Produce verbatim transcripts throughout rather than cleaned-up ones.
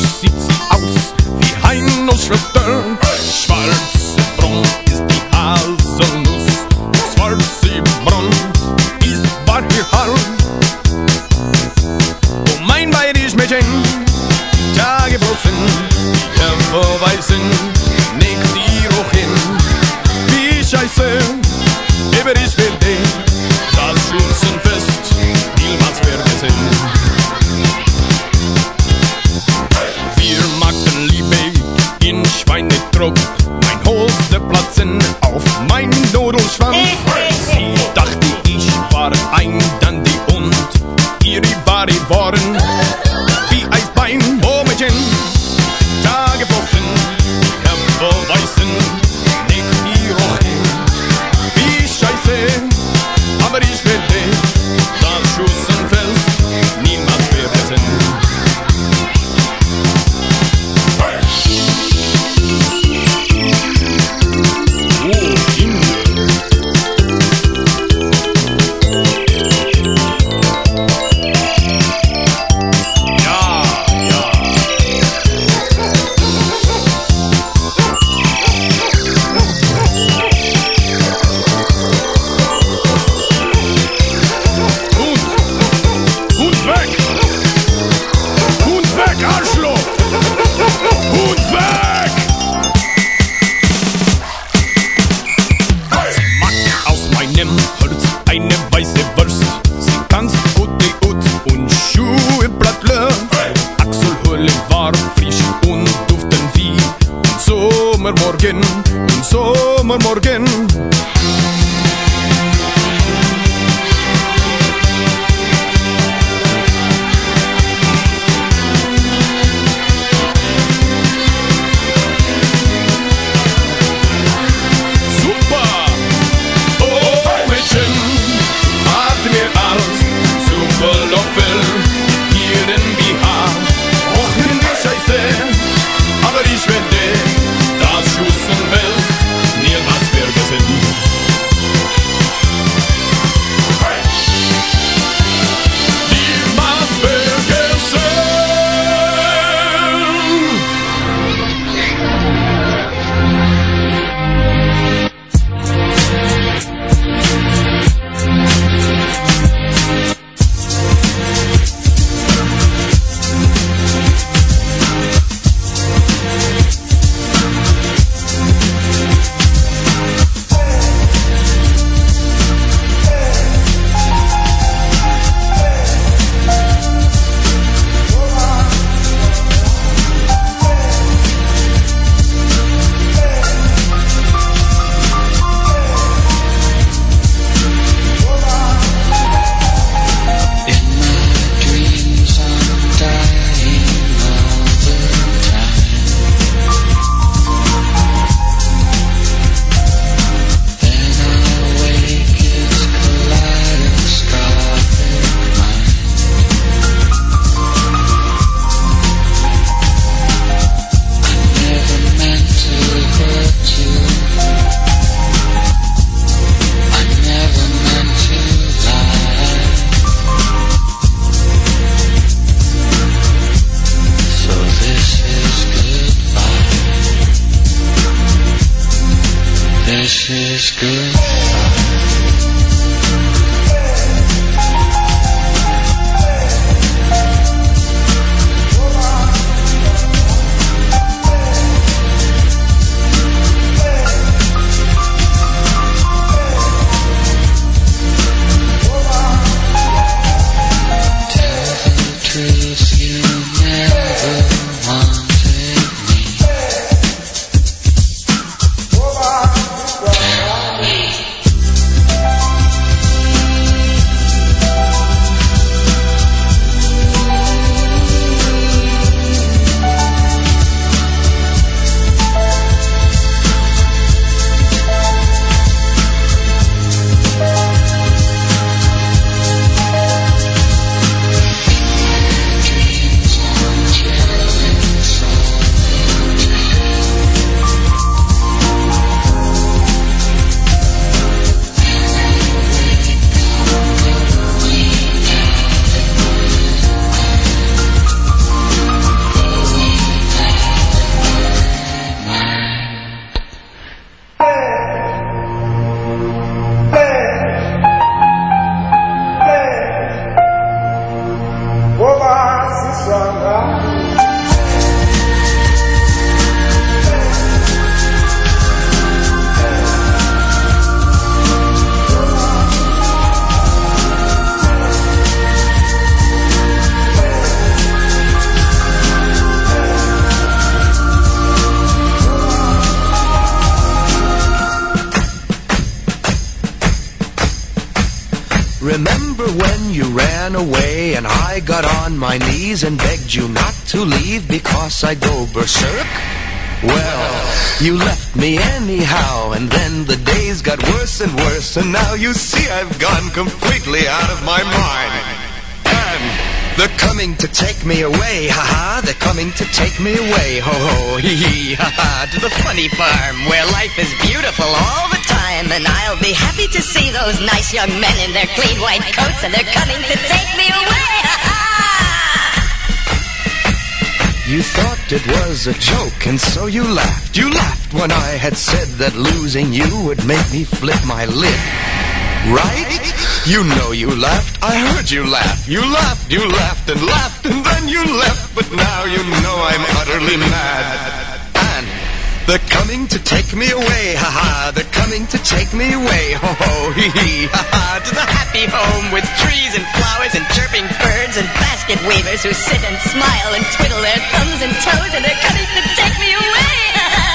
sieht sie aus wie Heinuschwester. Schwarze Braun ist die Haselnuss, schwarze Braun ist war ihr Haar. Und mein bayerisch Mädchen, Tage bloßen, der Verweisen, nickt ihr auch hin. Wie scheiße, über ich will dich, das Schützenfest, niemals vergessen. Wir magten Liebe in Schweinetrog, mein Hose platzen auf mein Nudelschwanz. Sie dachte, ich war ein Dandy und ihre Ware waren wie Eisbein. Oh Mädchen, Tage bloßen, Verweisen, nickt ihr auch hin. Wie scheiße, aber ich will dich, das Schützenfest, niemals vergessen. Sommermorgen, Sommermorgen. Super! Oh, Mädchen, hat mir alles super Loppel, hier in B H. Och, in der Scheiße, aber ich werde das Schützenfest niemals vergessen. Niemals vergessen. This is good. remember when you ran away and I got on my knees and begged you not to leave because I'd go berserk? Well, you left me anyhow, and then the days got worse and worse, and now you see I've gone completely out of my mind. And they're coming to take me away, ha-ha, they're coming to take me away, ho-ho, hee-hee, ha-ha, to the funny farm where life is beautiful all the time, and I'll be happy to see those nice young men in their clean white coats, and they're coming to take me away, ha-ha! You thought it was a joke, and so you laughed. You laughed when I had said that losing you would make me flip my lid. Right? You know you laughed. I heard you laugh. You laughed, you laughed and laughed, and then you left. But now you know I'm utterly mad. And they're coming to take me away, ha-ha. They're coming to take me away, ho-ho, hee-hee, ha-ha. To the happy home with trees and flowers and chirping birds and basket weavers who sit and smile and twiddle their thumbs and toes, and they're coming to take me away, ha-ha.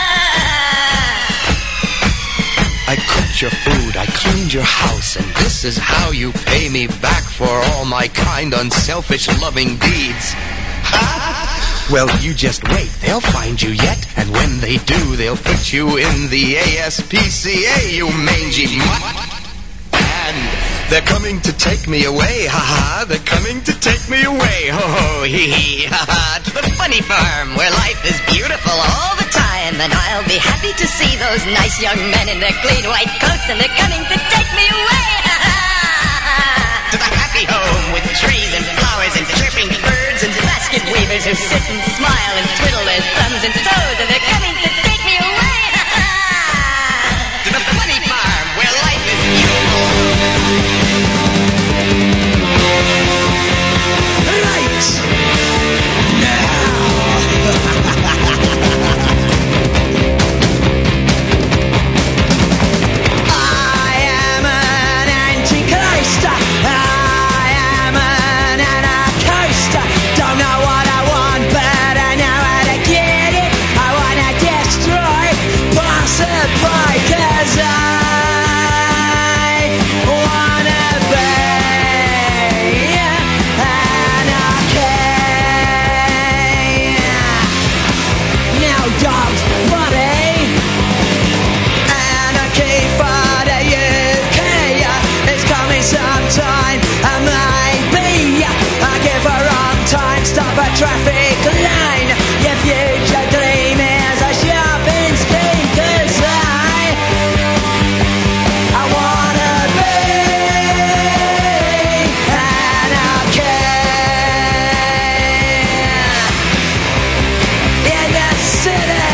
I cooked your food, I cleaned your house, and this is how you pay me back for all my kind, unselfish, loving deeds. Ha! Well, you just wait, they'll find you yet, and when they do, they'll put you in the A S P C A, you mangy mutt. And they're coming to take me away, ha-ha, they're coming to take me away, ho-ho, hee-hee, ha-ha, to the funny farm where life is beautiful all the time, and I'll be happy to see those nice young men in their clean white coats, and they're coming to take me away, ha-ha, to the happy home with trees and flowers and chirping birds and basket weavers who sit and smile and twiddle their thumbs and toes, and they're coming to take me away, ha-ha, to the funny farm where life is beautiful. Right I am an anti-coaster. I am an anarchoaster. Don't know what I want, but I know how to get it. I wanna destroy, possibly, 'cause I wanna be anarchy. Now dogs, buddy, anarchy for the U K is coming sometime, and maybe I give a wrong time, stop a traffic line. Your future dream is a shopping scheme, 'cause I, I wanna be anarchy in the city.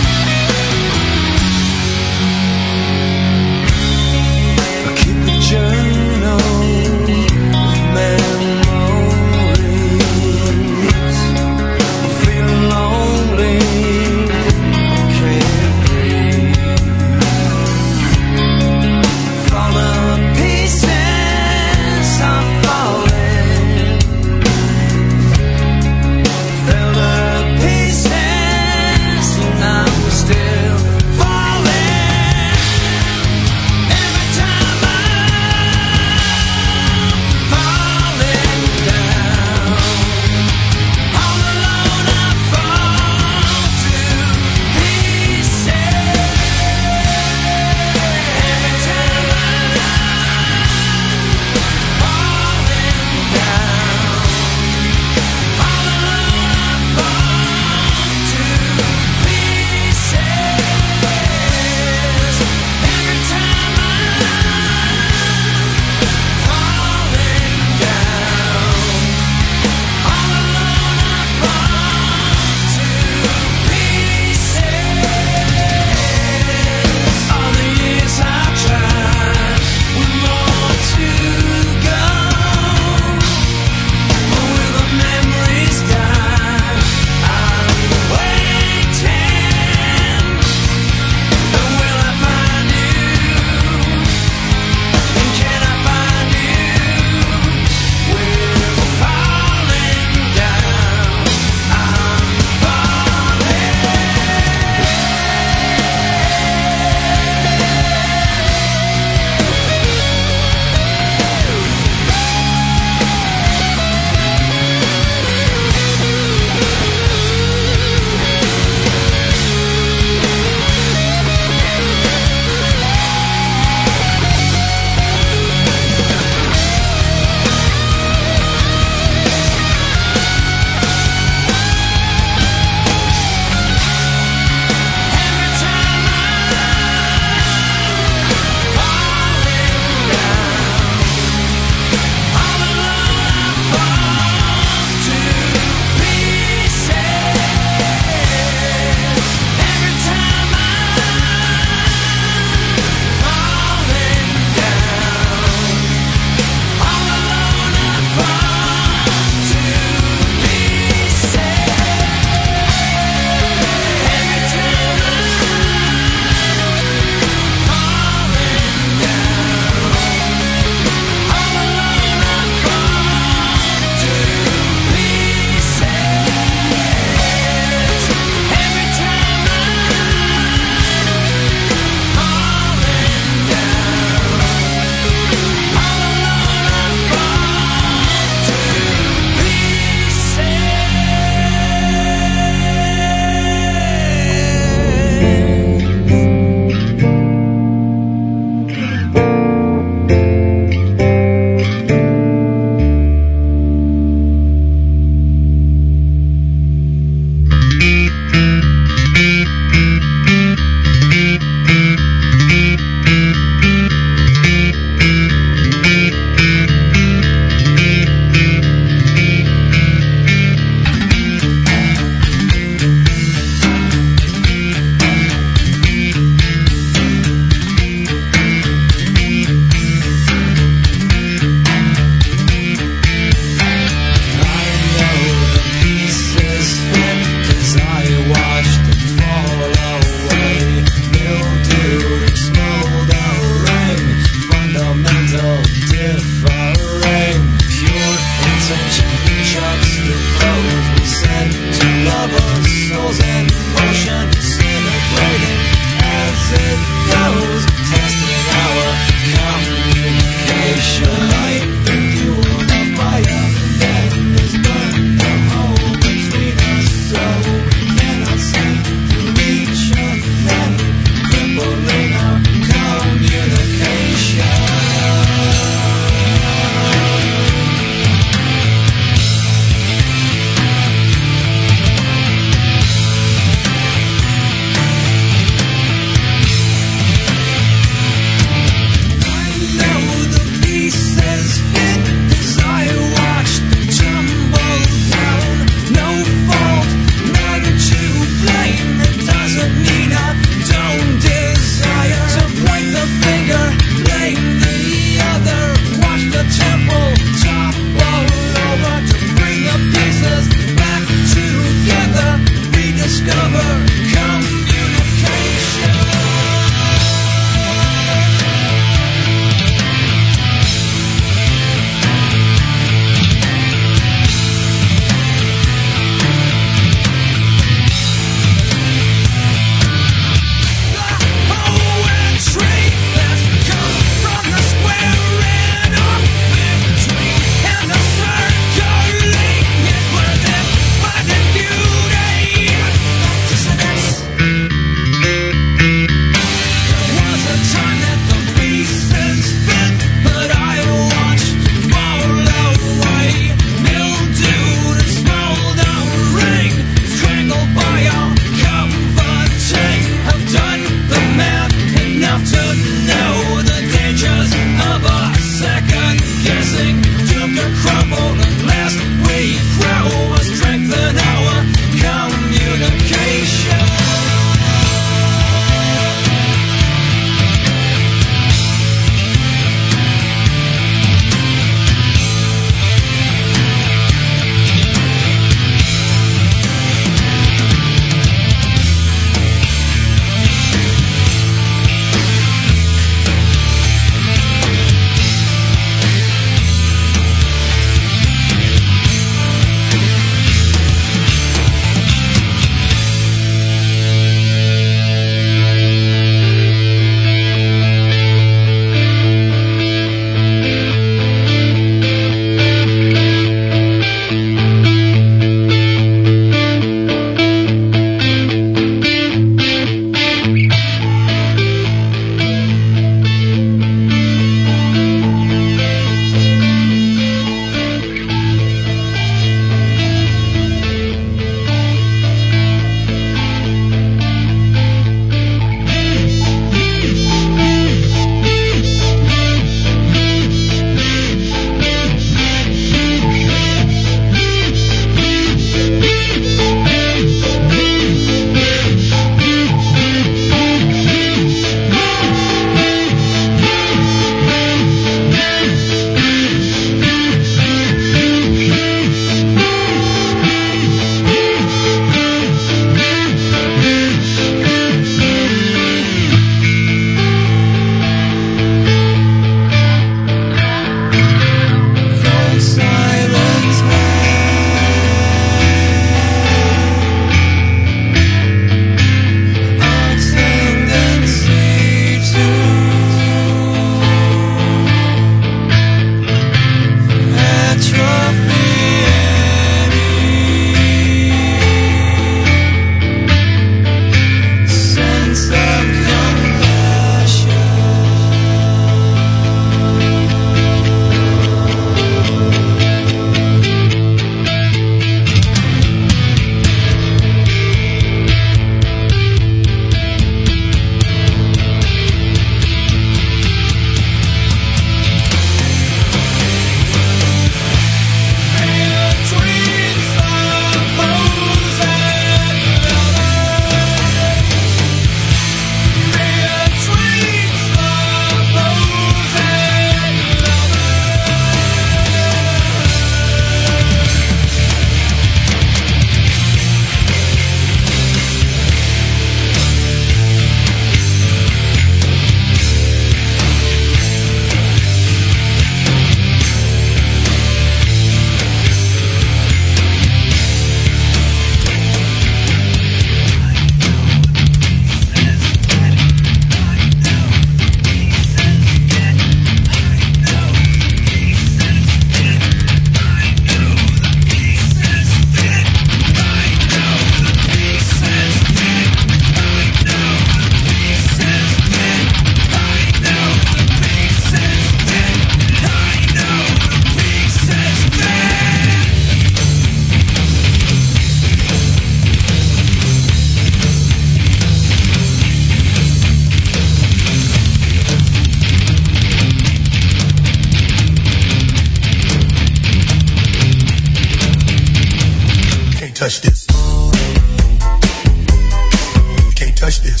this.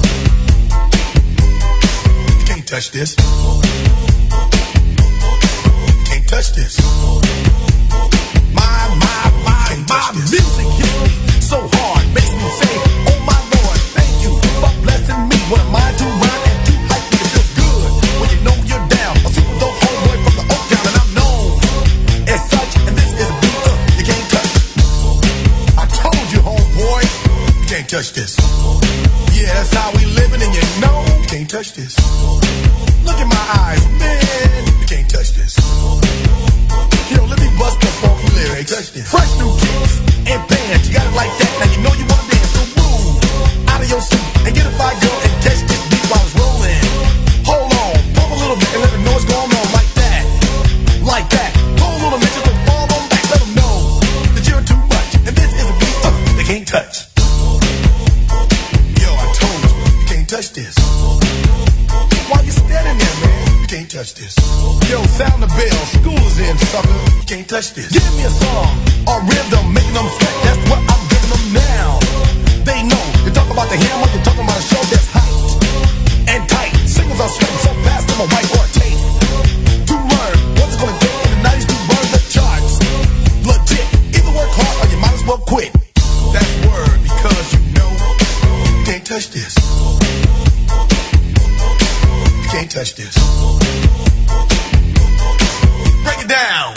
You can't touch this. You can't touch this. My, my, my, my music hits me so hard, makes me say, oh my Lord, thank you for blessing me. What am I to rhyme and to hype me? It feels good when you know you're down. A super dope homeboy from the Oak Town, and I'm known as such. And this is a beat up you can't touch. I told you, homeboy, you can't touch this. Yeah, that's how we living, and you know you can't touch this. Look in my eyes, man, you can't touch this. Yo, let me bust the funky lyrics. Fresh new kicks and bands, you got it like that. Now you know you wanna dance, so move out of your seat and get a fire girl and catch this beat while it's rolling. Hold on, pump a little bit and let them know what's going on like that, like that. Hold a little bit, just fall on back, let them know that you're too much. And this is a beat uh, they can't touch. Yo, I told you, you can't touch this. Why you standing there, man? You can't touch this. Yo, sound the bell, school is in, sucker. You can't touch this. Give me a song or rhythm, making them sweat. That's what I'm giving them now. They know. You talk about the hammer, you're talking about a show that's hyped and tight. Singles are sweating so fast, I'm a whiteboard tape to learn what's it gonna take in the nineties to burn the charts. Legit. Either work hard or you might as well quit. That's word because you know you can't touch this. You can't touch this. Break it down.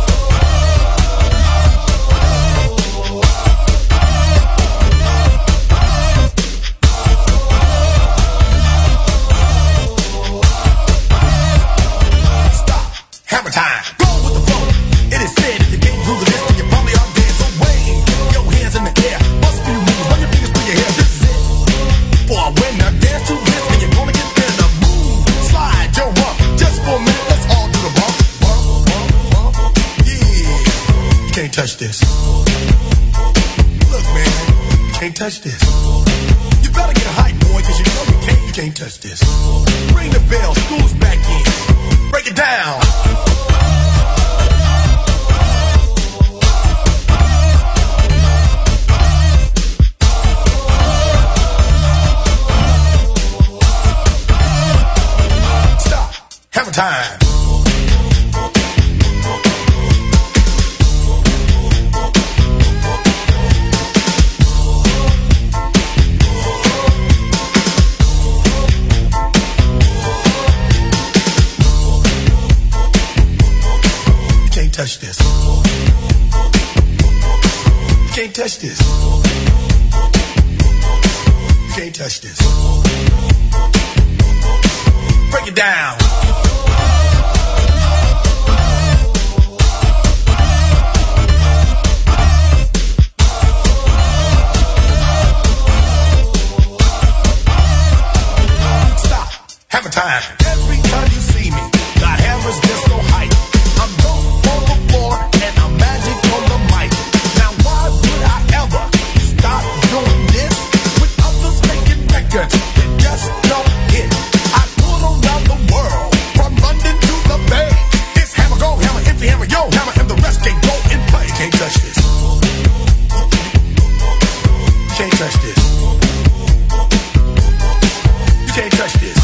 Stop. Hammer time. Go with the flow. It is said if you can't groove this, then you probably are dead. So wave your hands in the air. Bust a few moves. Run your fingers through your hair. This is it. For a winner, dance to this, and you're gonna get there. The move, slide, your rump. Just for a minute, let's all do the bump. Bump, bump, bump. Yeah. You can't touch this. Look, man, you can't touch this. You better get hype, boy, cause you know you can't, you can't touch this. Ring the bell, school's back in. Break it down. Stop. Hammer time. Touch this. You can't touch this. You can't touch this. Break it down. Stop. Hammer time. Every time you see me, the hammer's just so hype. I'm going on the floor and I'm magic on the mic. Now why would I ever stop doing this with others making records that just don't hit? I tour around the world from London to the Bay. It's hammer go, hammer empty, hammer yo, hammer and the rest can go and play. Can't touch this. Can't touch this. You can't touch this.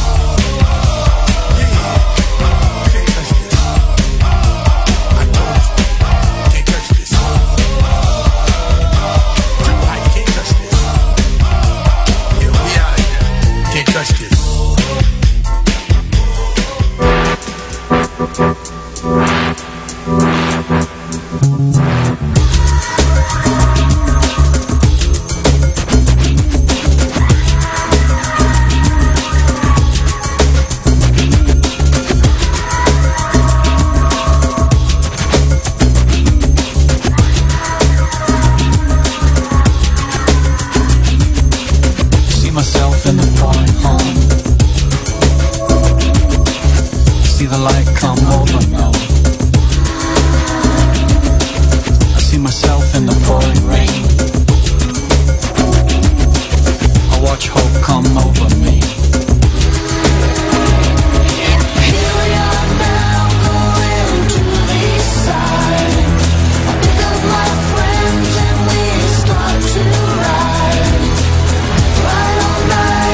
Touch this. Right on by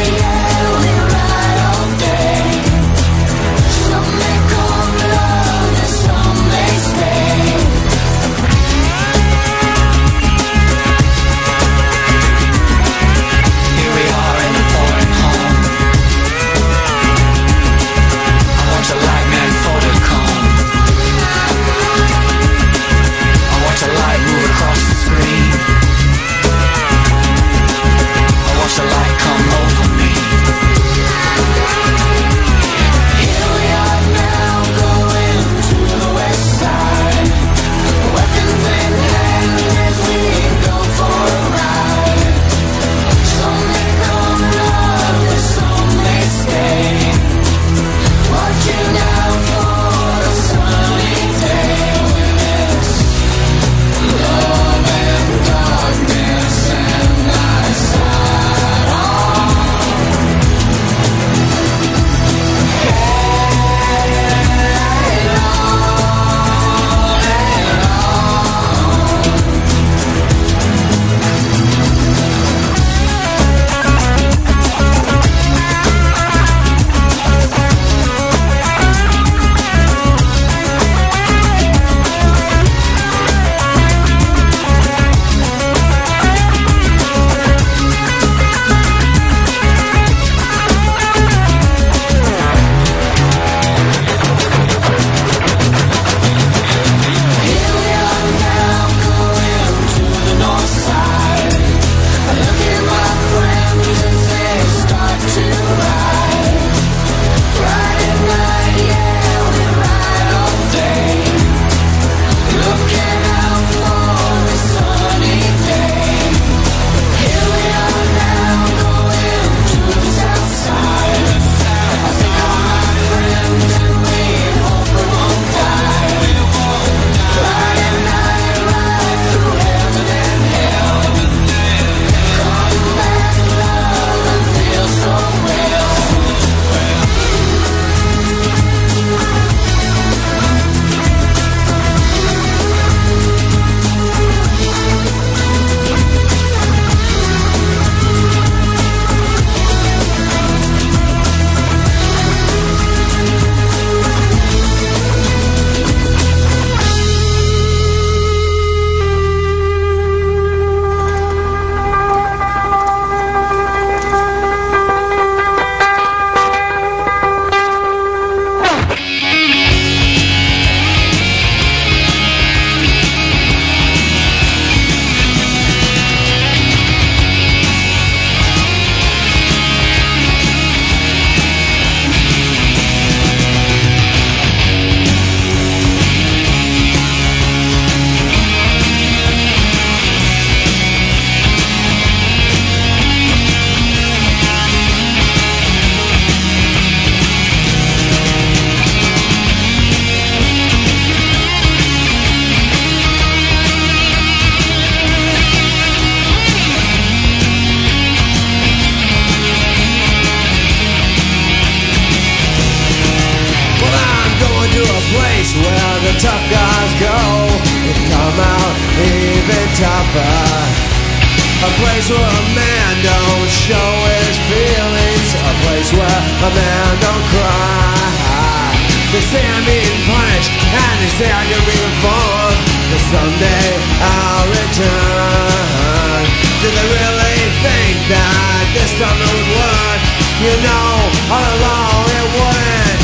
sofa, a place where a man don't show his feelings, a place where a man don't cry. They say I'm being punished, and they say I can be reformed, but someday I'll return. Do they really think that this time it would work? You know, all along it wouldn't.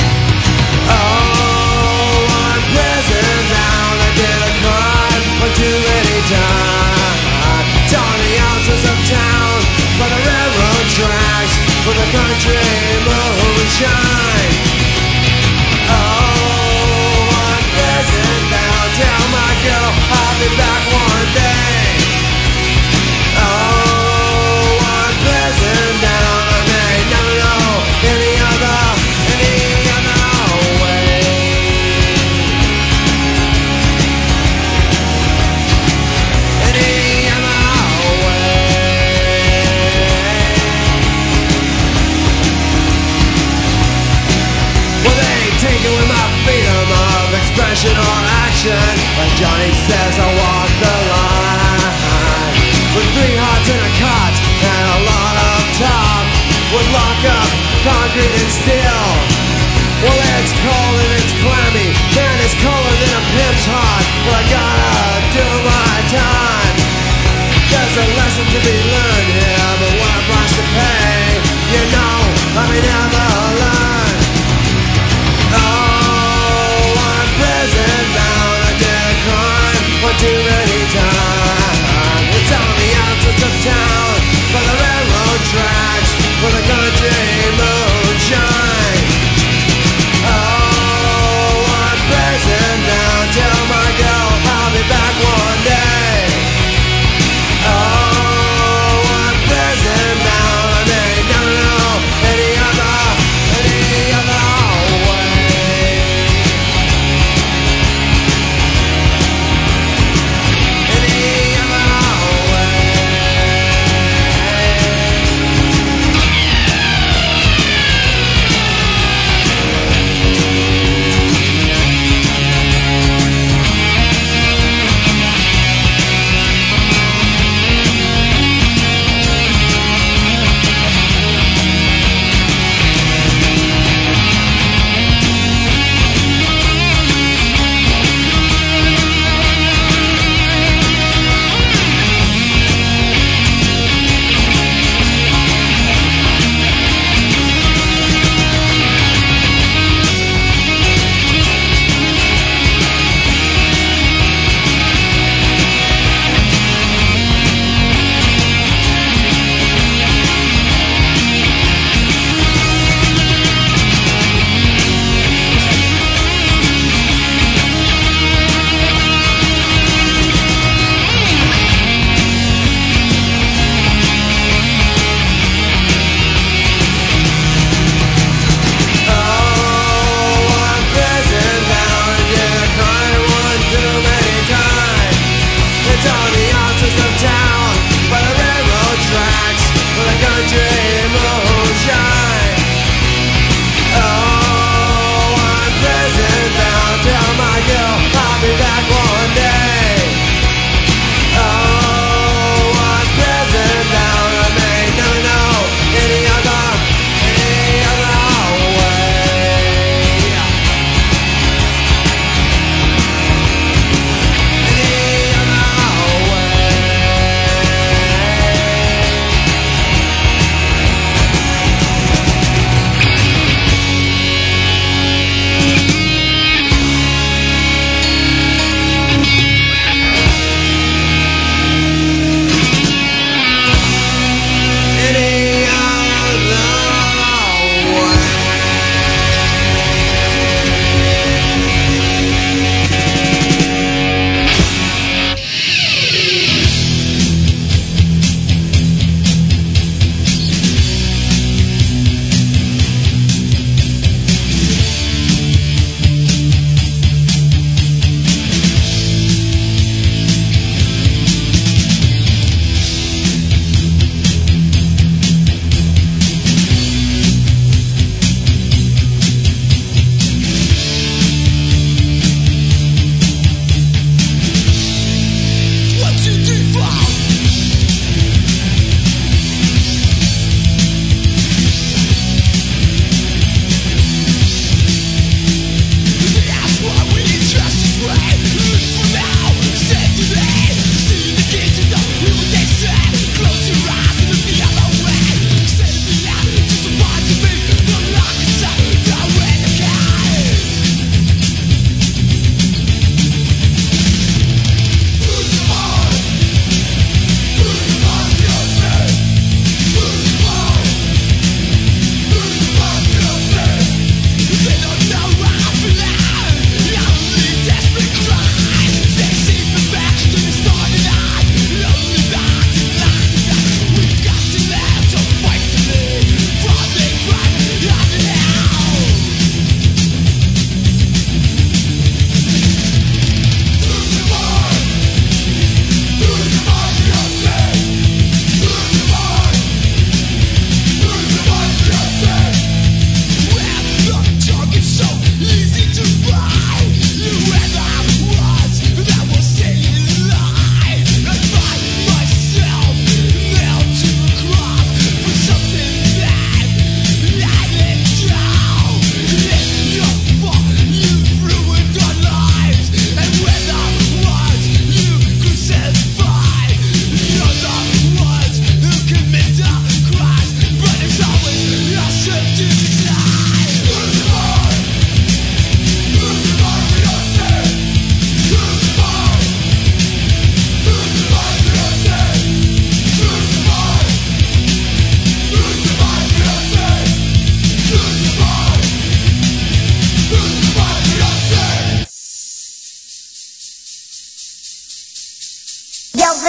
Oh, I'm prison now, I did a crime for too many times. On the outskirts of town, by the railroad tracks, where the country moonshine. Oh, I'm prison now, tell my girl I'll be back one day. Oh, I'm prison down, I may never know any other, any other way. Any other taken with my freedom of expression or action. Like Johnny says, I walk the line. With three hearts in a cot and a lot of top, with lock up, concrete and steel. Well, it's cold and it's clammy, and it's colder than a pimp's heart. But I gotta do my time. There's a lesson to be learned here, but what a price to pay. You know, I may never learn. Oh, I'm prison bound, I did a crime one too many times. It's on the outskirts of town, by the railroad tracks, where the country moonshine. Oh, I'm prison bound, tell my girl I'll be back one day. Oh, I'm prison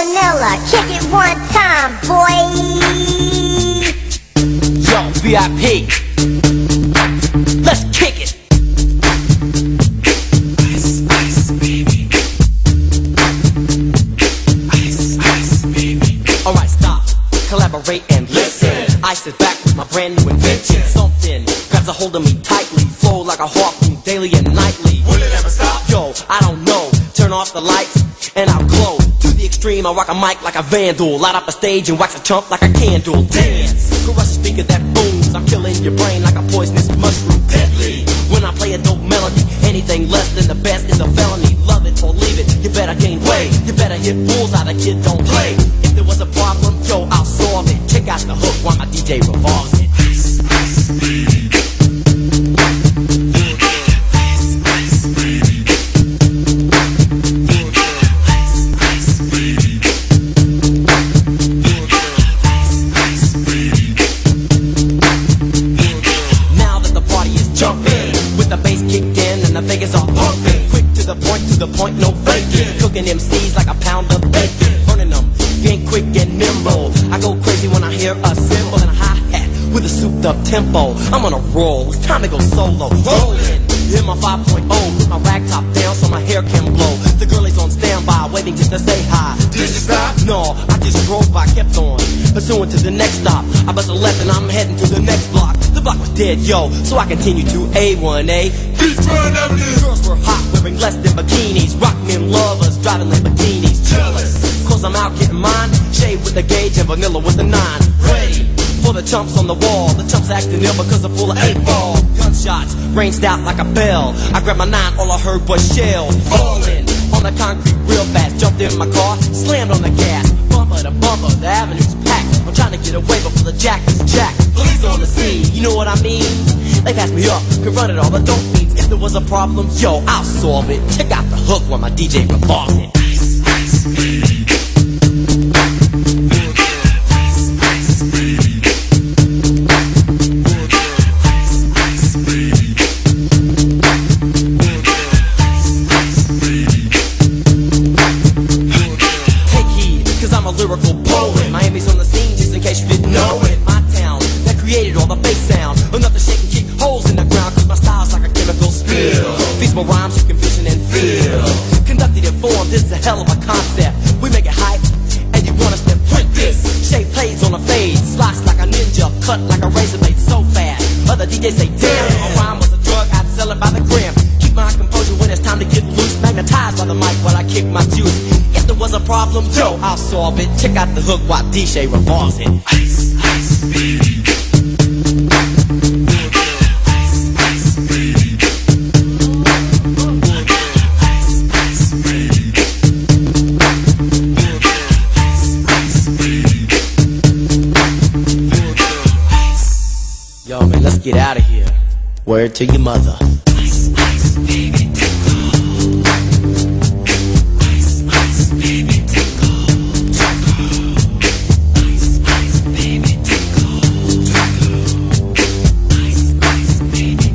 vanilla. Kick it one time, boy. Yo, V I P. Let's kick it. Ice, ice, baby. Ice, ice, baby. Alright, stop. Collaborate and listen. Ice is back with my brand new invention. Something grabs a hold of me tightly. Flow like a harpoon daily and nightly. Will it ever stop? Yo, I don't know. Turn off the lights and I'll glow. To the extreme, I rock a mic like a vandal. Light up the stage and wax a chump like a candle. Dance, crush a speaker that booms. I'm killing your brain like a poisonous mushroom. Deadly, when I play a dope melody. Anything less than the best is a felony. Love it or leave it, you better gain weight. You better hit bullseye, the kid don't play. If there was a problem, yo, I'll solve it. Check out the hook while my D J revolves it. Ice, ice, baby. Vegas all pumping, quick to the point, to the point, no faking. Cooking M Cs like a pound of bacon, burning them, being quick and nimble. I go crazy when I hear a cymbal and a hi-hat with a souped up tempo. I'm on a roll, it's time to go solo. Rolling, hit my five point oh, put my rag top down so my hair can blow. The girl is on standby, waiting just to say hi. Did you stop? No, I just drove by, kept on, pursuing to the next stop. I bust a left and I'm heading to the next block. The block was dead, yo, so I continued to A one A. Beachfront Avenue. Girls were hot, wearing less than bikinis. Rock men lovers, driving Lamborghinis. Jealous, cause I'm out getting mine. Shade with the gauge and vanilla with the nine. Ready for the chumps on the wall. The chumps acting ill because I'm full of eight ball. Gunshots ranged out like a bell. I grabbed my nine, all I heard was shells falling on the concrete real fast. Jumped in my car, slammed on the gas. Bumper to bumper, the avenue's packed. I'm trying to get away before the jack is jacked. Police on the scene, you know what I mean? They pass me up, can run it all, but don't mean if there was a problem, yo, I'll solve it. Check out the hook while my D J revolves it. Ice, ice, baby. Take heed, cause I'm a lyrical poet. Miami's on the scene, just in case you didn't know it. My town, that created all the bass sound. Enough to shake and kick holes in the ground, cause my style's like a chemical spill. Feast my rhymes, you can vision and feel. Conducted in form, this is a hell of a concept. We make it hype, and you want us to print this. Shape plays on a fade, slice like a ninja, cut like a razor blade so fast. Other D Js say, damn, if a rhyme was a drug, I'd sell it by the gram. Keep my composure when it's time to get loose. Magnetized by the mic while I kick my juice. If there was a problem, yo, I'll solve it. Check out the hook while D J revolves it. Ice, ice, baby. Yo, man, let's get out of here. Word to your mother. Ice, ice, baby, tickle. Ice, ice, baby, tickle. Ice, ice, baby, tickle. Ice, ice, baby,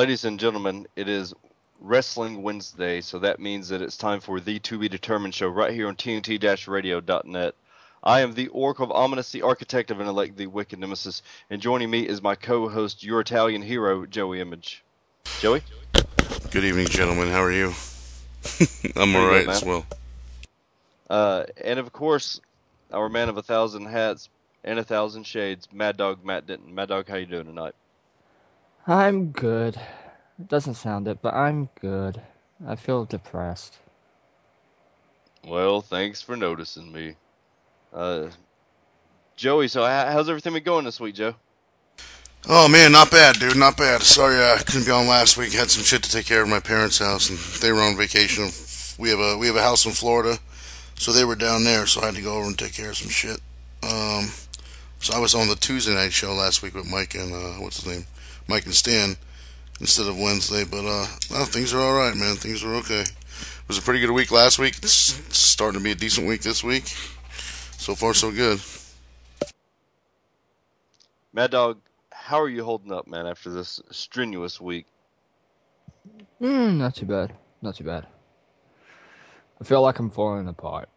Ladies and gentlemen, it is Wrestling Wednesday, so that means that it's time for the To Be Determined show right here on T N T radio dot net. I am the Oracle of Ominous, the Architect of Intellect, the Wicked Nemesis, and joining me is my co-host, your Italian hero, Joey Image. Joey? Good evening, gentlemen. How are you? I'm all right as well. Uh, and of course, our man of a thousand hats and a thousand shades, Mad Dog Matt Denton. Mad Dog, how you doing tonight? I'm good. It doesn't sound it, but I'm good. I feel depressed. Well, thanks for noticing me. Uh, Joey, so how's everything been going this week, Joe? Oh, man, not bad, dude, not bad. Sorry I couldn't be on last week. Had some shit to take care of at my parents' house, and they were on vacation. We have a we have a house in Florida, so they were down there, so I had to go over and take care of some shit. Um, so I was on the Tuesday night show last week with Mike and, uh, what's his name? Mike and Stan, instead of Wednesday, but, uh, well, things are alright, man. Things are okay. It was a pretty good week last week. It's starting to be a decent week this week. So far, so good. Mad Dog, how are you holding up, man, after this strenuous week? Mm, not too bad. Not too bad. I feel like I'm falling apart.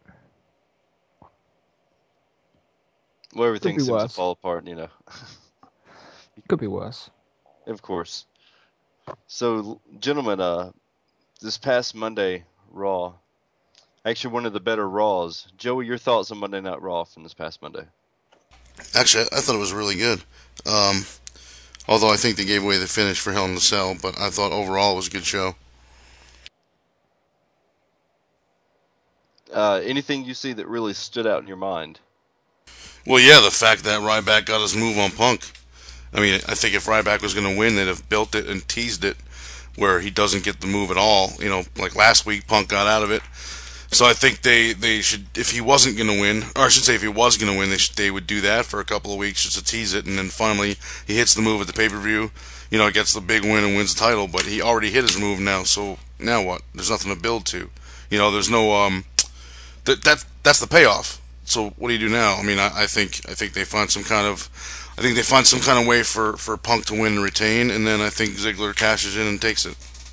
Well, everything seems worse. to fall apart, you know. Could be worse. Of course. So, gentlemen, uh, this past Monday, Raw, actually one of the better Raws. Joey, your thoughts on Monday Night Raw from this past Monday? Actually, I thought it was really good. Um, although I think they gave away the finish for Hell in a Cell, but I thought overall it was a good show. Uh, anything you see that really stood out in your mind? Well, yeah, the fact that Ryback got his move on Punk. I mean, I think if Ryback was going to win, they'd have built it and teased it where he doesn't get the move at all. You know, like last week, Punk got out of it. So I think they, they should, if he wasn't going to win, or I should say if he was going to win, they should, they would do that for a couple of weeks just to tease it, and then finally he hits the move at the pay-per-view, you know, gets the big win and wins the title, but he already hit his move now, so now what? There's nothing to build to. You know, there's no, um, that, that that's the payoff. So what do you do now? I mean, I, I think I think they find some kind of, I think they find some kind of way for, for Punk to win and retain, and then I think Ziggler cashes in and takes it.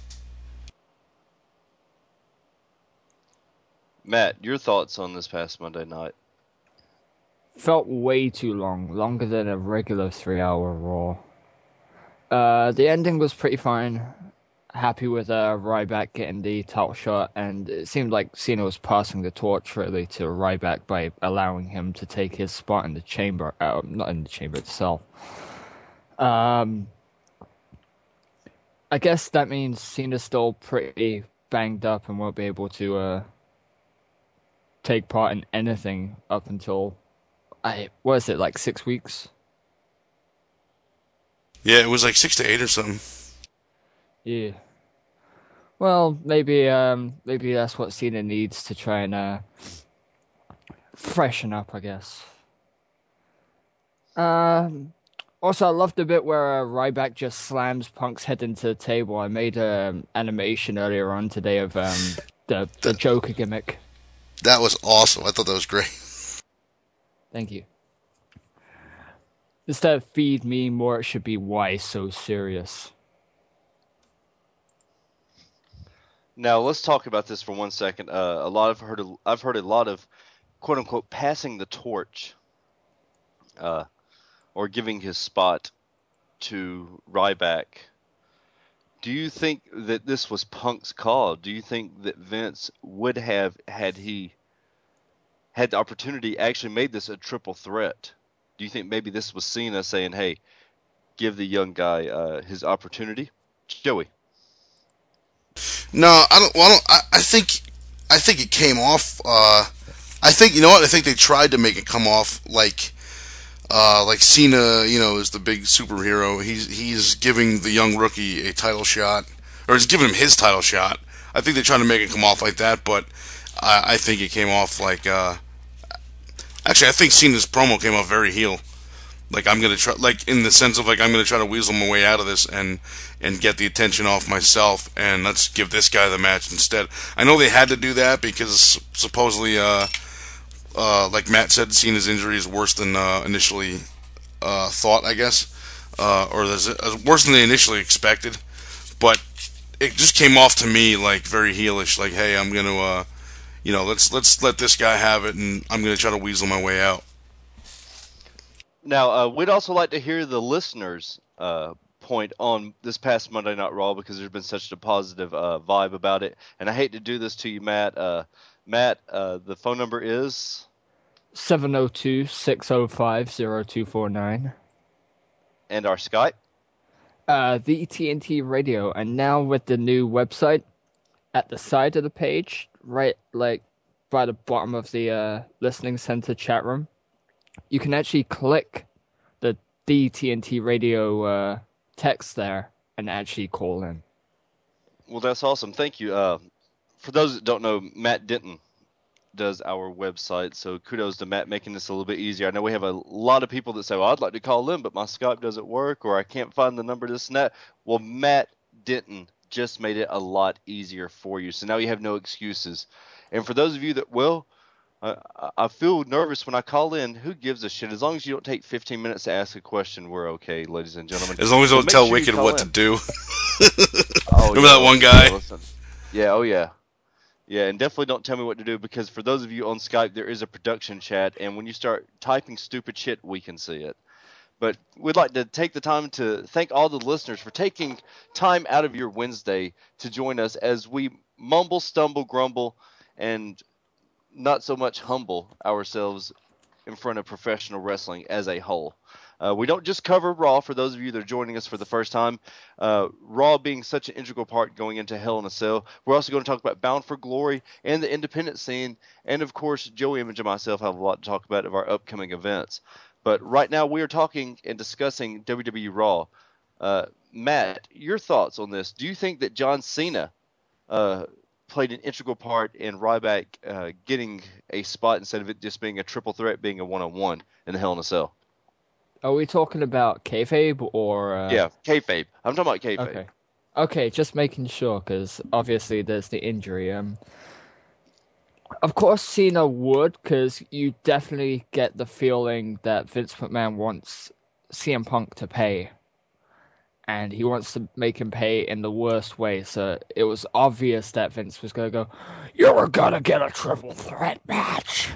Matt, your thoughts on this past Monday night? Felt way too long. Longer than a regular three-hour Raw. Uh, the ending was pretty fine. Happy with uh, Ryback getting the title shot, and it seemed like Cena was passing the torch really to Ryback by allowing him to take his spot in the chamber. Uh, not in the chamber itself. Um, I guess that means Cena's still pretty banged up and won't be able to uh, take part in anything up until, I what is it, like six weeks? Yeah, it was like six to eight or something. Yeah. Well, maybe um, maybe that's what Cena needs to try and uh, freshen up, I guess. Um. Also, I loved the bit where uh, Ryback just slams Punk's head into the table. I made an um, animation earlier on today of um, the the Joker gimmick. That was awesome. I thought that was great. Thank you. Instead of feed me more, it should be why so serious. Now let's talk about this for one second. Uh, a lot of heard a, I've heard a lot of quote unquote passing the torch, uh, or giving his spot to Ryback. Do you think that this was Punk's call? Do you think that Vince would have, had he had the opportunity, actually made this a triple threat? Do you think maybe this was Cena saying, "Hey, give the young guy uh, his opportunity"? Joey. No, I don't. Well, I, don't, I, I think, I think it came off. Uh, I think you know what? I think they tried to make it come off like, uh, like Cena, you know, is the big superhero. He's he's giving the young rookie a title shot, or he's giving him his title shot. I think they're trying to make it come off like that, but I, I think it came off like. Uh, actually, I think Cena's promo came off very heel. Like I'm gonna try, like in the sense of like I'm gonna try to weasel my way out of this and and get the attention off myself, and let's give this guy the match instead. I know they had to do that because supposedly, uh, uh, like Matt said, Cena's injury is worse than uh, initially uh, thought, I guess, uh, or there's, uh, worse than they initially expected. it just came off to me like very heelish. Like, hey, I'm gonna, uh, you know, let's let's let this guy have it, and I'm gonna try to weasel my way out. Now, uh, we'd also like to hear the listeners' uh, point on this past Monday Night Raw because there's been such a positive uh, vibe about it. And I hate to do this to you, Matt. Uh, Matt, uh, the phone number is seven oh two, six oh five, oh two four nine. And our Skype? Uh, the T N T Radio. And now with the new website, at the side of the page, right like by the bottom of the uh, listening center chat room, you can actually click the the T N T Radio uh, text there and actually call in. Well, that's awesome. Thank you. Uh, for those that don't know, Matt Denton does our website, so kudos to Matt making this a little bit easier. I know we have a lot of people that say, well, I'd like to call in, but my Skype doesn't work, or I can't find the number, this and that. Well, Matt Denton just made it a lot easier for you, so now you have no excuses. And for those of you that will, uh, I feel nervous when I call in. Who gives a shit? As long as you don't take fifteen minutes to ask a question, we're okay, ladies and gentlemen. As long as you So don't make tell sure you Wicked call what in. to do. Oh, Remember yeah, that one yeah, guy? listen. Yeah, oh yeah. Yeah, and definitely don't tell me what to do, because for those of you on Skype, there is a production chat, and when you start typing stupid shit, we can see it. But we'd like to take the time to thank all the listeners for taking time out of your Wednesday to join us as we mumble, stumble, grumble, and not so much humble ourselves in front of professional wrestling as a whole. Uh, we don't just cover Raw, for those of you that are joining us for the first time. Uh, Raw being such an integral part going into Hell in a Cell. We're also going to talk about Bound for Glory and the independent scene. And, of course, Joey Image and myself have a lot to talk about of our upcoming events. But right now we are talking and discussing W W E Raw. Uh, Matt, your thoughts on this. Do you think that John Cena uh, played an integral part in Ryback uh, getting a spot instead of it just being a triple threat, being a one-on-one in the Hell in a Cell? Are we talking about kayfabe or... Uh... Yeah, kayfabe. I'm talking about kayfabe. Okay. Okay, just making sure, because obviously there's the injury. Um, Of course Cena would, because you definitely get the feeling that Vince McMahon wants C M Punk to pay. And he wants to make him pay in the worst way, so it was obvious that Vince was going to go, you were going to get a triple threat match!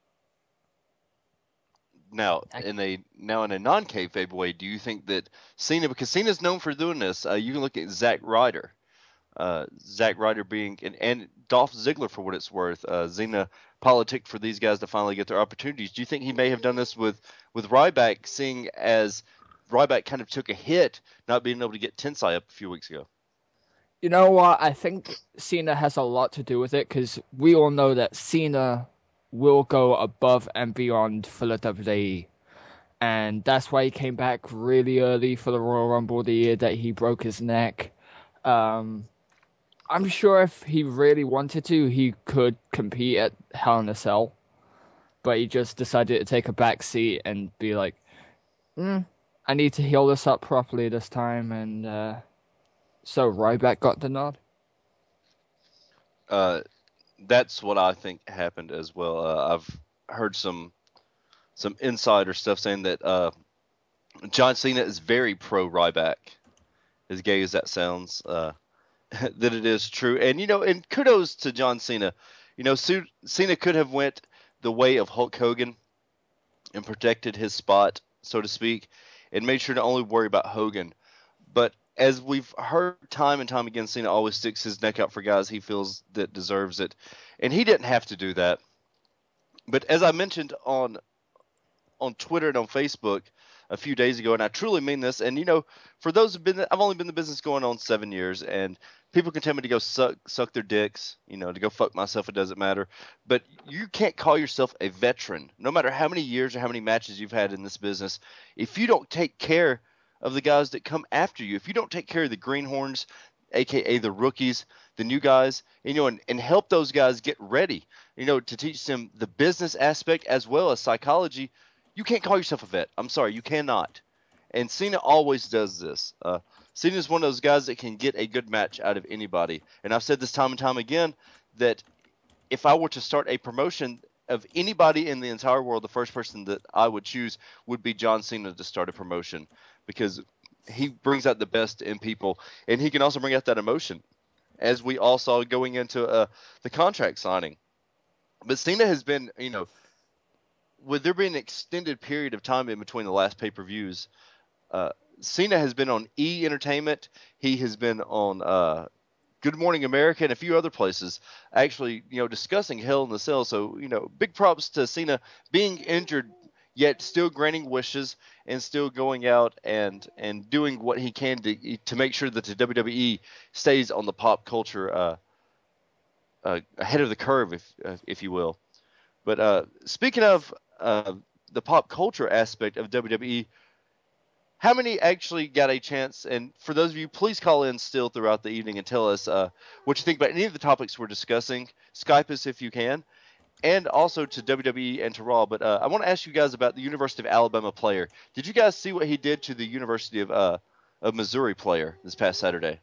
Now, in a now in a non-kayfabe way, do you think that Cena, because Cena's known for doing this, uh, you can look at Zack Ryder, uh, Zack Ryder being and, and Dolph Ziggler for what it's worth. Uh, Cena politicked for these guys to finally get their opportunities. Do you think he may have done this with with Ryback, seeing as Ryback kind of took a hit, not being able to get Tensai up a few weeks ago? You know what? I think Cena has a lot to do with it, because we all know that Cena will go above and beyond for the W W E. And that's why he came back really early for the Royal Rumble the year that he broke his neck. Um, I'm sure if he really wanted to, he could compete at Hell in a Cell. But he just decided to take a back seat and be like, mm, I need to heal this up properly this time. And uh, so Ryback got the nod. Uh, that's what I think happened as well. Uh, I've heard some some insider stuff saying that uh, John Cena is very pro Ryback, as gay as that sounds. Uh, that it is true, and you know, and kudos to John Cena. You know, C- Cena could have went the way of Hulk Hogan and protected his spot, so to speak, and made sure to only worry about Hogan. But as we've heard time and time again, Cena always sticks his neck out for guys he feels that deserves it. And he didn't have to do that. But as I mentioned on on Twitter and on Facebook a few days ago, and I truly mean this, and you know, for those who've been, I've only been in the business going on seven years, and people can tell me to go suck suck their dicks, you know, to go fuck myself, it doesn't matter. But you can't call yourself a veteran, no matter how many years or how many matches you've had in this business, if you don't take care of the guys that come after you. If you don't take care of the greenhorns, aka the rookies, the new guys, you know, and, and help those guys get ready, you know, to teach them the business aspect as well as psychology, you can't call yourself a vet. I'm sorry, you cannot. And Cena always does this. Uh, Cena is one of those guys that can get a good match out of anybody. And I've said this time and time again, that if I were to start a promotion of anybody in the entire world, the first person that I would choose would be John Cena to start a promotion, because he brings out the best in people, and he can also bring out that emotion. as we all saw going into uh, the contract signing. But Cena has been, you know, with there being an extended period of time in between the last pay-per-views, uh, Cena has been on E! Entertainment. He has been on uh, Good Morning America and a few other places actually, you know, discussing Hell in the Cell. So, you know, big props to Cena being injured yet still granting wishes and still going out and, and doing what he can to to make sure that the W W E stays on the pop culture uh, uh, ahead of the curve, if uh, if you will. But uh, speaking of uh, the pop culture aspect of W W E, how many actually got a chance? And for those of you, please call in still throughout the evening and tell us uh, what you think about any of the topics we're discussing. Skype us if you can. And also to W W E and to Raw. But uh, I want to ask you guys about the University of Alabama player. Did you guys see what he did to the University of uh, of Missouri player this past Saturday?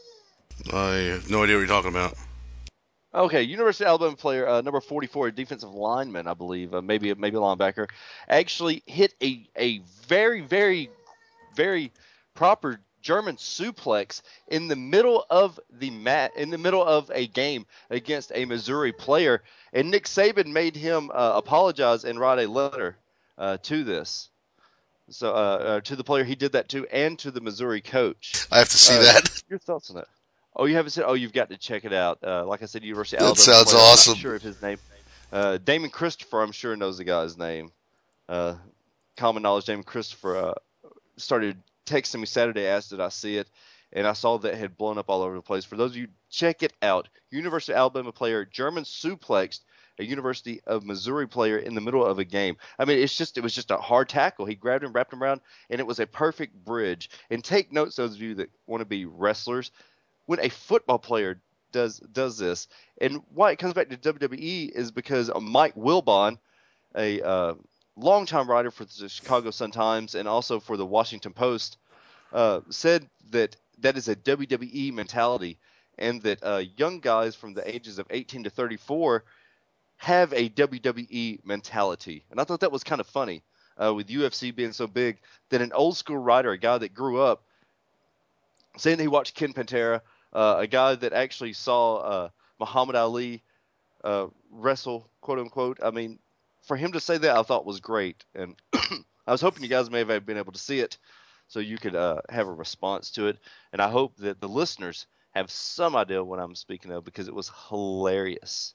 I have no idea what you're talking about. Okay, University of Alabama player uh, number forty-four, a defensive lineman, I believe, uh, maybe maybe a linebacker, actually hit a a very very very proper German suplex in the middle of the mat, in the middle of a game against a Missouri player, and Nick Saban made him uh, apologize and write a letter uh, to this. So uh, uh, to the player he did that to, and to the Missouri coach. I have to see uh, that. Your thoughts on that? Oh, you haven't seen? Oh, you've got to check it out. Uh, like I said, University of That Alabama. sounds player. awesome. I'm not sure of his name. Uh, Damon Christopher, I'm sure knows the guy's name. Uh, common knowledge, Damon Christopher uh, started texting me Saturday, asked did I see it, and I saw that it had blown up all over the place. For those of you, check it out. University of Alabama player, German suplexed a University of Missouri player in the middle of a game. I mean, it's just it was just a hard tackle. He grabbed him, wrapped him around, and it was a perfect bridge. And take notes, those of you that want to be wrestlers, when a football player does does this, and why it comes back to W W E is because Mike Wilbon, a uh, longtime writer for the Chicago Sun-Times and also for the Washington Post, uh, said that that is a W W E mentality, and that uh, young guys from the ages of eighteen to thirty-four have a W W E mentality. And I thought that was kind of funny, uh, with U F C being so big, that an old school writer, a guy that grew up, saying that he watched Ken Pantera, uh, a guy that actually saw uh, Muhammad Ali uh, wrestle, quote unquote. I mean, for him to say that, I thought was great. And I was hoping you guys may have been able to see it so you could uh, have a response to it. And I hope that the listeners have some idea what I'm speaking of, because it was hilarious.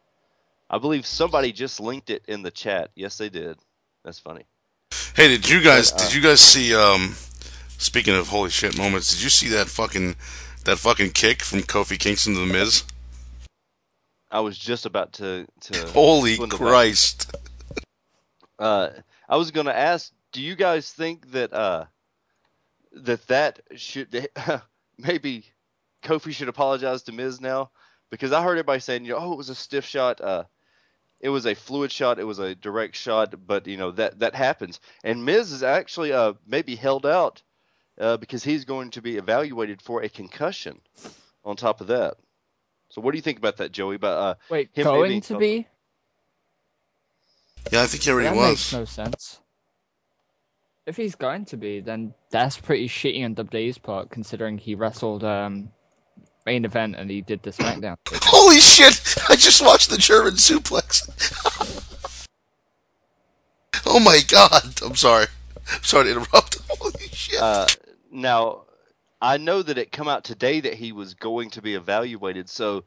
I believe somebody just linked it in the chat. Yes, they did. That's funny. Hey, did you guys But, uh, did you guys see? Um, speaking of holy shit moments, did you see that fucking that fucking kick from Kofi Kingston to the Miz? I was just about to. to Holy swindle Christ! back. Uh, I was going to ask, do you guys think that uh, that that should maybe Kofi should apologize to Miz now? Because I heard everybody saying, you know, oh, it was a stiff shot. Uh, it was a fluid shot. It was a direct shot. But, you know, that, that happens. And Miz is actually uh, maybe held out uh, because he's going to be evaluated for a concussion on top of that. So what do you think about that, Joey? About, uh, Wait, him going maybe- to be? Yeah, I think he already That was. makes no sense. If he's going to be, then that's pretty shitty on W W E's part, considering he wrestled um, main event and he did the SmackDown. Holy shit! I just watched the German suplex. Oh my god! I'm sorry. I'm sorry to interrupt. Holy shit! Uh, now, I know that it come out today that he was going to be evaluated. So,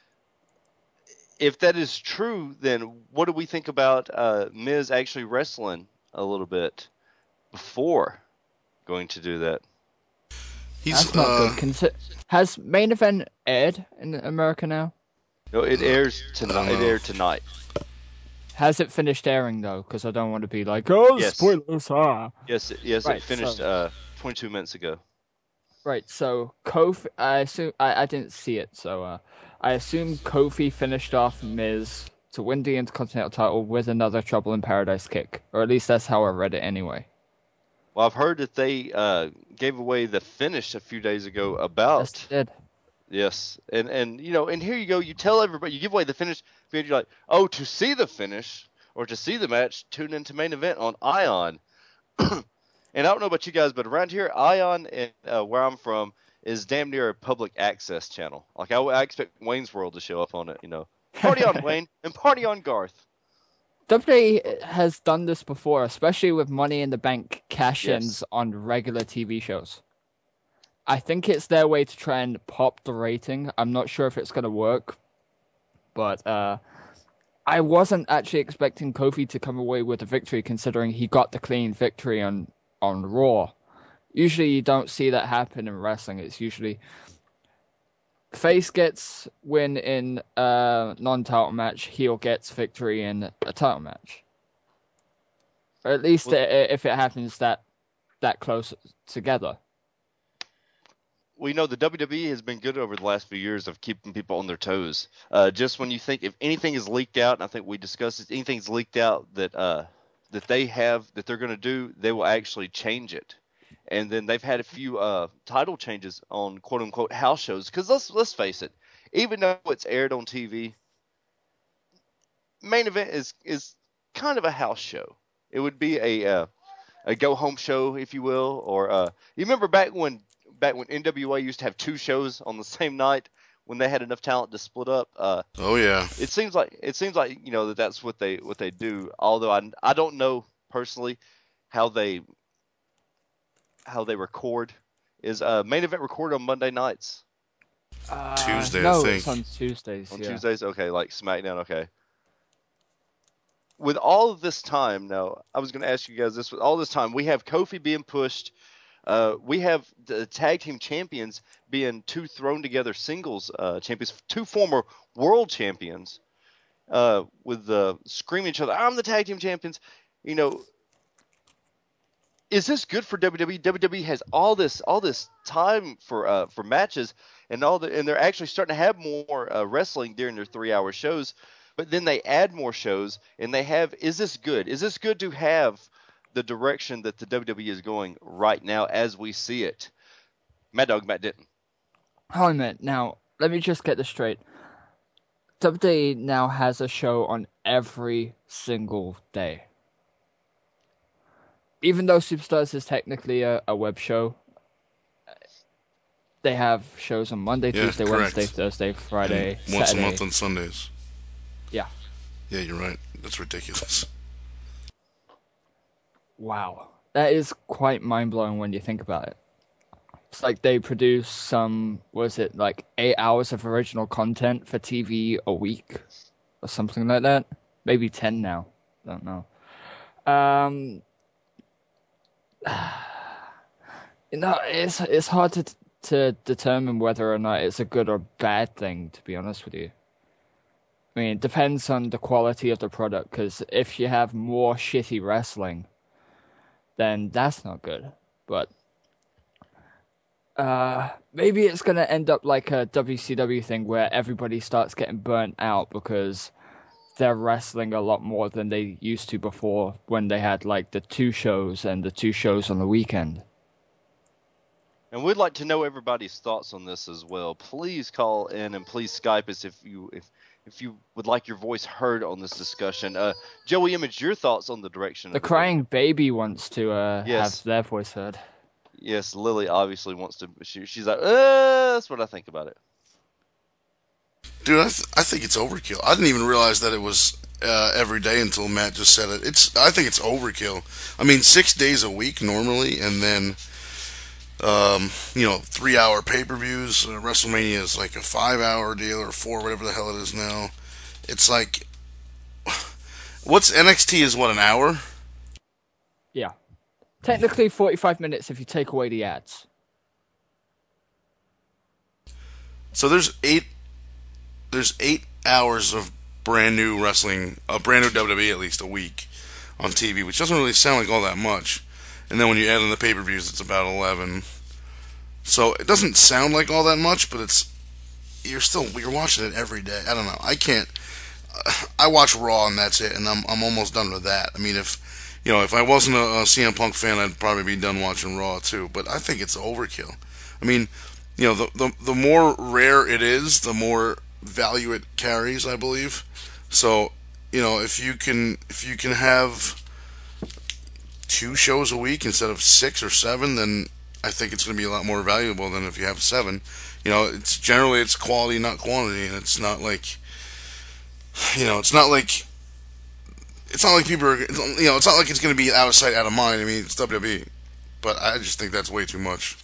if that is true, then what do we think about uh, Miz actually wrestling a little bit before going to do that? He's That's not uh, good. Consi- Has main event aired in America now? No, it airs tonight. It aired tonight. Has it finished airing though? Because I don't want to be like, oh, Yes. spoilers, ah. Yes, it, yes, Right, it finished so- uh, twenty-two minutes ago. Right, so Kofi, I assume I, I didn't see it, so uh, I assume Kofi finished off Miz to win the Intercontinental title with another Trouble in Paradise kick, or at least that's how I read it anyway. Well, I've heard that they uh, gave away the finish a few days ago about. Yes, they did. Yes, and and you know, and here you go. You tell everybody, you give away the finish, and you're like, oh, to see the finish or to see the match, tune into main event on Ion. And I don't know about you guys, but around here, Ion and uh, where I'm from is damn near a public access channel. Like I, I expect Wayne's World to show up on it. You know, party on Wayne and party on Garth. W W E has done this before, especially with Money in the Bank cash-ins Yes. on regular T V shows. I think it's their way to try and pop the rating. I'm not sure if it's going to work, but uh, I wasn't actually expecting Kofi to come away with a victory, considering he got the clean victory on, on Raw. Usually you don't see that happen in wrestling. It's usually face gets win in a non-title match, heel gets victory in a title match. Or at least Well, if it happens that that close together. We know the W W E has been good over the last few years of keeping people on their toes. Uh, just when you think if anything is leaked out, and I think we discussed it, anything's leaked out that uh, that they have that they're going to do, they will actually change it. And then they've had a few uh, title changes on quote unquote house shows. Because let's let's face it, even though it's aired on T V, Main Event is is kind of a house show. It would be a uh, a go home show, if you will, or uh, you remember back when. Back when N W A used to have two shows on the same night, when they had enough talent to split up. Uh, Oh yeah. it seems like it seems like you know that that's what they what they do. Although I I don't know personally how they how they record. Is uh, Main Event recorded on Monday nights? Uh, Tuesday, I no, think. it's on Tuesdays. On yeah. Tuesdays, okay, like SmackDown, okay. With all of this time, now I was going to ask you guys this. With all this time, we have Kofi being pushed. Uh, we have the tag team champions being two thrown together singles uh, champions, two former world champions, uh, with uh, screaming each other, "I'm the tag team champions." You know, is this good for W W E? W W E has all this all this time for uh, for matches, and all the and they're actually starting to have more uh, wrestling during their three hour shows. But then they add more shows, and they have. Is this good? Is this good to have the direction that the W W E is going right now as we see it? Mad Dog, Matt Denton. Hold on a minute. Now, let me just get this straight. W W E now has a show on every single day. Even though Superstars is technically a, a web show, they have shows on Monday, Yeah, Tuesday, correct. Wednesday, Thursday, Friday, And once Saturday. a month on Sundays. Yeah. Yeah, you're right. That's ridiculous. Wow. That is quite mind-blowing when you think about it. It's like they produce some, was it, like eight hours of original content for T V a week? Or something like that? Maybe ten now. Don't know. Um, you know, it's, it's hard to, to determine whether or not it's a good or bad thing, to be honest with you. I mean, it depends on the quality of the product, because if you have more shitty wrestling, then that's not good. But uh, maybe it's going to end up like a W C W thing where everybody starts getting burnt out because they're wrestling a lot more than they used to before, when they had like the two shows and the two shows on the weekend. And we'd like to know everybody's thoughts on this as well. Please call in and please Skype us if you if if you would like your voice heard on this discussion. Uh, Joey Image, your thoughts on the direction The of crying baby wants to uh, Yes. have their voice heard. Yes, Lily obviously wants to. She, she's like, uh, that's what I think about it. Dude, I, th- I think it's overkill. I didn't even realize that it was uh, every day until Matt just said it. It's I think it's overkill. I mean, six days a week normally, and then um, you know, three-hour pay-per-views. Uh, WrestleMania is like a five-hour deal or four, whatever the hell it is now. It's like, what's N X T is what, an hour? Yeah. Technically forty-five minutes if you take away the ads. So there's eight. There's eight hours of brand new wrestling, a brand new W W E at least a week on T V, which doesn't really sound like all that much. And then when you add in the pay-per-views, it's about eleven. So it doesn't sound like all that much, but it's you're still you're watching it every day. I don't know. I can't. Uh, I watch Raw and that's it, and I'm I'm almost done with that. I mean, if you know, if I wasn't a, a C M Punk fan, I'd probably be done watching Raw too. But I think it's overkill. I mean, you know, the the the more rare it is, the more value it carries, I believe. So, you know, if you can if you can have two shows a week instead of six or seven, then I think it's going to be a lot more valuable than if you have seven. You know, it's generally it's quality, not quantity, and it's not like, you know, it's not like, it's not like people are, you know, it's not like it's going to be out of sight, out of mind. I mean, it's W W E, but I just think that's way too much.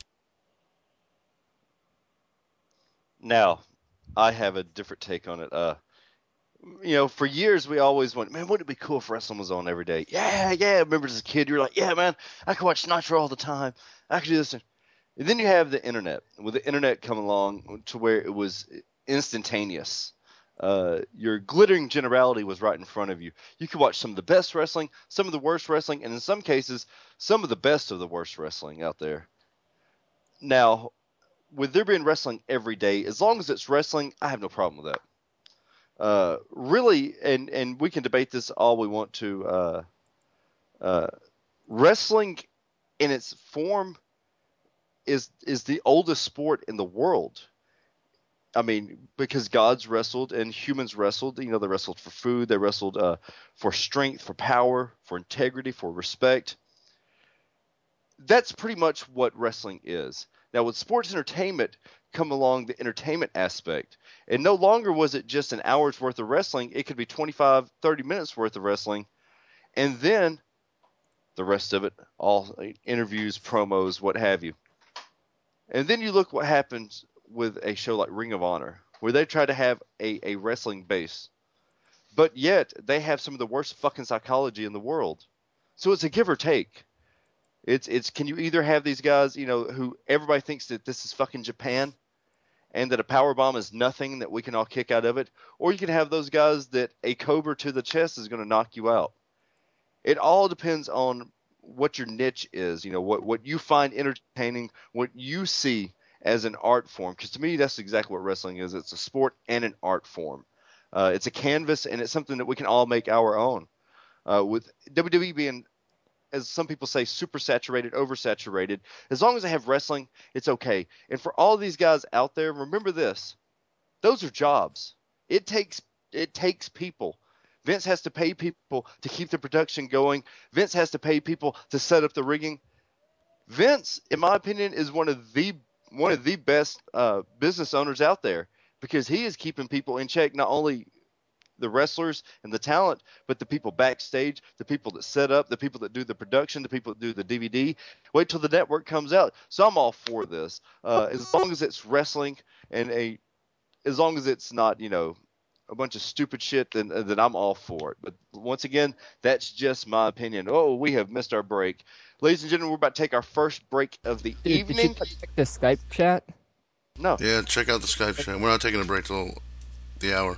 Now, I have a different take on it. Uh, you know, for years we always went, man, wouldn't it be cool if wrestling was on every day? Yeah, yeah. I remember as a kid, you're like, yeah, man, I could watch Nitro all the time. I could do this. And then you have the internet. With the internet come along to where it was instantaneous. Uh, your glittering generality was right in front of you. You could watch some of the best wrestling, some of the worst wrestling, and in some cases, some of the best of the worst wrestling out there. Now, with there being wrestling every day, as long as it's wrestling, I have no problem with that. Uh, really, and, and we can debate this all we want to, uh, uh, wrestling in its form is is the oldest sport in the world. I mean, because gods wrestled and humans wrestled. You know, they wrestled for food. They wrestled uh, for strength, for power, for integrity, for respect. That's pretty much what wrestling is. Now, with sports entertainment come along the entertainment aspect. And no longer was it just an hour's worth of wrestling. It could be twenty-five, thirty minutes worth of wrestling. And then the rest of it, all interviews, promos, what have you. And then you look what happens with a show like Ring of Honor, where they try to have a, a wrestling base. But yet, they have some of the worst fucking psychology in the world. So it's a give or take. It's, it's can you either have these guys, you know, who everybody thinks that this is fucking Japan, and that a power bomb is nothing that we can all kick out of it, or you can have those guys that a cobra to the chest is going to knock you out. It all depends on what your niche is, you know, what, what you find entertaining, what you see as an art form. Because to me, that's exactly what wrestling is. It's a sport and an art form. Uh, it's a canvas, and it's something that we can all make our own. Uh, with W W E being, as some people say, super saturated, oversaturated, as long as I have wrestling, it's okay. And for all these guys out there, remember this. Those are jobs. It takes it takes people. Vince has to pay people to keep the production going. Vince has to pay people to set up the rigging. Vince, in my opinion, is one of the one of the best uh, business owners out there, because he is keeping people in check, not only the wrestlers and the talent, but the people backstage, the people that set up, the people that do the production, the people that do the D V D. Wait till the network comes out. So I'm all for this. Uh, as long as it's wrestling and a, as long as it's not, you know, a bunch of stupid shit, then, then I'm all for it. But once again, that's just my opinion. Oh, we have missed our break. Ladies and gentlemen, we're about to take our first break of the Dude, evening. Did you check the Skype chat? No. Yeah, check out the Skype chat. We're not taking a break till the hour.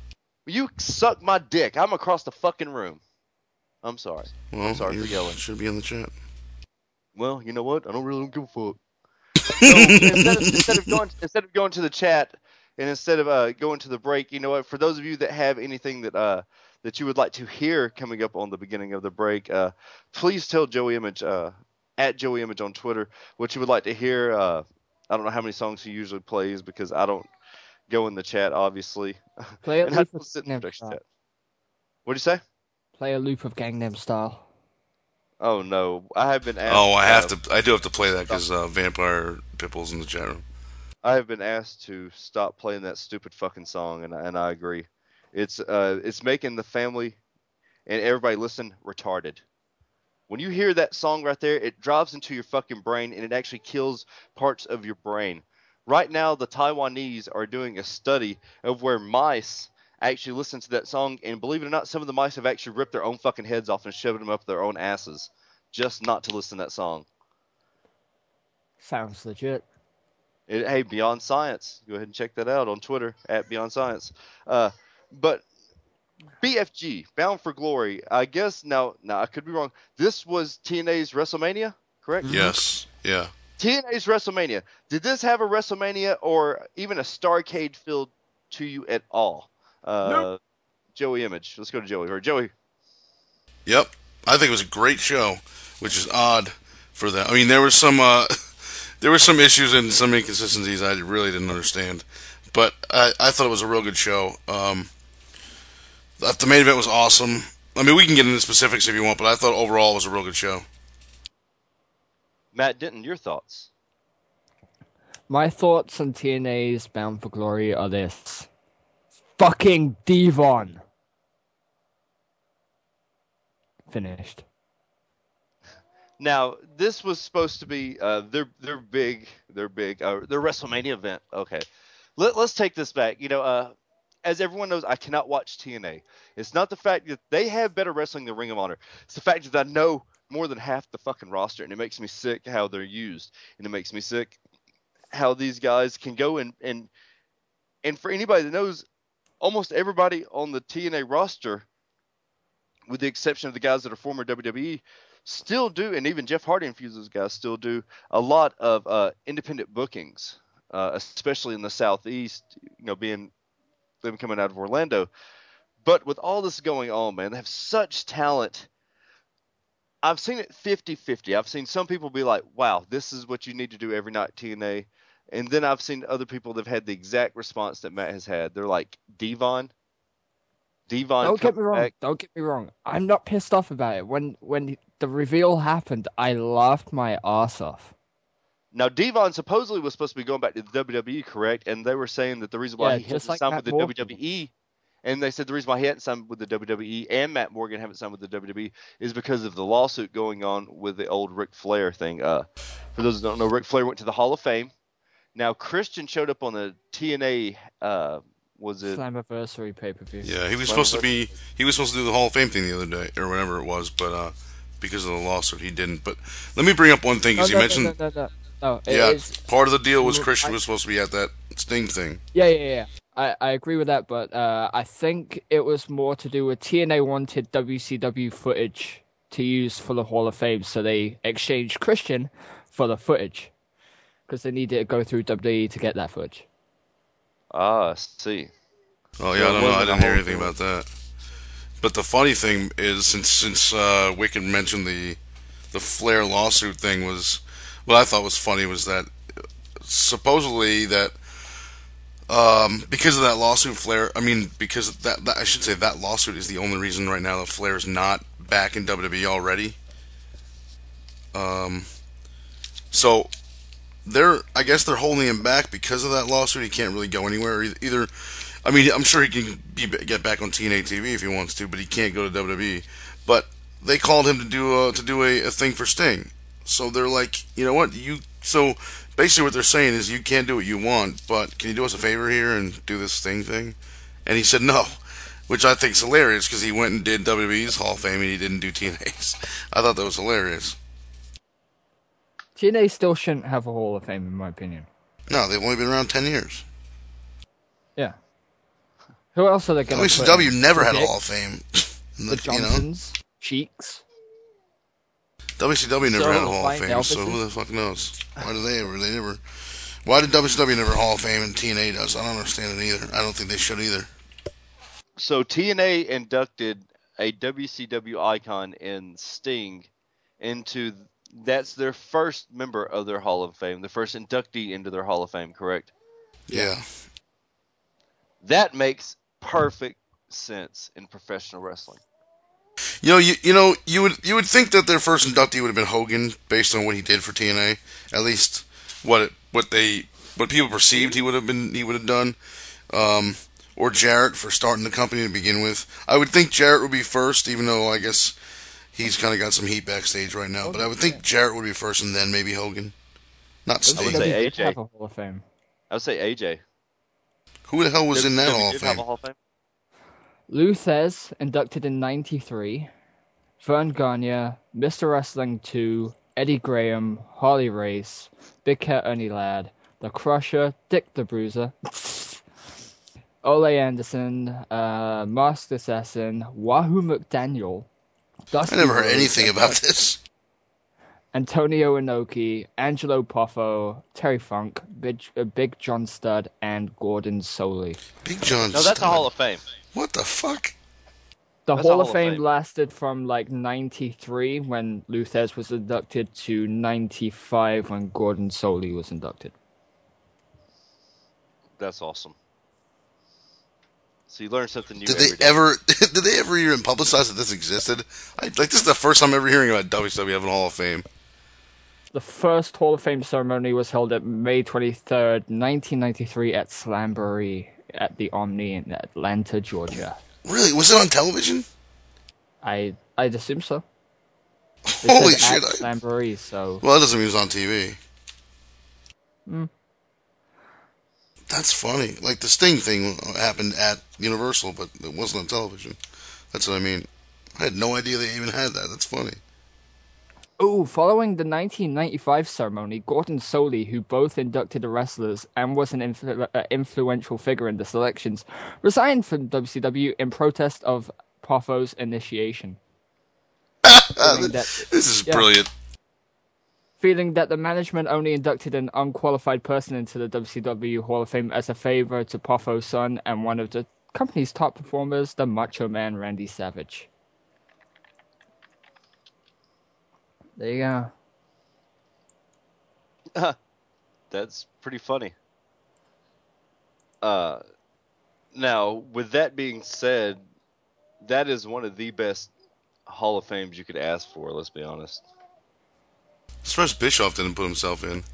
You suck my dick. I'm across the fucking room. I'm sorry. Well, I'm sorry you for yelling. should be in the chat. Well, you know what? I don't really give a fuck. So instead, of, instead of going instead of going to the chat and instead of uh, going to the break, you know what? For those of you that have anything that uh, that you would like to hear coming up on the beginning of the break, uh, please tell Joey Image uh, at Joey Image on Twitter what you would like to hear. Uh, I don't know how many songs he usually plays because I don't go in the chat, obviously. Play a and loop how of to sit in the Gangnam production Style. chat. What'd you say? Play a loop of Gangnam Style. Oh no, I have been asked. Oh, I have uh, to. I do have to play that because uh, Vampire Pipple's in the chat room. I have been asked to stop playing that stupid fucking song, and and I agree. It's uh it's making the family and everybody listen retarded. When you hear that song right there, it drops into your fucking brain, and it actually kills parts of your brain. Right now, the Taiwanese are doing a study of where mice actually listen to that song, and believe it or not, some of the mice have actually ripped their own fucking heads off and shoved them up their own asses just not to listen to that song. Sounds legit. It, hey, Beyond Science. Go ahead and check that out on Twitter, at Beyond Science. Uh, but B F G, Bound for Glory, I guess, now, now I could be wrong. This was T N A's WrestleMania, correct? Yes. Yeah. T N A's WrestleMania. Did this have a WrestleMania or even a Starrcade feel to you at all? Uh, Nope. Joey Image. Let's go to Joey. Or Joey. Yep. I think it was a great show, which is odd for them. I mean, there was some uh, there were some issues and some inconsistencies I really didn't understand, but I, I thought it was a real good show. Um, the main event was awesome. I mean, we can get into specifics if you want, but I thought overall it was a real good show. Matt Denton, your thoughts? My thoughts on T N A's Bound for Glory are this. Fucking Devon. Finished. Now, this was supposed to be uh, their their big their big uh, their WrestleMania event. Okay, Let, let's take this back. You know, uh, as everyone knows, I cannot watch T N A. It's not the fact that they have better wrestling than Ring of Honor. It's the fact that I know more than half the fucking roster, and it makes me sick how they're used, and it makes me sick how these guys can go and and and for anybody that knows, almost everybody on the T N A roster, with the exception of the guys that are former W W E, still do, and even Jeff Hardy and a few of those guys still do a lot of uh, independent bookings, uh, especially in the Southeast, you know, being them coming out of Orlando. But with all this going on, man, they have such talent. I've seen it fifty-fifty. I've seen some people be like, wow, this is what you need to do every night, T N A. And then I've seen other people that have had the exact response that Matt has had. They're like, Devon? Devon, Don't get me wrong. back. Don't get me wrong. I'm not pissed off about it. When when the reveal happened, I laughed my ass off. Now, Devon supposedly was supposed to be going back to the W W E, correct? And they were saying that the reason why Yeah, he just hadn't like signed Matt with the Morgan. W W E, and they said the reason why he hadn't signed with the W W E and Matt Morgan haven't signed with the W W E is because of the lawsuit going on with the old Ric Flair thing. Uh, for those who don't know, Ric Flair went to the Hall of Fame. Now, Christian showed up on the T N A, uh, was it? Slammiversary pay-per-view. Yeah, he was supposed to be. He was supposed to do the Hall of Fame thing the other day, or whatever it was, but uh, because of the lawsuit, he didn't. But let me bring up one thing, No, because no, you no, mentioned. no, no, no, no. It Yeah, is- part of the deal was Look, Christian I- was supposed to be at that Sting thing. Yeah, yeah, yeah. I, I agree with that, but uh, I think it was more to do with T N A wanted W C W footage to use for the Hall of Fame, so they exchanged Christian for the footage because they needed to go through W W E to get that footage. Ah, I see. Oh yeah, So I it don't know. wasn't I a didn't hear Hall of anything Fame. about that. But the funny thing is, since since uh, Wicked mentioned the the Flair lawsuit thing, was what I thought was funny was that supposedly that um, because of that lawsuit, Flair. I mean, because of that, that I should say that lawsuit is the only reason right now that Flair's not back in W W E already. Um, so they're, I guess they're holding him back because of that lawsuit. He can't really go anywhere e- either. I mean, I'm sure he can be, get back on T N A T V if he wants to, but he can't go to W W E. But they called him to do a, to do a, a thing for Sting. So they're like, you know what? You so basically what they're saying is you can't do what you want, but can you do us a favor here and do this Sting thing? And he said no, which I think is hilarious because he went and did W W E's Hall of Fame and he didn't do T N A's. I thought that was hilarious. T N A still shouldn't have a Hall of Fame, in my opinion. No, they've only been around ten years. Yeah. Who else are they going W to C put W in? never The had a Dicks? Hall of Fame. The you know, Johnsons? Cheeks? W C W never So, had a Hall of Ryan Fame, so Elvis? who the fuck knows? Why did they ever? They never. Why did W C W never Hall of Fame and T N A does? I don't understand it either. I don't think they should either. So T N A inducted a W C W icon in Sting into, that's their first member of their Hall of Fame, the first inductee into their Hall of Fame, correct? Yeah. That makes perfect sense in professional wrestling. You know, you you know, you would you would think that their first inductee would have been Hogan, based on what he did for T N A. At least what it, what they what people perceived he would have been he would have done. Um, or Jarrett for starting the company to begin with. I would think Jarrett would be first, even though I guess he's kind of got some heat backstage right now. But I would think Jarrett would be first, and then maybe Hogan, not I would Sting. say W A did J. have a Hall of Fame. I would say A J. Who the hell was in that W Hall did of have Fame? a Hall of Fame? Lou Thez, inducted in ninety-three. Vern Gagne, Mister Wrestling two, Eddie Graham, Harley Race, Big Cat Ernie Ladd, The Crusher, Dick the Bruiser, Ole Anderson, uh, Master Assassin, Wahoo McDaniel, Dusty I never heard Rhodes, anything about this. Antonio Inoki, Angelo Poffo, Terry Funk, Big, uh, Big John Studd, and Gordon Soley. Big John. No, that's a Studd. Hall of Fame. What the fuck? The That's a Hall of Hall of Fame Fame. lasted from like ninety-three when Lou Thez was inducted to ninety-five when Gordon Soley was inducted. That's awesome. So you learn something new Did every they day. ever? Did they ever even publicize that this existed? I, like this is the first time I'm ever hearing about W C W having a Hall of Fame. The first Hall of Fame ceremony was held at May twenty-third, nineteen ninety-three at Slamboree at the Omni in Atlanta, Georgia. Really? Was it on television? I I'd assume so. It Holy said shit. at I... Slamboree, so... Well, that doesn't mean it was on T V. Mm. That's funny. Like, the Sting thing happened at Universal, but it wasn't on television. That's what I mean. I had no idea they even had that. That's funny. Oh, following the nineteen ninety-five ceremony, Gordon Solie, who both inducted the wrestlers and was an influ- uh, influential figure in the selections, resigned from W C W in protest of Poffo's initiation. that, that, this is yeah, brilliant. Feeling that the management only inducted an unqualified person into the W C W Hall of Fame as a favor to Poffo's son and one of the company's top performers, the Macho Man Randy Savage. There you go. Uh, that's pretty funny. Uh, now, with that being said, that is one of the best Hall of Fames you could ask for, let's be honest. Surprised Bischoff didn't put himself in.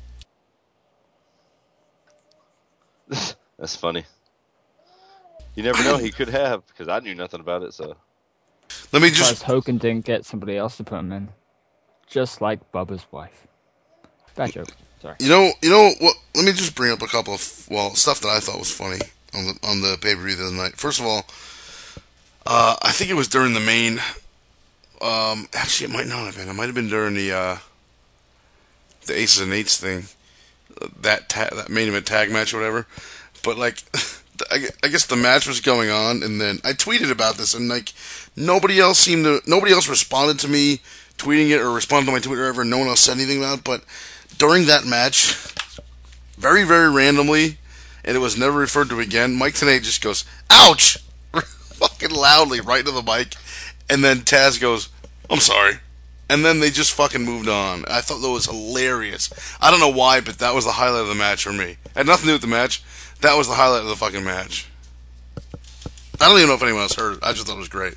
That's funny. You never know, he could have, because I knew nothing about it, so. Let me just... Surprised Hogan didn't get somebody else to put him in. Just like Bubba's wife. Bad joke. Sorry. You know, you know what? Let me just bring up a couple of well stuff that I thought was funny on the on the pay per view the other night. First of all, uh, I think it was during the main. Um, actually, it might not have been. It might have been during the uh, the Aces and Eights thing, that ta- that main event tag match or whatever. But like, I, I guess the match was going on, and then I tweeted about this, and like nobody else seemed to, nobody else responded to me tweeting it or responded to my tweet or whatever. No one else said anything about it, but during that match, very, very randomly, and it was never referred to again, Mike Tenay just goes, ouch! Fucking loudly right into the mic, and then Taz goes, I'm sorry. And then they just fucking moved on. I thought that was hilarious. I don't know why, but that was the highlight of the match for me. It had nothing to do with the match. That was the highlight of the fucking match. I don't even know if anyone else heard it. I just thought it was great.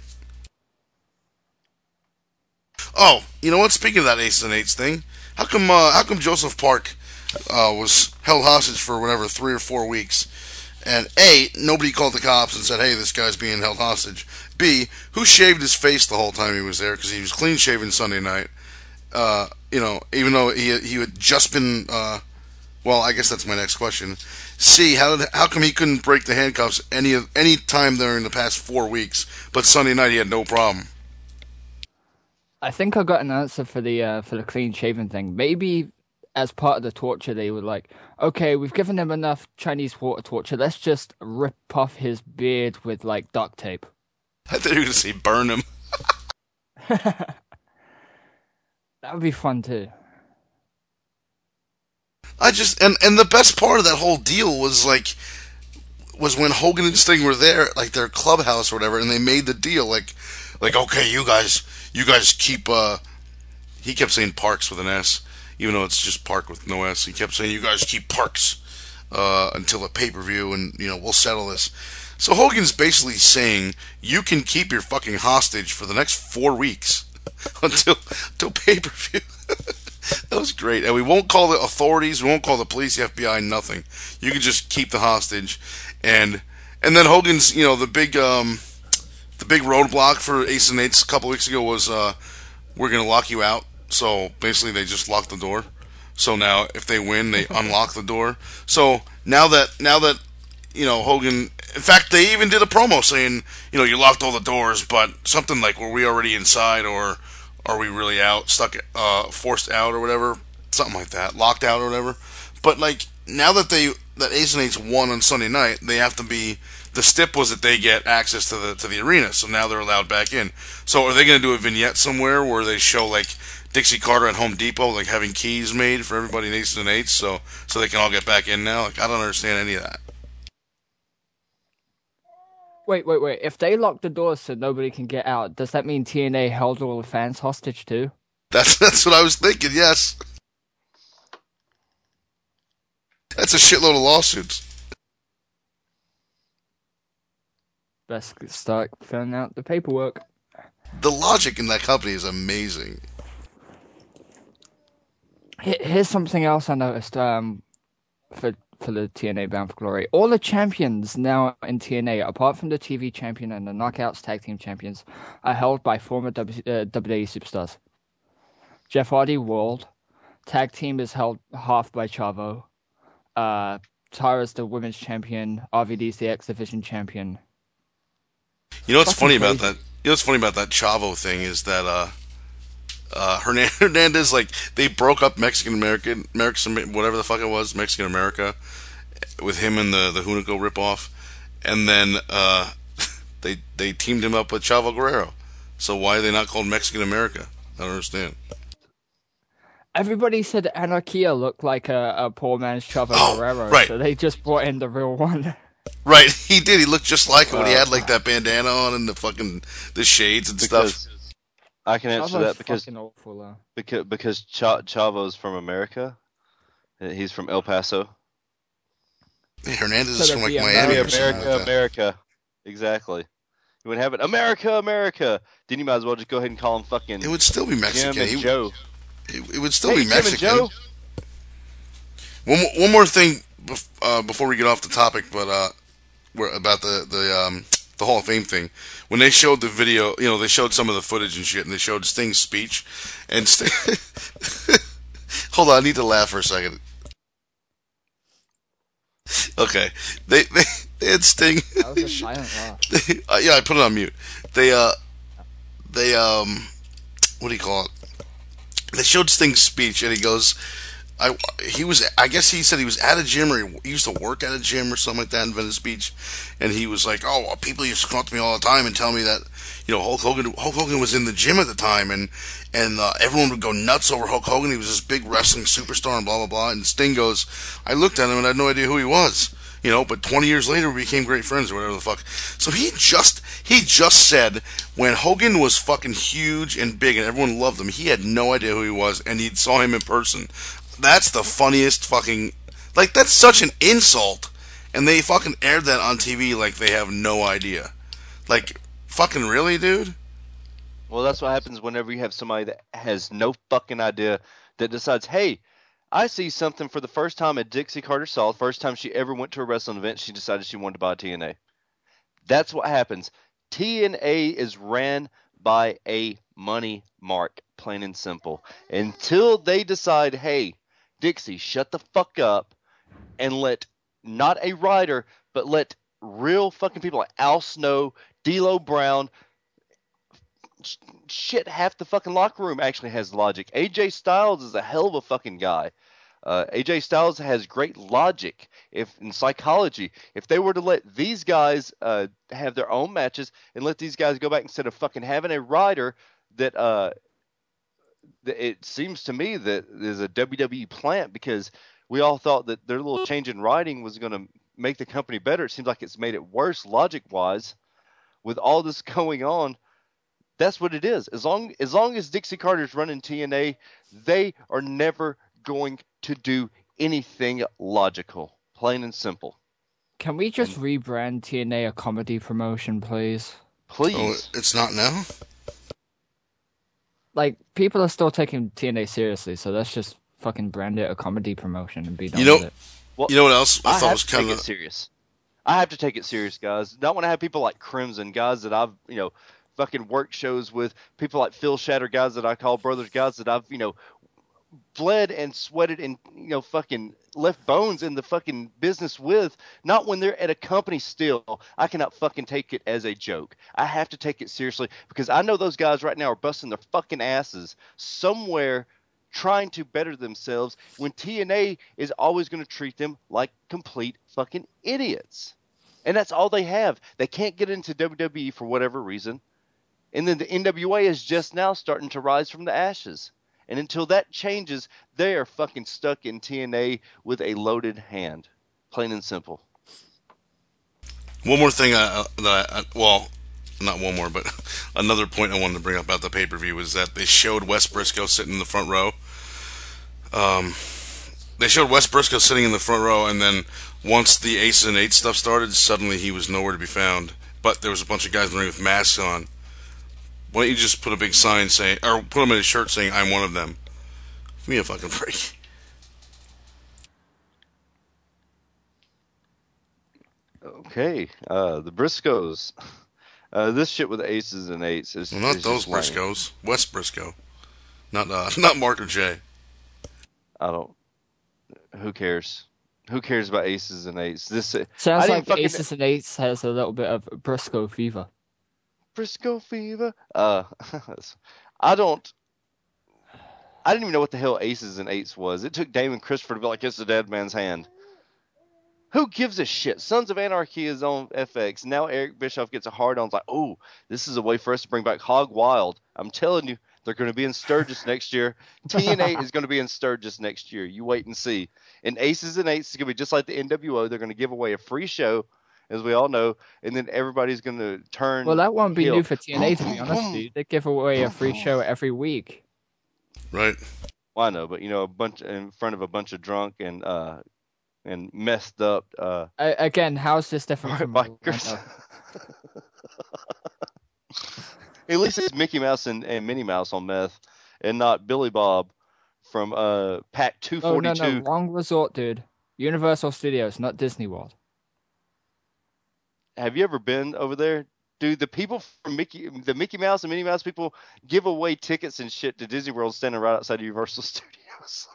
Oh, you know what? Speaking of that Aces and Eights thing, how come uh, how come Joseph Park uh, was held hostage for whatever three or four weeks? And A, nobody called the cops and said, "Hey, this guy's being held hostage." B, who shaved his face the whole time he was there because he was clean shaven Sunday night. Uh, you know, even though he he had just been. Uh, well, I guess that's my next question. C, how did, how come he couldn't break the handcuffs any any time during the past four weeks, but Sunday night he had no problem? I think I got an answer for the uh, for the clean shaven thing. Maybe as part of the torture, they were like, "Okay, we've given him enough Chinese water torture. Let's just rip off his beard with like duct tape." I thought you were going to say burn him. That would be fun too. I just and and the best part of that whole deal was like was when Hogan and Sting were there at like their clubhouse or whatever, and they made the deal like like okay, you guys you guys keep uh he kept saying Parks with an S, even though it's just Park with no S. He kept saying you guys keep Parks uh until the pay-per-view, and you know we'll settle this. So Hogan's basically saying you can keep your fucking hostage for the next four weeks until until pay-per-view. That was great. And we won't call the authorities, we won't call the police, the F B I, nothing. You can just keep the hostage. And and then Hogan's, you know, the big um, the big roadblock for Ace and Eights a couple weeks ago was uh, we're going to lock you out. So basically they just locked the door. So now if they win, they unlock the door. So now that now that you know Hogan, in fact they even did a promo saying, you know, you locked all the doors, but something like were we already inside or are we really out, stuck, uh, forced out or whatever, something like that, locked out or whatever. But like now that they that Ace and Eights won on Sunday night, they have to be. The stip was that they get access to the to the arena, so now they're allowed back in. So are they going to do a vignette somewhere where they show like Dixie Carter at Home Depot, like having keys made for everybody in Aces and Eights, so so they can all get back in now? Like I don't understand any of that. Wait, wait, wait. If they lock the doors so nobody can get out, does that mean T N A held all the fans hostage too? That's that's what I was thinking, yes. That's a shitload of lawsuits. Best start filling out the paperwork. The logic in that company is amazing. Here- Here's something else I noticed um, for for the T N A Bound for Glory. All the champions now in T N A, apart from the T V champion and the Knockouts Tag Team champions, are held by former W uh, W W E superstars. Jeff Hardy World Tag Team is held half by Chavo. Uh, Tara's the Women's Champion. R V D's the X Division Champion. You know what's Fucking funny about crazy. that? You know what's funny about that Chavo thing is that uh, uh, Hernan- Hernandez, like, they broke up Mexican American, Mexican, whatever the fuck it was, Mexican America, with him and the the Hunico ripoff, and then uh, they they teamed him up with Chavo Guerrero. So why are they not called Mexican America? I don't understand. Everybody said Anarchia looked like a, a poor man's Chavo Oh, Guerrero, right. so they just brought in the real one. Right, he did. He looked just like him when he Well- had like that bandana on and the fucking the shades and Because stuff. I can answer Chavo's that because fucking awful, though. because because Cha- Chavo's from America. He's from El Paso. Hey, Hernandez So is that'd from like be Miami. America, or something America, like that. America. Exactly. You would have it, America, America. Then you might as well just go ahead and call him fucking It would still be Mexican. Jim and He- Joe. It, it would still Hey, be Jim and Mexican. Joe. One more, one more thing bef- uh, before we get off the topic, but uh, we're about the the um, the Hall of Fame thing. When they showed the video, you know, they showed some of the footage and shit, and they showed Sting's speech. And Sting, hold on, I need to laugh for a second. Okay, they they, they had Sting. That was a silent laugh. They, uh, yeah, I put it on mute. They uh, they um, what do you call it? They showed Sting's speech, and he goes, "I he was I guess he said he was at a gym, or he used to work at a gym or something like that in Venice Beach, and he was like, oh, well, people used to come up to me all the time and tell me that, you know, Hulk Hogan Hulk Hogan was in the gym at the time, and and uh, everyone would go nuts over Hulk Hogan. He was this big wrestling superstar and blah blah blah." And Sting goes, "I looked at him and I had no idea who he was." You know, but twenty years later we became great friends or whatever the fuck. So he just he just said when Hogan was fucking huge and big and everyone loved him, he had no idea who he was, and he saw him in person. That's the funniest fucking, like, that's such an insult, and they fucking aired that on T V like they have no idea. Like, fucking really, dude? Well, that's what happens whenever you have somebody that has no fucking idea that decides, hey, I see something for the first time at Dixie Carter saw. The first time she ever went to a wrestling event, she decided she wanted to buy T N A. That's what happens. T N A is ran by a money mark, plain and simple. Until they decide, hey, Dixie, shut the fuck up and let not a writer, but let real fucking people like Al Snow, D'Lo Brown, sh- shit, half the fucking locker room actually has logic. A J Styles is a hell of a fucking guy. Uh, A J Styles has great logic if in psychology. If they were to let these guys uh, have their own matches and let these guys go back instead of fucking having a writer that uh, th- it seems to me that there's a W W E plant because we all thought that their little change in writing was going to make the company better. It seems like it's made it worse logic-wise. With all this going on, that's what it is. As long as long as Dixie Carter's running T N A, they are never going to do anything logical. Plain and simple. Can we just rebrand T N A a comedy promotion, please? Please. Oh, it's not now? Like, people are still taking T N A seriously, so let's just fucking brand it a comedy promotion and be done You know- with it. Well, You know what else I, I thought have was to take kind it of... serious. I have to take it serious, guys. Don't want to have people like Crimson, guys that I've, you know, fucking work shows with, people like Phil Shatter, guys that I call brothers, guys that I've, you know, bled and sweated and, you know, fucking left bones in the fucking business with, not when they're at a company still. I cannot fucking take it as a joke. I have to take it seriously because I know those guys right now are busting their fucking asses somewhere trying to better themselves when T N A is always going to treat them like complete fucking idiots. And that's all they have. They can't get into W W E for whatever reason. And then the N W A is just now starting to rise from the ashes. And until that changes, they are fucking stuck in T N A with a loaded hand. Plain and simple. One more thing, I, uh, that I, well, not one more, but another point I wanted to bring up about the pay-per-view was that they showed Wes Briscoe sitting in the front row. Um, they showed Wes Briscoe sitting in the front row, and then once the Ace and Eight stuff started, suddenly he was nowhere to be found. But there was a bunch of guys in the ring with masks on. Why don't you just put a big sign saying, or put him in a shirt saying, "I'm one of them." Give me a fucking break. Okay, uh, the Briscoes. Uh, this shit with aces and eights is Well, not is those just funny. Briscoes. West Briscoe. Not uh, not Mark or Jay. I don't. Who cares? Who cares about aces and eights? This I Sounds didn't like fucking Aces and Eights has a little bit of Briscoe fever. Briscoe fever. Uh, I don't. I didn't even know what the hell aces and eights was. It took Damon Christopher to be like, "It's the dead man's hand." Who gives a shit? Sons of Anarchy is on F X. Now Eric Bischoff gets a hard on. It's like, oh, this is a way for us to bring back Hog Wild. I'm telling you, they're going to be in Sturgis next year. T N A is going to be in Sturgis next year. You wait and see. And Aces and Eights is going to be just like the N W O. They're going to give away a free show, as we all know, and then everybody's going to turn. Well, that won't be heel. new for T N A, to be honest with you. They give away a free show every week. Right. Well, I know, but you know, a bunch in front of a bunch of drunk and uh and messed up uh I, again, how is this different from bikers. At least it's Mickey Mouse and, and Minnie Mouse on meth, and not Billy Bob from uh Pack two Oh, no, forty-two. no, wrong resort, dude. Universal Studios, not Disney World. Have you ever been over there? Dude, the people from Mickey, the Mickey Mouse and Minnie Mouse people give away tickets and shit to Disney World standing right outside of Universal Studios.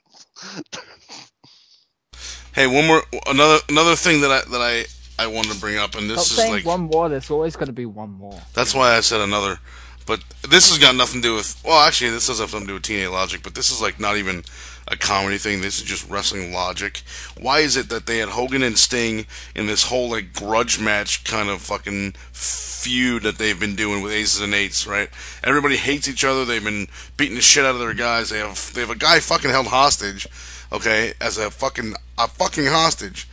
Hey, one more, another another thing that I that I I wanted to bring up, and this Stop is saying like one more, there's always going to be one more. that's why I said another. But this has got nothing to do with. Well, actually, this does have something to do with T N A Logic, but this is like not even a comedy thing. This is just wrestling logic. Why is it that they had Hogan and Sting in this whole like grudge match kind of fucking feud that they've been doing with Aces and Eights, right? Everybody hates each other. They've been beating the shit out of their guys. They have they have a guy fucking held hostage, okay, as a fucking a fucking hostage.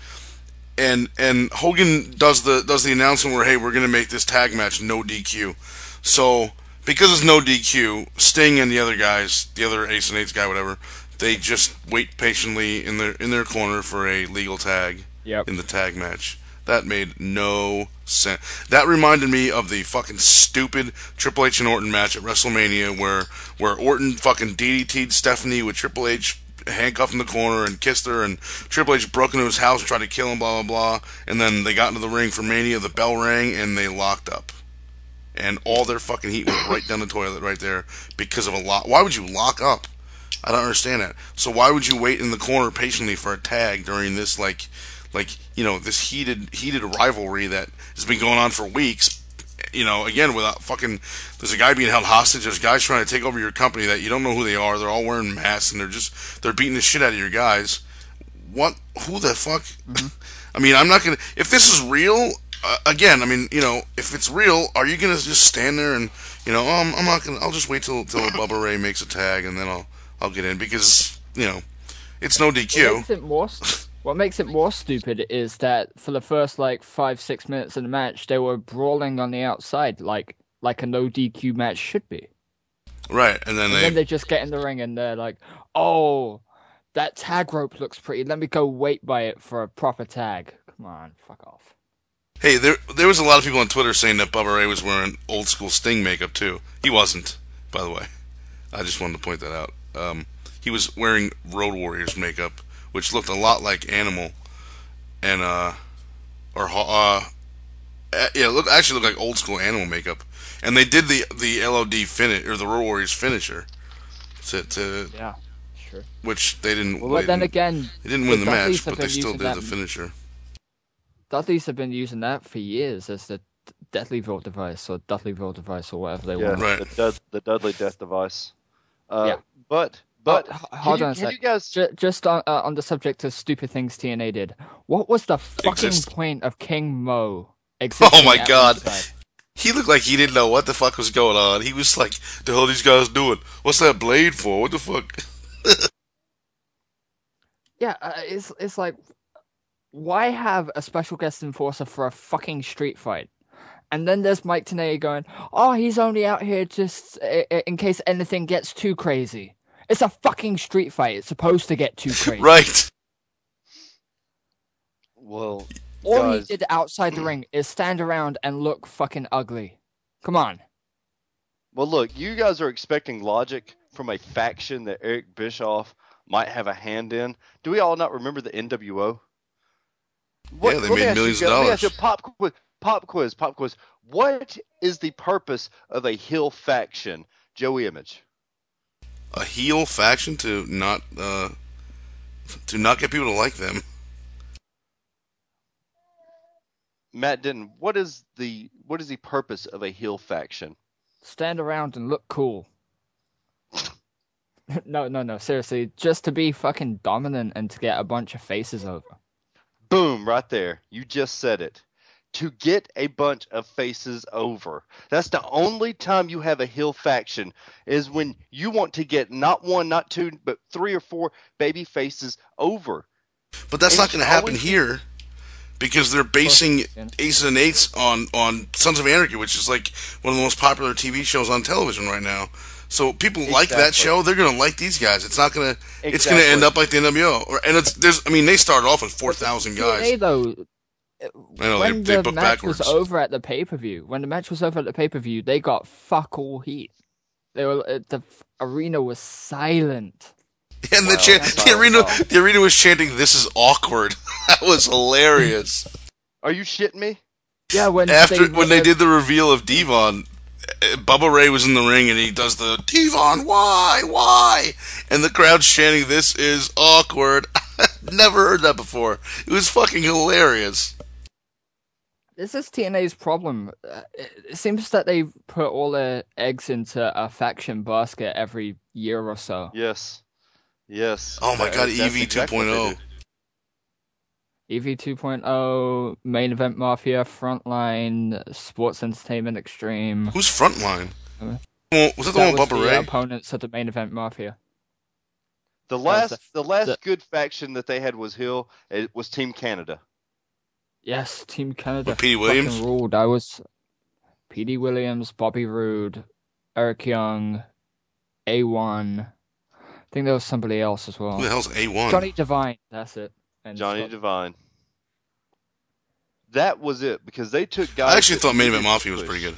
And and Hogan does the does the announcement where, hey, we're gonna make this tag match no D Q. So because it's no D Q, Sting and the other guys, the other Ace and Eights guy, whatever, they just wait patiently in their in their corner for a legal tag Yep. in the tag match. That made no sense. That reminded me of the fucking stupid Triple H and Orton match at WrestleMania where where Orton fucking D D T'd Stephanie with Triple H handcuffed in the corner and kissed her, and Triple H broke into his house and tried to kill him, blah, blah, blah. And then they got into the ring for Mania, the bell rang, and they locked up. And all their fucking heat went right down the toilet right there because of a lock. Why would you lock up? I don't understand that. So why would you wait in the corner patiently for a tag during this, like, like you know, this heated heated rivalry that has been going on for weeks? You know, again, without fucking, there's a guy being held hostage, there's guys trying to take over your company that you don't know who they are, they're all wearing masks, and they're just, they're beating the shit out of your guys. What, who the fuck? Mm-hmm. I mean, I'm not gonna, if this is real, uh, again, I mean, you know, if it's real, are you gonna just stand there and, you know, oh, I'm, I'm not gonna, I'll just wait till, till Bubba Ray makes a tag, and then I'll, I'll get in, because, you know, it's no D Q. What makes it more, what makes it more stupid is that for the first, like, five, six minutes of the match, they were brawling on the outside, like like a no D Q match should be. Right, and then and they... then they just get in the ring and they're like, oh, that tag rope looks pretty, let me go wait by it for a proper tag. Come on, fuck off. Hey, there there was a lot of people on Twitter saying that Bubba Ray was wearing old school Sting makeup, too. He wasn't, by the way. I just wanted to point that out. Um, he was wearing Road Warriors makeup, which looked a lot like Animal, and uh, or uh, yeah, look actually looked like old school Animal makeup, and they did the the L O D finish or the Road Warriors finisher, to to yeah, sure, which they didn't. Well, they then didn't, again, they didn't win the Dudleys match, but they still did that, the finisher. Dudleys have been using that for years as the Deadlyville device or Dudleyville device or whatever they yeah, want. Right. The, Dud- the Dudley Death device. Uh, yeah, but. But uh, hold you, on a sec. You guys... Just, just on, uh, on the subject of stupid things T N A did, what was the fucking Exist. point of King Mo existing? Oh my at god. ringside? He looked like he didn't know what the fuck was going on. He was like, the hell are these guys doing? What's that blade for? What the fuck? Yeah, uh, it's it's like, why have a special guest enforcer for a fucking street fight? And then there's Mike Tenay going, oh, he's only out here just in case anything gets too crazy. It's a fucking street fight. It's supposed to get too crazy. Right. Well, all guys... he did outside the ring is stand around and look fucking ugly. Come on. Well, look, you guys are expecting logic from a faction that Eric Bischoff might have a hand in. Do we all not remember the N W O? What, yeah, they let me made ask millions you, of let me dollars. ask you a pop quiz, pop quiz, pop quiz. What is the purpose of a heel faction, Joey Image? A heel faction to not uh, to not get people to like them. Matt Denton, what is the what is the purpose of a heel faction? Stand around and look cool. no, no, no. Seriously, just to be fucking dominant and to get a bunch of faces over. Boom, right there. You just said it. To get a bunch of faces over. That's the only time you have a heel faction, is when you want to get not one, not two, but three or four baby faces over. But that's And not it's going to happen always- here because they're basing Aces and Eights on, on Sons of Anarchy, which is like one of the most popular T V shows on television right now. So people like that Exactly. show, they're going to like these guys. It's not going to it's going Exactly. to end up like the N W O. Or, and it's there's I mean they started off with four thousand T N A guys. though, I know they, when they the booked match backwards. was over at the pay per view, when the match was over at the pay per view, they got fuck all heat. They were uh, the f- arena was silent. And the, Wow, chan- that's the not arena, awesome. the arena was chanting, "This is awkward." That was hilarious. Are you shitting me? Yeah, when After they, when they did the reveal of Devon, uh, Bubba Ray was in the ring and he does the Devon, why, why, and the crowd's chanting, "This is awkward." Never heard that before. It was fucking hilarious. This is T N A's problem. Uh, It it seems that they put all their eggs into a faction basket every year or so. Yes. Yes. Oh my That- god, that's E V exactly what they 2.0. do. E V two point oh, Main Event Mafia, Frontline, Sports Entertainment Extreme. Who's Frontline? Uh, Well, was that the That one with was Bubba the Ray? opponents of the Main Event Mafia. The was last, the- the last the- good faction that they had was Hill. It was Team Canada. Yes, Team Canada. With Petey fucking Williams? ruled. I was P D Williams, Bobby Roode, Eric Young, A one. I think there was somebody else as well. Who the hell's A one? Johnny Devine. That's it. And Johnny Scott- Devine. That was it, because they took guys. I actually that thought Main needed Event to Mafia was push. pretty good.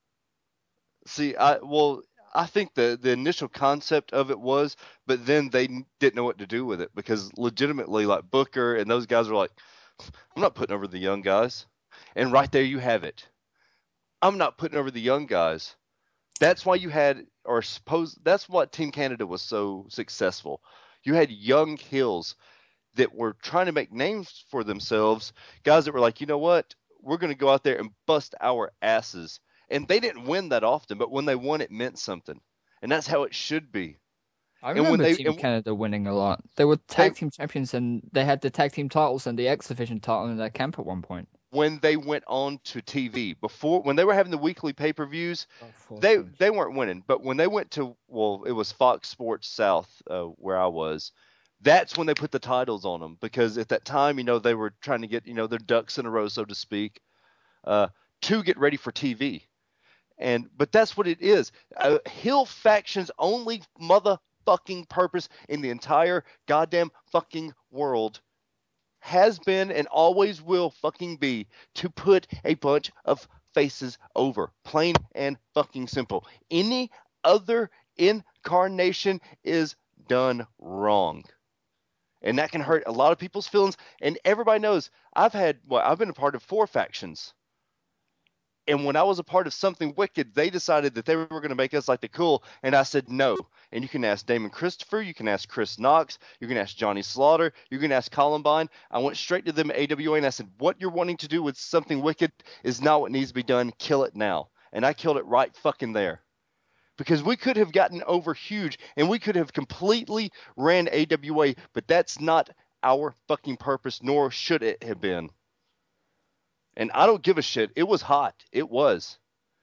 See, I well, I think the the initial concept of it was, but then they n- didn't know what to do with it, because legitimately, like Booker and those guys were like, "I'm not putting over the young guys," and right there you have it. I'm not putting over the young guys. That's why you had, or suppose that's what Team Canada was so successful. You had young Hills that were trying to make names for themselves, guys that were like, you know what, we're going to go out there and bust our asses. And they didn't win that often, but when they won, it meant something. And that's how it should be. I and when remember they- Team and- Canada winning a lot. They were tag They- team champions, and they had the tag team titles and the X Division title in their camp at one point. When they went on to T V, before when they were having the weekly pay-per-views, Oh, they they weren't winning. But when they went to, well, it was Fox Sports South, uh, where I was. That's when they put the titles on them, because at that time, you know, they were trying to get, you know, their ducks in a row, so to speak, uh, to get ready for T V. And but that's what it is. Uh, Hill faction's only motherfucking purpose in the entire goddamn fucking world has been and always will fucking be to put a bunch of faces over. Plain and fucking simple. Any other incarnation is done wrong. And that can hurt a lot of people's feelings. And everybody knows I've had, well, I've been a part of four factions. And when I was a part of Something Wicked, they decided that they were going to make us like the cool. And I said no. And you can ask Damon Christopher. You can ask Chris Knox. You can ask Johnny Slaughter. You can ask Columbine. I went straight to them at A W A and I said, what you're wanting to do with Something Wicked is not what needs to be done. Kill it now. And I killed it right fucking there. Because we could have gotten over huge and we could have completely ran A W A, but that's not our fucking purpose, nor should it have been. And I don't give a shit. It was hot. It was.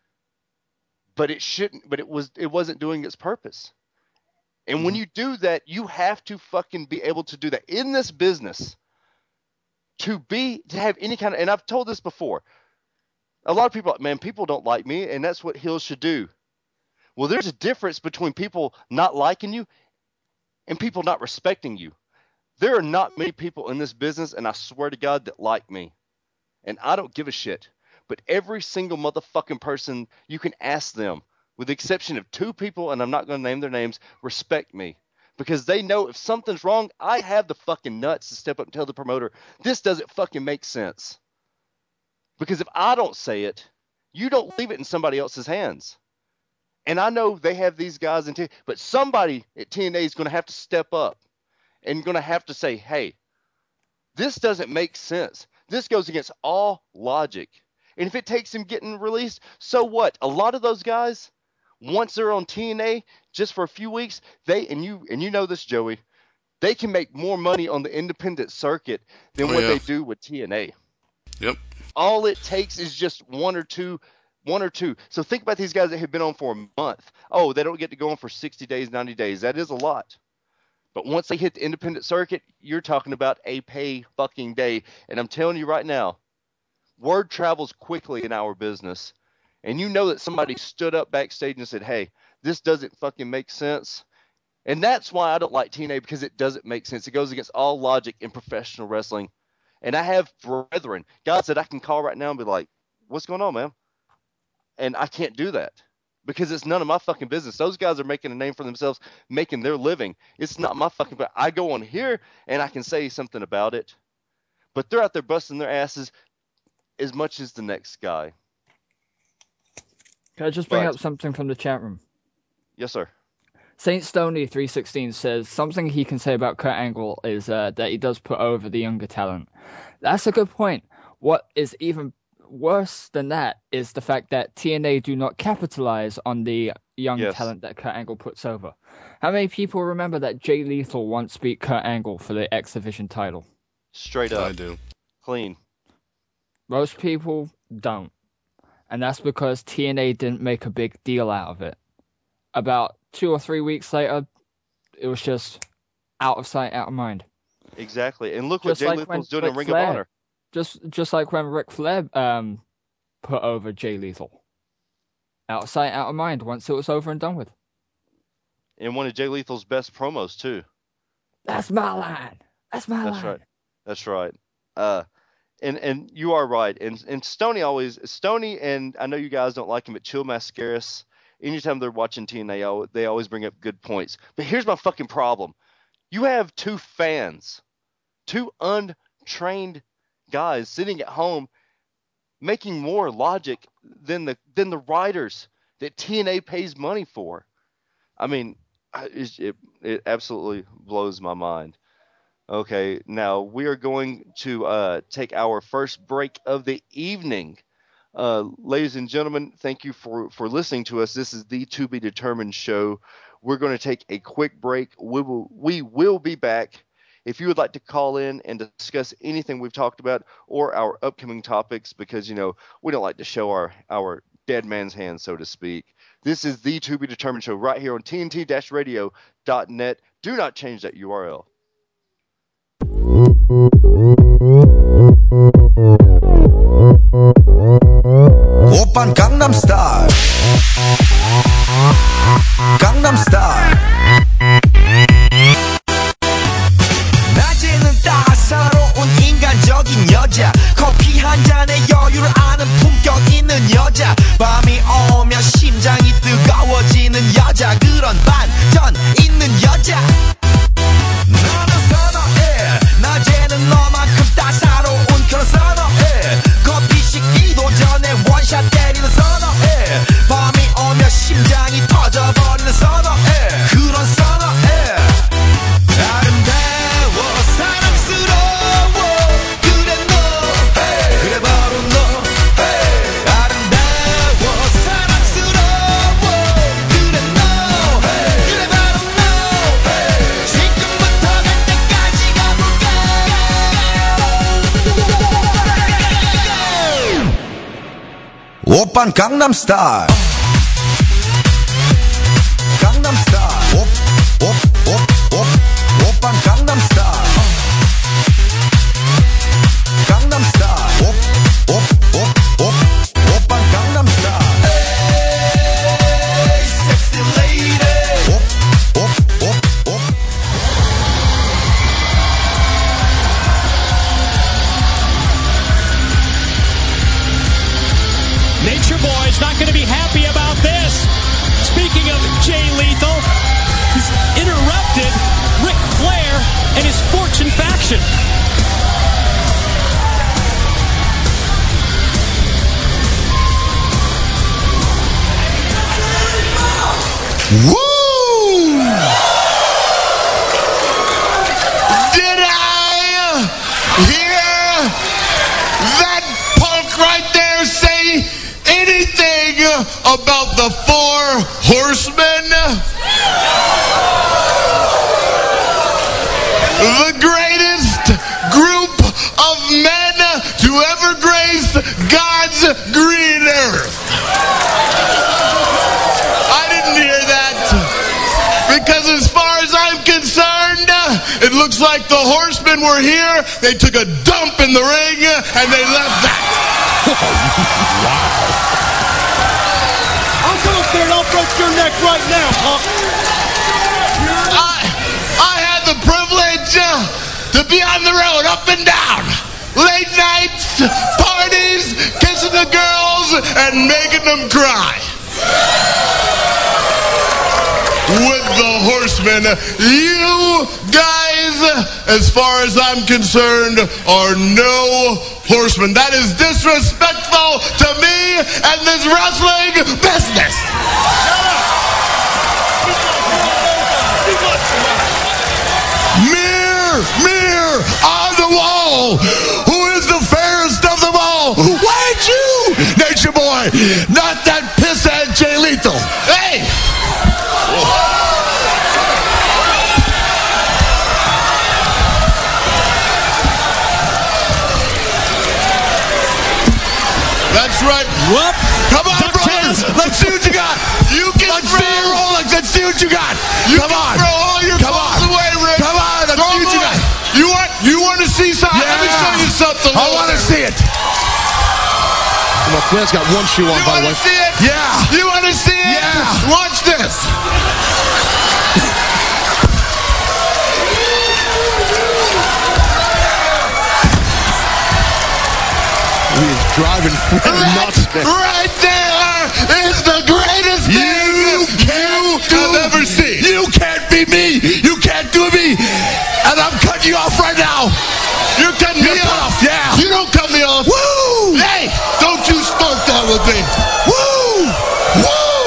But it shouldn't, but it was, it wasn't doing its purpose. And when you do that, you have to fucking be able to do that in this business. To be, to have any kind of, and I've told this before. A lot of people are like, man, people don't like me, and that's what heels should do. Well, there's a difference between people not liking you and people not respecting you. There are not many people in this business, and I swear to God, that like me. And I don't give a shit. But every single motherfucking person, you can ask them with the exception of two people, and I'm not going to name their names, respect me. Because they know if something's wrong, I have the fucking nuts to step up and tell the promoter, this doesn't fucking make sense. Because if I don't say it, you don't leave it in somebody else's hands. And I know they have these guys in T N A, but somebody at T N A is going to have to step up and going to have to say, hey, this doesn't make sense. This goes against all logic. And if it takes him getting released, so what? A lot of those guys, once they're on T N A, just for a few weeks, they and you and you know this, Joey, they can make more money on the independent circuit than oh, what yeah. they do with T N A. Yep. All it takes is just one or two, one or two. So think about these guys that have been on for a month. Oh, they don't get to go on for sixty days, ninety days. That is a lot. But once they hit the independent circuit, you're talking about a pay fucking day. And I'm telling you right now, word travels quickly in our business. And you know that somebody stood up backstage and said, hey, this doesn't fucking make sense. And that's why I don't like T N A, because it doesn't make sense. It goes against all logic in professional wrestling. And I have brethren, guys that I can call right now and be like, what's going on, man? And I can't do that because it's none of my fucking business. Those guys are making a name for themselves, making their living. It's not my fucking – I go on here and I can say something about it. But they're out there busting their asses as much as the next guy. Can I just bring But, up something from the chat room? Yes, sir. Saint Stoney three sixteen says something he can say about Kurt Angle is uh, that he does put over the younger talent. That's a good point. What is even worse than that is the fact that T N A do not capitalize on the young Yes. talent that Kurt Angle puts over. How many people remember that Jay Lethal once beat Kurt Angle for the X Division title? Straight up. I do. Clean. Most people don't. And that's because T N A didn't make a big deal out of it. About two or three weeks later, it was just out of sight, out of mind. Exactly. And look Just what Jay like when Lethal's doing in Ric Ring Flair- of Honor. Just just like when Ric Flair um, put over Jay Lethal. Out of sight, out of mind, once it was over and done with. And one of Jay Lethal's best promos, too. That's my line. That's my That's line. right. That's right. Uh, and and you are right. And and Stoney always Stoney and I know you guys don't like him, but Chill Mascaris. Anytime they're watching T N A, al- they always bring up good points. But here's my fucking problem: you have two fans, two untrained guys sitting at home, making more logic than the than the writers that T N A pays money for. I mean, I- it it, it absolutely blows my mind. Okay, now we are going to uh, take our first break of the evening. Uh, ladies and gentlemen, thank you for, for listening to us. This is the To Be Determined show. We're going to take a quick break. We will we will be back. If you would like to call in and discuss anything we've talked about or our upcoming topics, because, you know, we don't like to show our, our dead man's hand, so to speak. This is the To Be Determined show right here on T N T radio dot net. Do not change that U R L. 오빤 강남스타일 강남스타일 낮에는 따사로운 인간적인 여자 커피 한 잔에 여유를 아는 품격 있는 여자 밤이 오면 심장이 뜨거워지는 여자 그런 반전 있는 여자 나는 선어해 낮에는 너만큼 따사로운 그런 선어해 커피 식기도 전에 원샷 때리는 선어해 밤이 오면 심장이 터져버리는 선어해 그런 선어해 아름다워 사랑스러워 그래 너 hey. 그래 바로 너 hey. 아름다워 사랑스러워 그래 너 hey. 그래 바로 너 hey. 지금부터 갈 때까지 가볼까 오빤 강남스타일 강남스타일 옵옵옵옵 오빤 강남스타일 강남스타일 옵옵옵옵 오빤 강남스타일 에이 섹시 레이디 옵옵옵옵 Nature Boy's not going to be happy about the four horsemen? The greatest group of men to ever grace God's green earth. I didn't hear that. Because as far as I'm concerned, it looks like the horsemen were here, they took a dump in the ring, and they left that. I'll come up there and I'll break your neck right now, punk. I, I had the privilege uh, to be on the road, up and down. Late nights, parties, kissing the girls, and making them cry. With the horsemen, you guys, as far as I'm concerned, are no horsemen. That is disrespectful to me and this wrestling business. Mirror, mirror on the wall, who is the fairest of them all? Why ain't you, Nature Boy? Not that pisshead Jay Lethal. Hey! That's right. Whoop. Come on, Duck brothers. tail. Let's see what you got. You can let's throw, see your Rolex. Let's see what you got. You Come can on. throw all your Come clothes on. away, Rick. Come on. Let's Throw see what you them got. away. You want? You want to see something? Yeah. Let me show you something. I want to see it. My friend's got one shoe on, You by the wanna way. see it? Yeah. You want to see it? Yeah. Watch this. He's driving nuts. Right there is the greatest thing you, you have ever seen. You can't be me. You can't do me. And I'm cutting you off right now. You're cutting me off. Yeah. You don't cut me off. Woo! Hey, don't you start that with me. Woo! Woo!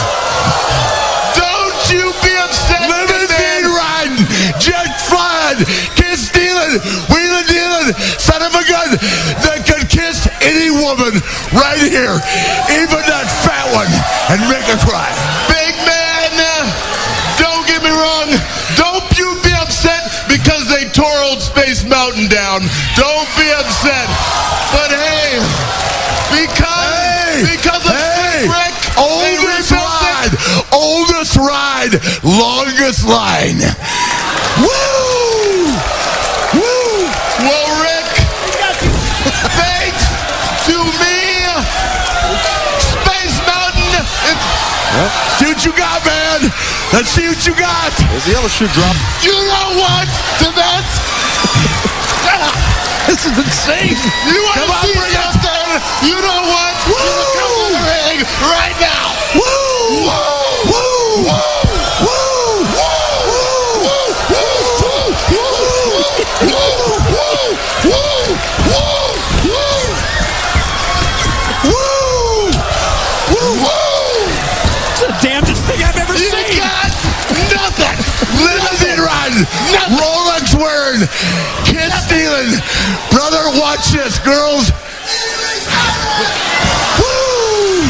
Don't you be upset. Limousine riding, jet flying, kiss stealing, wheeling dealing, son of a gun that could kiss any woman right here, even that fat one, and make her cry. Big man, uh, don't get me wrong. Don't you be upset because they tore Old Space Mountain down. Don't be upset. But hey, because hey, because of hey, Rick, oldest ride, it. oldest ride, longest line. Woo! Woo! Well, Rick, thanks to me, Space Mountain. It's, yep. See what you got, man. Let's see what you got. There's the other shoe drop. You know what? To that. This is insane. You want to see something? You know what? Woo! Come to the ring right now. Woo! Woo! Woo! Woo! Damnedest thing I've ever you seen. You got nothing. Limousine riding, Rolex wearing, kid stealing. Brother, watch this, girls. Woo!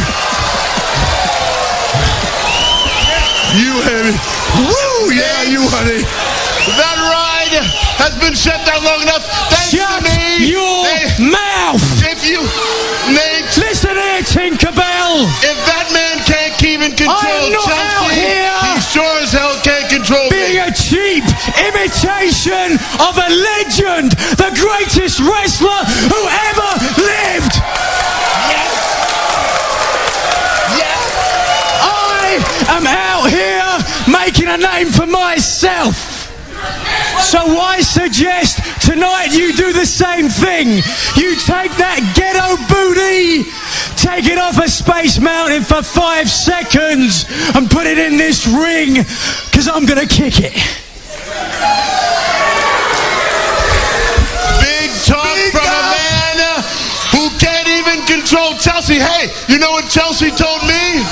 You honey. Woo! Yeah, you honey. That ride has been shut down long enough. Thanks Shut to me. your Hey, mouth. If you, Nate, Listen here, Tinkerbell. if that man can't even control I'm not Chelsea, out here he sure as hell can't control being me. a cheap imitation of a legend, the greatest wrestler who ever lived. Yes. Yes. I am out here making a name for myself. So I suggest tonight you do the same thing. You take that ghetto booty, take it off a Space Mountain for five seconds and put it in this ring, because I'm going to kick it. Big talk Big from guy. a man uh, who can't even control Chelsea. Hey, you know what Chelsea told me?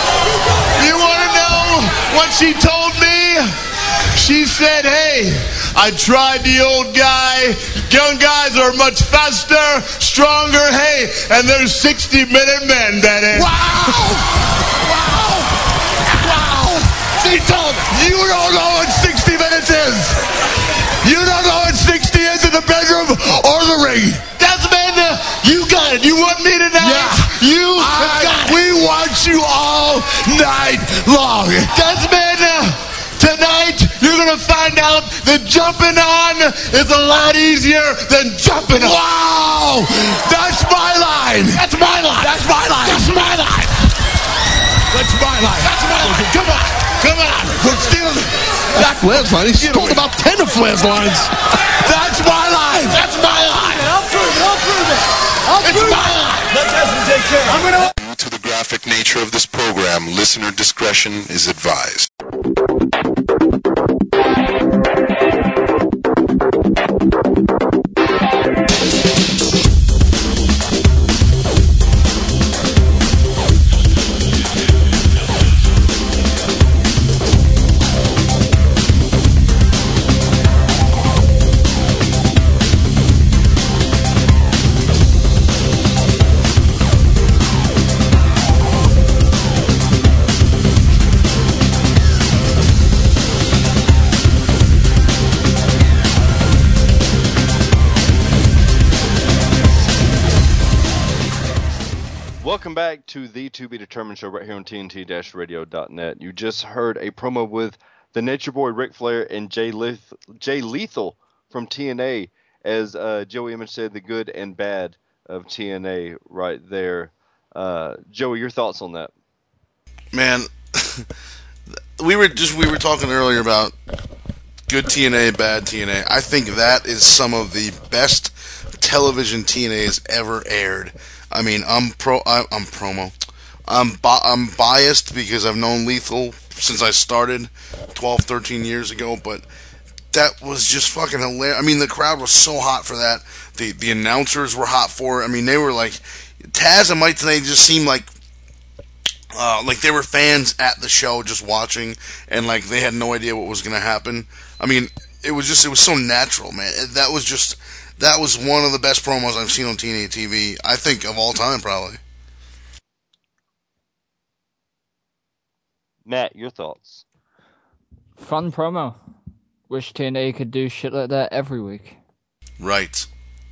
You want to know what she told me? She said, hey, I tried the old guy. Young guys are much faster, stronger. Hey, and there's sixty minute men, Bennett. Wow! Wow! Wow! See, Tom, you don't know what sixty minutes is. You don't know what sixty is in the bedroom or the ring. Desmond, you got it. You want me tonight? Yeah. You I, got it. We want you all night long. Desmond, tonight you're going to find out that jumping on is a lot easier than jumping on. Wow! That's my line. That's my line. That's my line. That's my line. That's my line. That's my line. Come on. Come on. We're stealing that Flair's line. He's told about ten of Flair's lines. That's my line. That's my line. I'll prove it. I'll prove it. I'll It's prove my it. line. Let Desmond take care. I'm gonna. Due to the graphic nature of this program, listener discretion is advised. Welcome back to the To Be Determined show right here on T N T radio dot net. You just heard a promo with the Nature Boy Ric Flair and Jay, Leth- Jay Lethal from T N A, as uh, Joey Image said, the good and bad of T N A right there. Uh, Joey, your thoughts on that? Man, we were just we were talking earlier about good T N A, bad T N A. I think that is some of the best television T N A has ever aired. I mean, I'm pro. I, I'm promo. I'm bi- I'm biased because I've known Lethal since I started twelve, thirteen years ago. But that was just fucking hilarious. I mean, the crowd was so hot for that. The the announcers were hot for it. I mean, they were like Taz and Mike today just seemed like uh, like they were fans at the show just watching, and like they had no idea what was going to happen. I mean, it was just it was so natural, man. That was just. That was one of the best promos I've seen on T N A T V, I think, of all time, probably. Matt, your thoughts? Fun promo. Wish T N A could do shit like that every week. Right.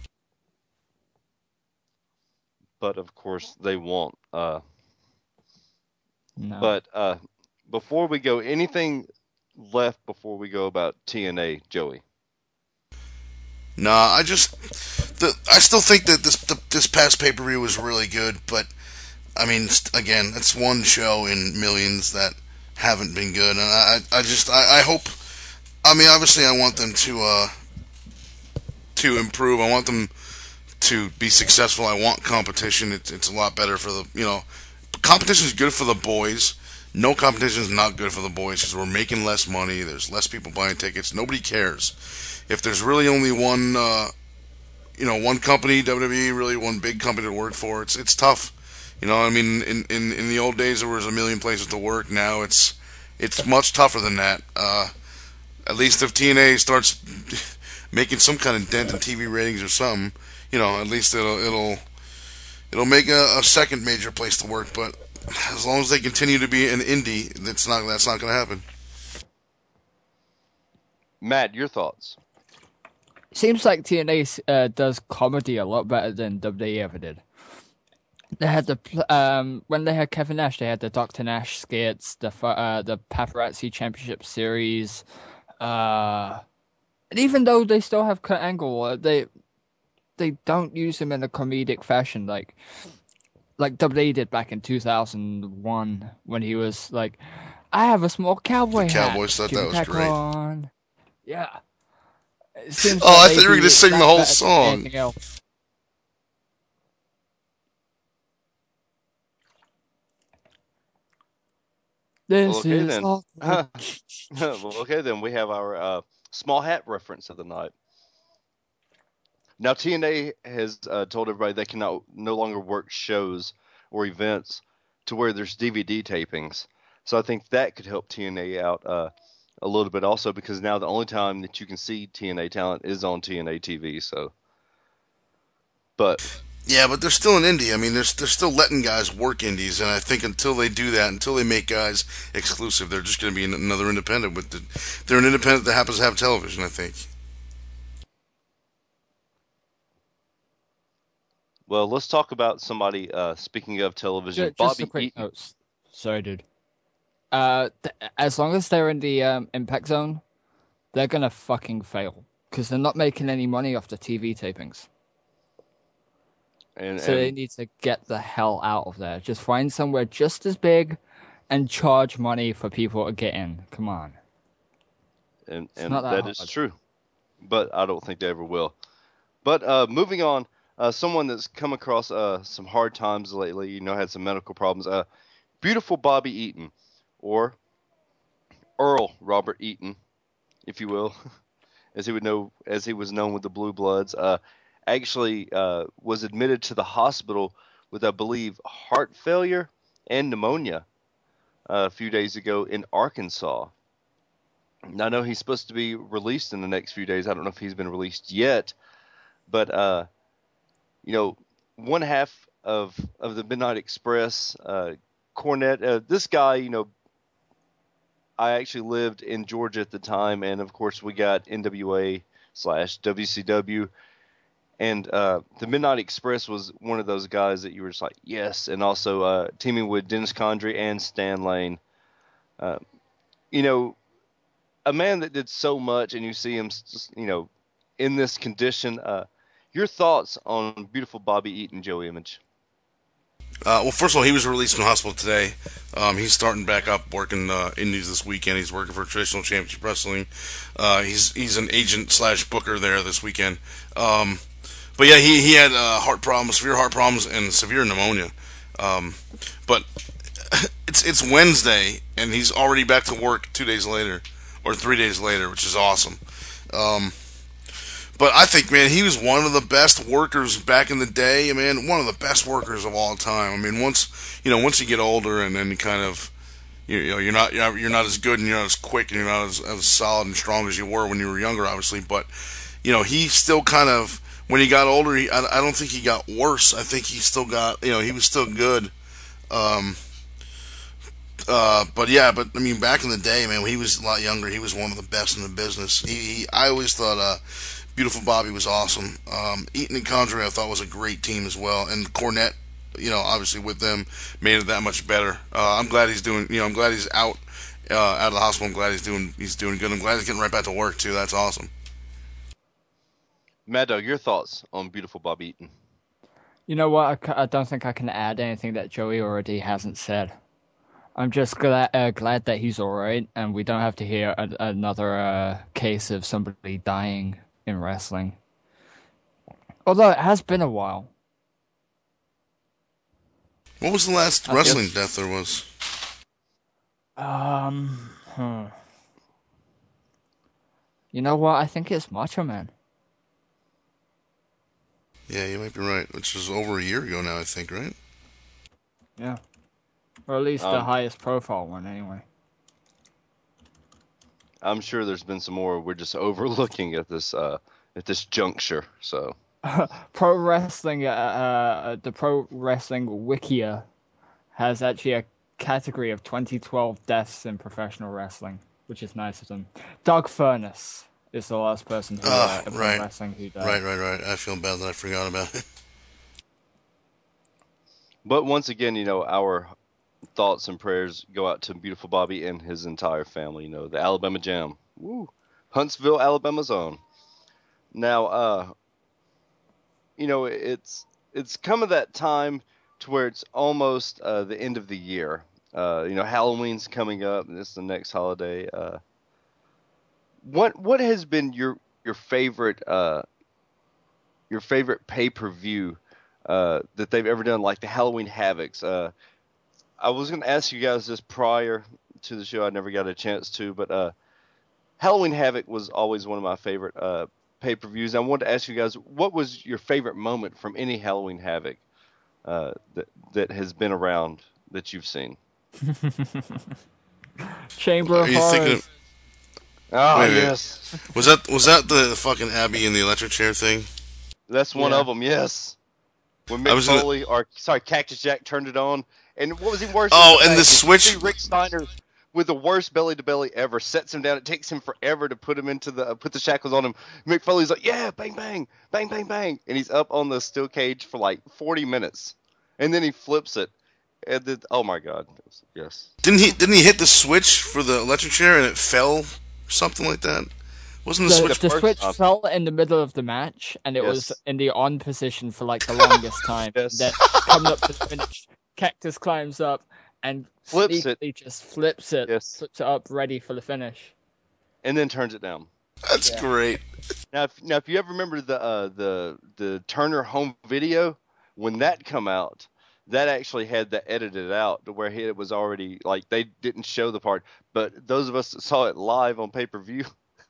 But, of course, they won't. Uh, no. But uh, before we go, anything left before we go about T N A, Joey? Nah, I just, the, I still think that this the, this past pay per view was really good, but I mean, again, it's one show in millions that haven't been good, and I, I just, I, I hope. I mean, obviously, I want them to, uh, to improve. I want them to be successful. I want competition. It's, it's a lot better for the, you know, competition is good for the boys. No competition is not good for the boys because we're making less money. There's less people buying tickets. Nobody cares. If there's really only one, uh, you know, one company, W W E, really one big company to work for, it's it's tough. You know, I mean, in, in, in the old days there was a million places to work. Now it's it's much tougher than that. Uh, at least if T N A starts making some kind of dent in T V ratings or something, you know, at least it'll it'll it'll make a, a second major place to work. But as long as they continue to be an indie, that's not that's not going to happen. Matt, your thoughts? Seems like T N A uh, does comedy a lot better than W W E ever did. They had the um when they had Kevin Nash, they had the Doctor Nash skits, the uh, the Paparazzi Championship Series, uh, and even though they still have Kurt Angle, they they don't use him in a comedic fashion like like W W E did back in two thousand one when he was like, I have a small cowboy the hat. Cowboys thought Jimmy that was great. On. Yeah. It seems oh, like I thought you were going to sing the whole song. This well, okay, is then. awkward. Well, okay, then we have our uh, small hat reference of the night. Now, T N A has uh, told everybody they can no, no longer work shows or events to where there's D V D tapings. So I think that could help T N A out. Uh, a little bit also because now the only time that you can see T N A talent is on T N A T V. So, but Yeah, but they're still in indie. I mean, they're, they're still letting guys work indies, and I think until they do that, until they make guys exclusive, they're just going to be another independent. With the, they're an independent that happens to have television, I think. well, let's talk about somebody. Uh, speaking of television, Just, just Bobby a quick Eaton. note. Sorry, dude. Uh, th- as long as they're in the um, impact zone, they're gonna fucking fail because they're not making any money off the T V tapings. And, so and they need to get the hell out of there. Just find somewhere just as big, and charge money for people to get in. Come on. and, It's and not that that is hard. true, but I don't think they ever will. But uh, moving on, uh, someone that's come across uh, some hard times lately, you know, had some medical problems. Uh, beautiful Bobby Eaton, or Earl Robert Eaton, if you will, as he would know, as he was known with the Blue Bloods, uh, actually uh, was admitted to the hospital with, I believe, heart failure and pneumonia uh, a few days ago in Arkansas. Now, I know he's supposed to be released in the next few days. I don't know if he's been released yet, but uh, you know, one half of of the Midnight Express, uh, Cornette. Uh, this guy, you know, I actually lived in Georgia at the time, and of course, we got N W A slash W C W, and uh, the Midnight Express was one of those guys that you were just like, yes, and also uh, teaming with Dennis Condrey and Stan Lane. Uh, you know. A man that did so much, and you see him, just, you know, in this condition. Uh, your thoughts on beautiful Bobby Eaton, Joe Image? Uh, well, first of all, he was released from the hospital today. Um, he's starting back up working uh, indies this weekend. He's working for Traditional Championship Wrestling. Uh, he's he's an agent slash booker there this weekend. Um, but yeah, he he had uh, heart problems, severe heart problems, and severe pneumonia. Um, but it's it's Wednesday, and he's already back to work two days later. Or three days later, which is awesome. Um, but I think, man, he was one of the best workers back in the day. I mean, one of the best workers of all time. I mean, once you know, once you get older, and then you kind of, you, you know, you're not you're not as good, and you're not as quick, and you're not as, as solid and strong as you were when you were younger, obviously. But you know, he still kind of, when he got older, he, I, I don't think he got worse. I think he still got, you know, he was still good. Um, Uh, but yeah, but I mean, back in the day, man, when he was a lot younger, he was one of the best in the business. He, he I always thought, uh, Beautiful Bobby was awesome. Um, Eaton and Condrey, I thought was a great team as well, and Cornette, you know, obviously with them, made it that much better. Uh, I'm glad he's doing, you know, I'm glad he's out, uh, out of the hospital. I'm glad he's doing, he's doing good. I'm glad he's getting right back to work too. That's awesome. Mad Dog, your thoughts on beautiful Bobby Eaton? You know what? I, ca- I don't think I can add anything that Joey already hasn't said. I'm just glad uh, glad that he's all right, and we don't have to hear a- another uh, case of somebody dying in wrestling. Although it has been a while. What was the last I wrestling guess- death there was? Um, hmm. You know what? I think it's Macho Man. Yeah, you might be right. Which was over a year ago now, I think, right? Yeah. Or at least the Um, highest profile one, anyway. I'm sure there's been some more. We're just overlooking at this uh, at this juncture. So Pro Wrestling, uh, uh, the Pro Wrestling Wikia has actually a category of twenty twelve deaths in professional wrestling, which is nice of them. Doug Furness is the last person who Ah, uh, in right. wrestling who died. Right, right, right. I feel bad that I forgot about it. But once again, you know, our thoughts and prayers go out to beautiful Bobby and his entire family. You know, the Alabama Jam. Woo. Huntsville, Alabama's own. Now, uh, you know, it's it's come of that time to where it's almost uh, the end of the year. Uh, you know, Halloween's coming up, and this is the next holiday. Uh, what what has been your your favorite uh, your favorite pay per view uh, that they've ever done, like the Halloween Havocs? Uh, I was going to ask you guys this prior to the show. I never got a chance to, but uh, Halloween Havoc was always one of my favorite uh, pay-per-views. I wanted to ask you guys, what was your favorite moment from any Halloween Havoc uh, that that has been around that you've seen? Chamber Are of you thinking Horrors. of, Oh, Wait a minute. yes. Was that was that the fucking Abby in the electric chair thing? That's one Yeah. of them, yes. When I Mick was in the- Foley, or sorry, Cactus Jack turned it on. And what was even worse? Oh, than and the fact is you switch- see Rick Steiner with the worst belly to belly ever sets him down. It takes him forever to put him into the uh, put the shackles on him. Mick Foley's like, yeah, bang bang, bang bang bang, and he's up on the steel cage for like forty minutes, and then he flips it, and then oh my god, yes. Didn't he didn't he hit the switch for the electric chair and it fell or something like that? Wasn't the, The, switch the first switch time. fell in the middle of the match, and it was Yes. in the on position for like the longest time. Yes. Then coming up to the finish, Cactus climbs up and Flips it. sneakily just flips it, Yes. flips it up, ready for the finish. And then turns it down. That's Yeah. great. Now, if, now, if you ever remember the uh, the the Turner home video, when that come out, that actually had that edited out to where it was already like they didn't show the part, but those of us that saw it live on pay per view,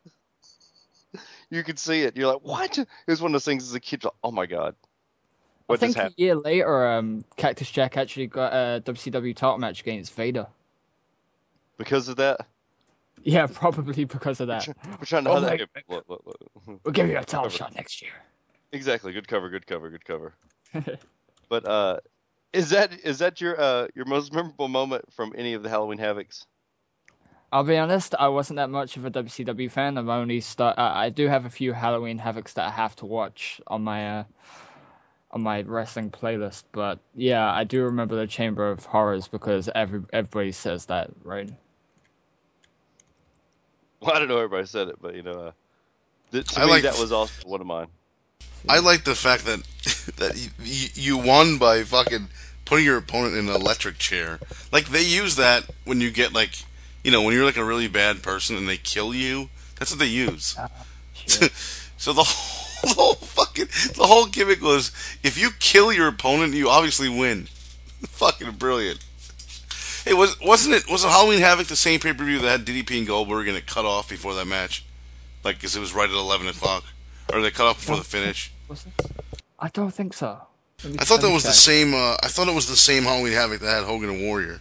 you could see it. You're like, what? It was one of those things as a kid. Like, oh my god, what I think just happened? a year later, um, Cactus Jack actually got a W C W title match against Vader. Because of that, Yeah, probably because of that. we're trying to Oh hide my- that. Look, look, look. We'll give you a title Cover. shot next year. Exactly. Good cover. Good cover. Good cover. But uh, is that is that your uh your most memorable moment from any of the Halloween Havocs? I'll be honest, I wasn't that much of a W C W fan. I'm only start. Uh, I do have a few Halloween Havocs that I have to watch on my uh, on my wrestling playlist. But yeah, I do remember the Chamber of Horrors because every everybody says that, right? Well, I don't know everybody said it, but you know, uh, th- to I me like- that was also one of mine. I like the fact that that you, you, you won by fucking putting your opponent in an electric chair. Like they use that when you get like, you know, when you're like a really bad person and they kill you. That's what they use. So the whole, the whole fucking the whole gimmick was if you kill your opponent, you obviously win. Fucking brilliant. Hey, was wasn't it was it Halloween Havoc the same pay per view that had D D P and Goldberg and it cut off before that match? Like, because it was right at eleven o'clock, or they cut off before the finish. Was it? I don't think so. Let me- I thought let that me was the check. same. Uh, I thought it was the same Halloween Havoc that had Hogan and Warrior.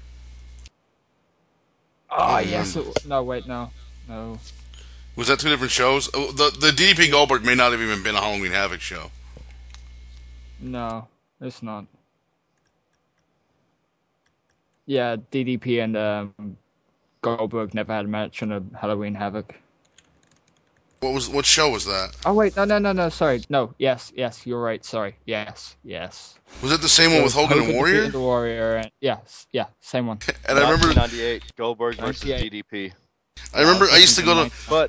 Oh I yes. remember. It, no, wait, no, no. Was that two different shows? Oh, the the D D P Goldberg may not have even been a Halloween Havoc show. No, it's not. Yeah, D D P and um, Goldberg never had a match on a Halloween Havoc. What was what show was that? Oh wait, no, no, no, no. Sorry, no. Yes, yes, you're right. Sorry. Yes, yes. Was it the same one with Hogan and Warrior? defeated The Warrior. And, yes, yeah, same one. And I remember, nineteen ninety-eight Goldberg versus ninety-eight. D D P. I remember, I used to go to. But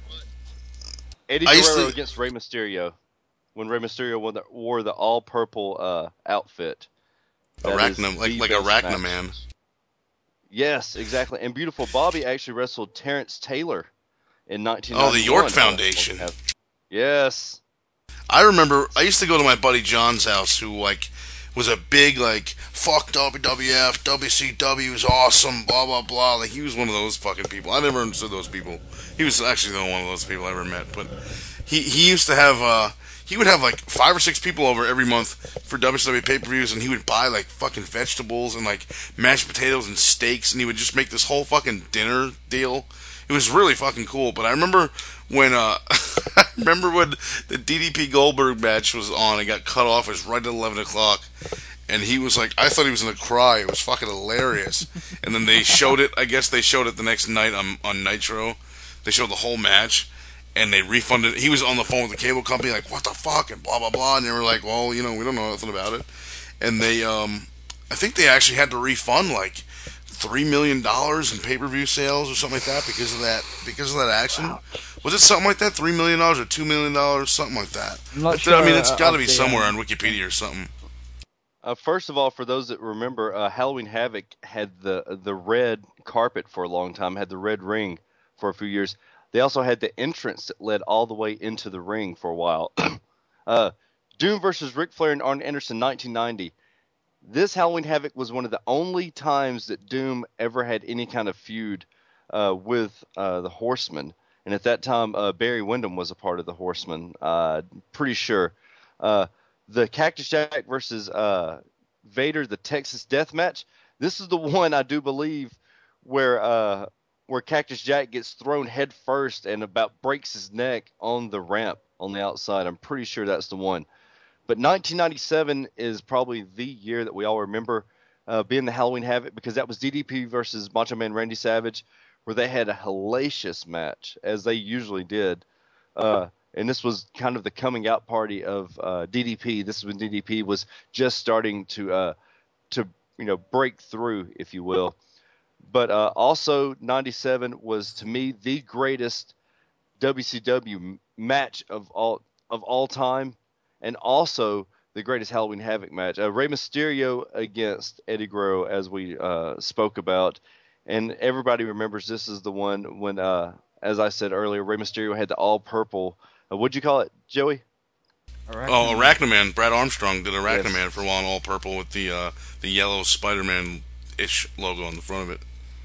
Eddie I used Guerrero to- against Rey Mysterio, when Rey Mysterio wore the, wore the all purple uh, outfit. That is Arachna, like the like best Arachna match. Man. Yes, exactly. And Beautiful Bobby actually wrestled Terrence Taylor in nineteen Oh, ninety-one. the York Foundation. Yes. I remember I used to go to my buddy John's house, who like was a big like fuck W W F, W C W is awesome, blah blah blah. Like he was one of those fucking people. I never understood those people. He was actually the one of those people I ever met. But he he used to have uh he would have like five or six people over every month for W C W pay per views, and he would buy like fucking vegetables and like mashed potatoes and steaks, and he would just make this whole fucking dinner deal. It was really fucking cool. But I remember when uh I remember when the D D P Goldberg match was on, it got cut off. It was right at eleven o'clock, and he was like, I thought he was gonna cry. It was fucking hilarious. And then they showed it. I guess they showed it the next night on on Nitro. They showed the whole match, and they refunded. He was on the phone with the cable company, like, what the fuck, and blah blah blah. And they were like, well, you know, we don't know nothing about it. And they, um, I think they actually had to refund like three million dollars in pay per view sales or something like that because of that because of that action. Was it something like that? Three million dollars or two million dollars, something like that. I'm not But, sure, I mean, it's uh, got to of be the, somewhere um, on Wikipedia or something. Uh, first of all, for those that remember, uh, Halloween Havoc had the the red carpet for a long time, had the red ring for a few years. They also had the entrance that led all the way into the ring for a while. uh, Doom versus Ric Flair and Arn Anderson, nineteen ninety. This Halloween Havoc was one of the only times that Doom ever had any kind of feud uh, with uh, the Horsemen. And at that time, uh, Barry Windham was a part of the Horsemen. Uh, pretty sure. Uh, the Cactus Jack versus uh, Vader, the Texas Death Match. This is the one I do believe where uh, where Cactus Jack gets thrown head first and about breaks his neck on the ramp on the outside. I'm pretty sure that's the one. But nineteen ninety-seven is probably the year that we all remember uh, being the Halloween Havoc, because that was D D P versus Macho Man Randy Savage, where they had a hellacious match, as they usually did. Uh, and this was kind of the coming out party of uh, D D P. This is when D D P was just starting to, uh, to you know, break through, if you will. But uh, also, ninety-seven was, to me, the greatest W C W match of all of all time, and also the greatest Halloween Havoc match. Uh, Rey Mysterio against Eddie Guerrero, as we uh, spoke about. And everybody remembers this is the one when, uh, as I said earlier, Rey Mysterio had the all-purple. Uh, what'd you call it, Joey? Arachnoman. Oh, Arachnoman. Brad Armstrong did Arachnoman yes. for a while in all-purple with the uh, the yellow Spider-Man-ish logo on the front of it.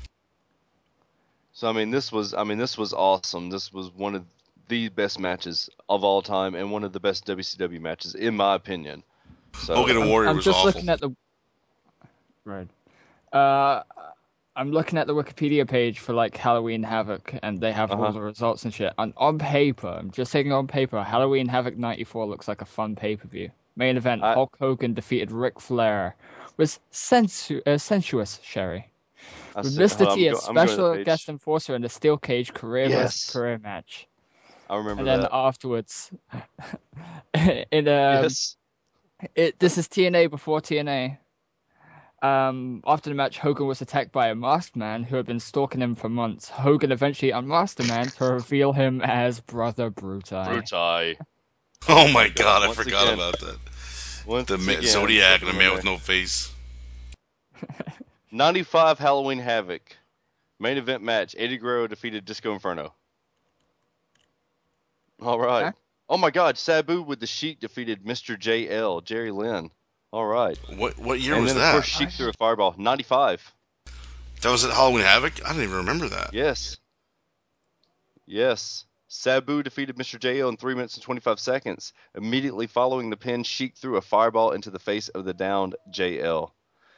So I mean, this was I mean this was awesome. This was one of the best matches of all time, and one of the best W C W matches, in my opinion. So, Hogan and Warrior I'm was just awful. looking at the right. Uh, I'm looking at the Wikipedia page for like Halloween Havoc, and they have Uh-huh. all the results and shit. And on paper, I'm just saying on paper, Halloween Havoc ninety-four looks like a fun pay-per-view. Main event: I- Hulk Hogan defeated Ric Flair with sensu- uh, sensuous Sherry. I With see- Mister hold on, T I'm as go- I'm going to the special page. guest enforcer in the steel cage career Yes. versus career match. I remember And then that. afterwards, in um, yes. it this is T N A before T N A. Um, after the match, Hogan was attacked by a masked man who had been stalking him for months. Hogan eventually unmasked the man to reveal him as Brother Brutai. Brutai. Oh my god, I Once forgot again- about that. Once The ma- again, Zodiac and a man there. with no face. ninety-five Halloween Havoc. Main event match. Eddie Guerrero defeated Disco Inferno. All right. Huh? Oh my God. Sabu with the Sheik defeated Mister J L, Jerry Lynn. All right. What what year and was then, that? of course, Sheik threw a fireball. ninety-five. That was at Halloween Havoc? I didn't even remember that. Yes. Yes. Sabu defeated Mister J L in three minutes and twenty-five seconds. Immediately following the pin, Sheik threw a fireball into the face of the downed J L.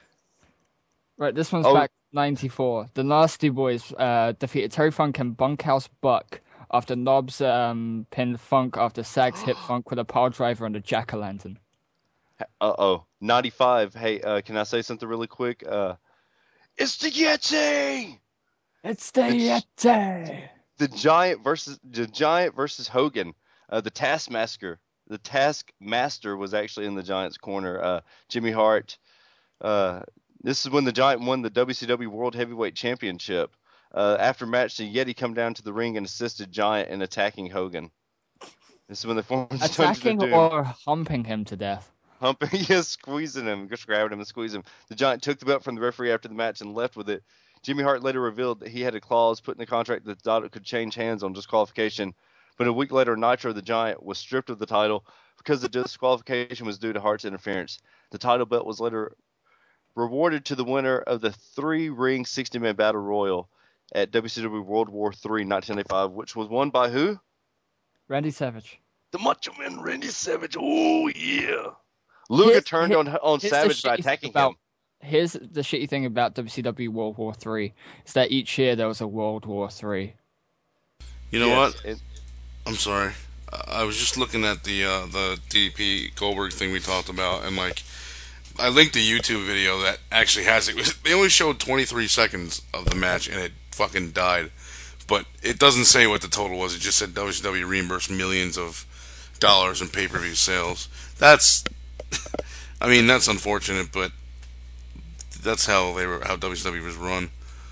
Right, this one's Oh. back ninety-four. The Nasty Boys uh, defeated Terry Funk and Bunkhouse Buck after Knobs um, pinned Funk after Sags hit Funk with a power driver and a jack-o'-lantern. Uh-oh. ninety-five. Hey, uh, can I say something really quick? Uh, it's the Yeti! It's the Yeti! The Giant versus the Giant versus Hogan. Uh, the Taskmaster. The Taskmaster was actually in the Giant's corner. Uh, Jimmy Hart. Uh, this is when the Giant won the W C W World Heavyweight Championship. Uh, after match, the Yeti come down to the ring and assisted Giant in attacking Hogan. This is when they formed the Dungeon Attacking of Doom. or humping him to death. Humping, yes, squeezing him, just grabbing him and squeezing him. The Giant took the belt from the referee after the match and left with it. Jimmy Hart later revealed that he had a clause put in the contract that the title could change hands on disqualification. But a week later, Nitro the Giant was stripped of the title because the disqualification was due to Hart's interference. The title belt was later rewarded to the winner of the three-ring sixty-man Battle Royal at W C W World War Three, nineteen ninety-five, which was won by who? Randy Savage. The Macho Man Randy Savage. Oh, yeah. Luger Here's- turned here- on on here's the Savage by shitty thing attacking about- him. Here's the shitty thing about W C W World War Three is that each year there was a World War Three. You know Yes, what? it- I'm sorry. I I was just looking at the uh, the D D P Goldberg thing we talked about, and like, I linked a YouTube video that actually has it. They only showed twenty-three seconds of the match, and it fucking died. But it doesn't say what the total was. It just said W C W reimbursed millions of dollars in pay-per-view sales. That's, I mean, that's unfortunate, but that's how they were, how W C W was run.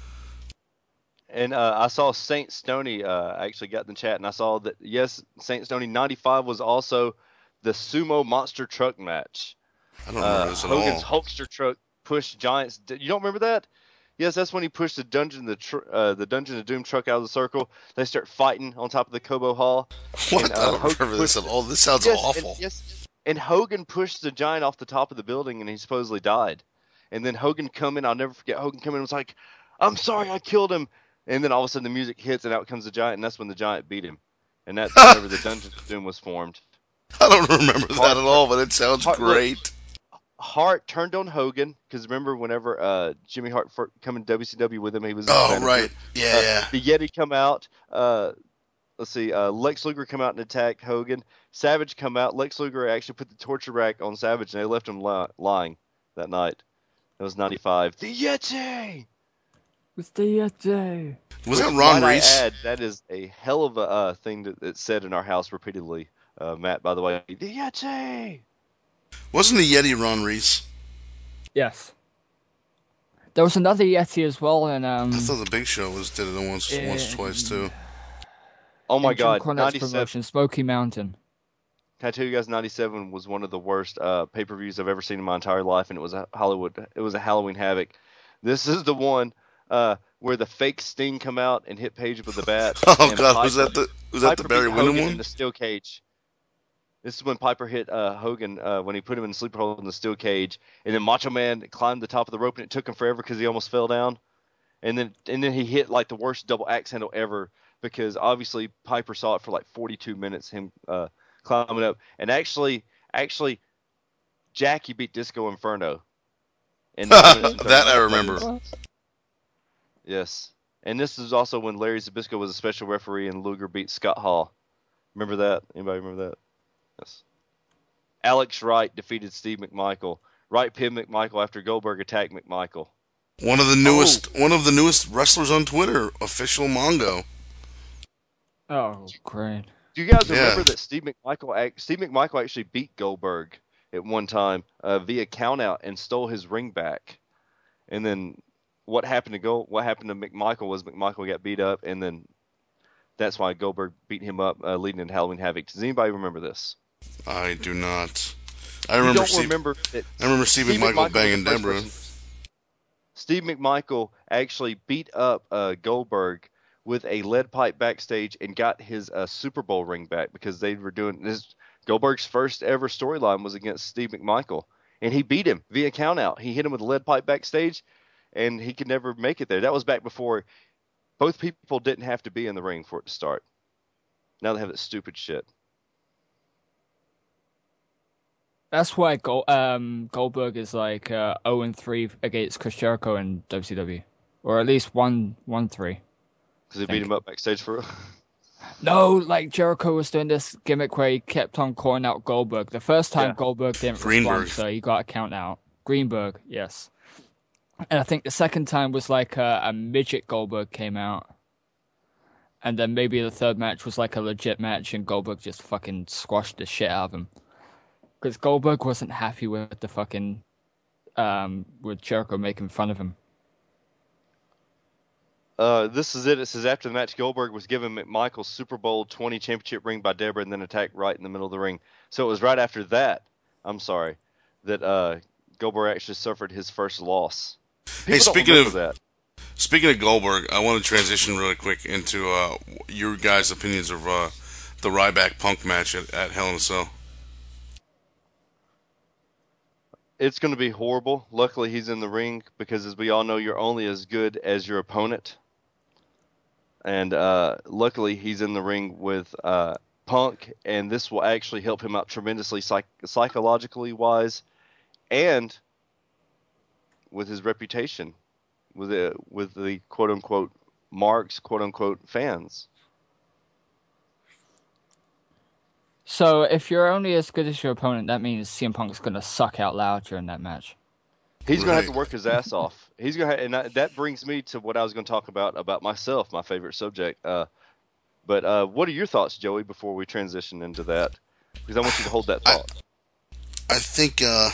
And uh, I saw Saint Stony uh, actually got in the chat, and I saw that, yes, Saint Stony ninety-five was also the Sumo Monster Truck match. I don't remember Uh, this at Hogan's all. Hulkster truck pushed Giants. You don't remember that? Yes, that's when he pushed the Dungeon the tr- uh, the Dungeon of Doom truck out of the circle. They start fighting on top of the Kobo Hall. What? And, uh, I don't Hogan remember this pushed- at all. This sounds yes, awful. And, yes, and Hogan pushed the Giant off the top of the building, and he supposedly died. And then Hogan come in. I'll never forget. Hogan come in and was like, "I'm sorry, I killed him." And then all of a sudden the music hits, and out comes the Giant, and that's when the Giant beat him. And that's whenever the Dungeon of Doom was formed. I don't remember that at all, but it sounds Hart- look, great. Hart turned on Hogan because remember whenever uh, Jimmy Hart first come in W C W with him, he was Oh, manager. right. Yeah, uh, yeah. The Yeti come out. Uh, let's see. Uh, Lex Luger come out and attack Hogan. Savage come out. Lex Luger actually put the torture rack on Savage, and they left him li- lying that night. It was ninety-five. The Yeti. It's the Yeti. Was that Which, Ron might I Reese? add, that is a hell of a uh, thing that it's said in our house repeatedly. Uh, Matt, by the way, the Yeti. Wasn't the Yeti Ron Reese? Yes. There was another Yeti as well, and um. I thought the Big Show was did it once, uh, once or twice too. Oh my in Jim God, Cornette's ninety-seven. promotion, Smoky Mountain. Can I tell you guys, ninety-seven was one of the worst uh, pay-per-views I've ever seen in my entire life, and it was a Hollywood. It was a Halloween Havoc. This is the one uh, where the fake Sting come out and hit Page with the bat. Oh and God, Piper, was that the was that the Piper Barry beat Windham Hogan one? in the steel cage. This is when Piper hit uh, Hogan uh, when he put him in the sleeper hold in the steel cage, and then Macho Man climbed the top of the rope, and it took him forever because he almost fell down. And then and then he hit like the worst double axe handle ever because obviously Piper saw it for like forty-two minutes, him uh, climbing up. And actually, actually, Jackie beat Disco Inferno. And that I remember. Yes. And this is also when Larry Zbyszko was a special referee and Luger beat Scott Hall. Remember that? Anybody remember that? Yes. Alex Wright defeated Steve McMichael. Wright pinned McMichael after Goldberg attacked McMichael. One of the newest, oh. one of the newest wrestlers on Twitter, Official Mongo. Oh, great! Do you guys remember yeah. that Steve McMichael? Steve McMichael actually beat Goldberg at one time uh, via countout and stole his ring back. And then what happened to go? What happened to McMichael was McMichael got beat up, and then that's why Goldberg beat him up, uh, leading into Halloween Havoc. Does anybody remember this? I do not. I remember. You don't Steve, remember that I remember Steve, Steve McMichael, McMichael banging Deborah. Person. Steve McMichael actually beat up uh, Goldberg with a lead pipe backstage and got his uh, Super Bowl ring back because they were doing this. Goldberg's first ever storyline was against Steve McMichael, and he beat him via countout. He hit him with a lead pipe backstage, and he could never make it there. That was back before both people didn't have to be in the ring for it to start. Now they have that stupid shit. That's why Gold, um, Goldberg is like uh, zero and three against Chris Jericho in W C W, or at least one one three. Because he beat him up backstage for real? No, like Jericho was doing this gimmick where he kept on calling out Goldberg. The first time yeah. Goldberg didn't Greenberg. respond, so he got a count out. Greenberg, yes. And I think the second time was like a, a midget Goldberg came out. And then maybe the third match was like a legit match and Goldberg just fucking squashed the shit out of him. Because Goldberg wasn't happy with the fucking, um, with Jericho making fun of him. Uh, this is it. It says after the match, Goldberg was given McMichael's Super Bowl twenty championship ring by Deborah and then attacked right in the middle of the ring. So it was right after that, I'm sorry, that uh, Goldberg actually suffered his first loss. People hey, speaking of that. Speaking of Goldberg, I want to transition really quick into uh, your guys' opinions of uh, the Ryback Punk match at, at Hell in a Cell. It's going to be horrible. Luckily, he's in the ring because, as we all know, you're only as good as your opponent. And uh, luckily, he's in the ring with uh, Punk, and this will actually help him out tremendously psych- psychologically wise, and with his reputation, with the with the quote unquote marks, quote unquote fans. So if you're only as good as your opponent, that means C M Punk's going to suck out loud during that match. He's right. going to have to work his ass off. He's going to, and that, that brings me to what I was going to talk about about myself, my favorite subject. Uh, but uh, what are your thoughts, Joey, before we transition into that? Because I want you to hold that thought. I, I think. Uh,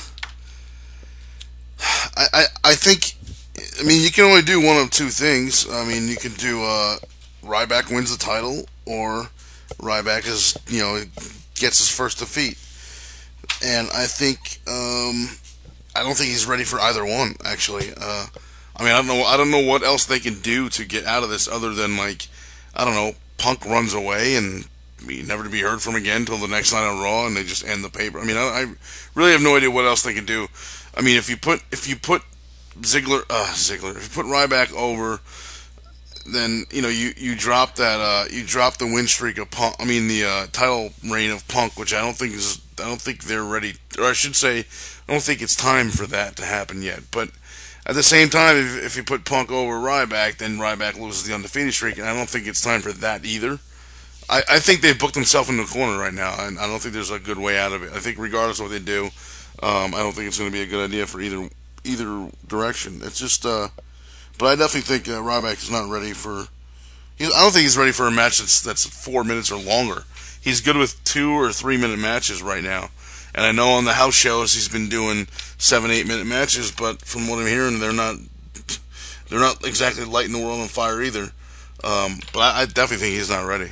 I, I I think. I mean, you can only do one of two things. I mean, you can do uh, Ryback wins the title, or Ryback is you know gets his first defeat. And I think. Um, I don't think he's ready for either one, actually. Uh, I mean, I don't know. I don't know what else they can do to get out of this, other than like, I don't know, Punk runs away and be never to be heard from again until the next night on Raw, and they just end the paper. I mean, I, I really have no idea what else they can do. I mean, if you put if you put Ziggler, uh, Ziggler, if you put Ryback over, then you know you, you drop that uh, you drop the win streak of Punk. I mean the uh, title reign of Punk, which I don't think is I don't think they're ready, or I should say I don't think it's time for that to happen yet. But at the same time, if, if you put Punk over Ryback, then Ryback loses the undefeated streak, and I don't think it's time for that either. I, I think they've booked themselves into a corner right now, and I don't think there's a good way out of it. I think regardless of what they do, um, I don't think it's going to be a good idea for either either direction. It's just, uh, but I definitely think uh, Ryback is not ready for. He's, I don't think he's ready for a match that's that's four minutes or longer. He's good with two or three minute matches right now, and I know on the house shows he's been doing seven, eight minute matches. But from what I'm hearing, they're not they're not exactly lighting the world on fire either. Um, but I, I definitely think he's not ready.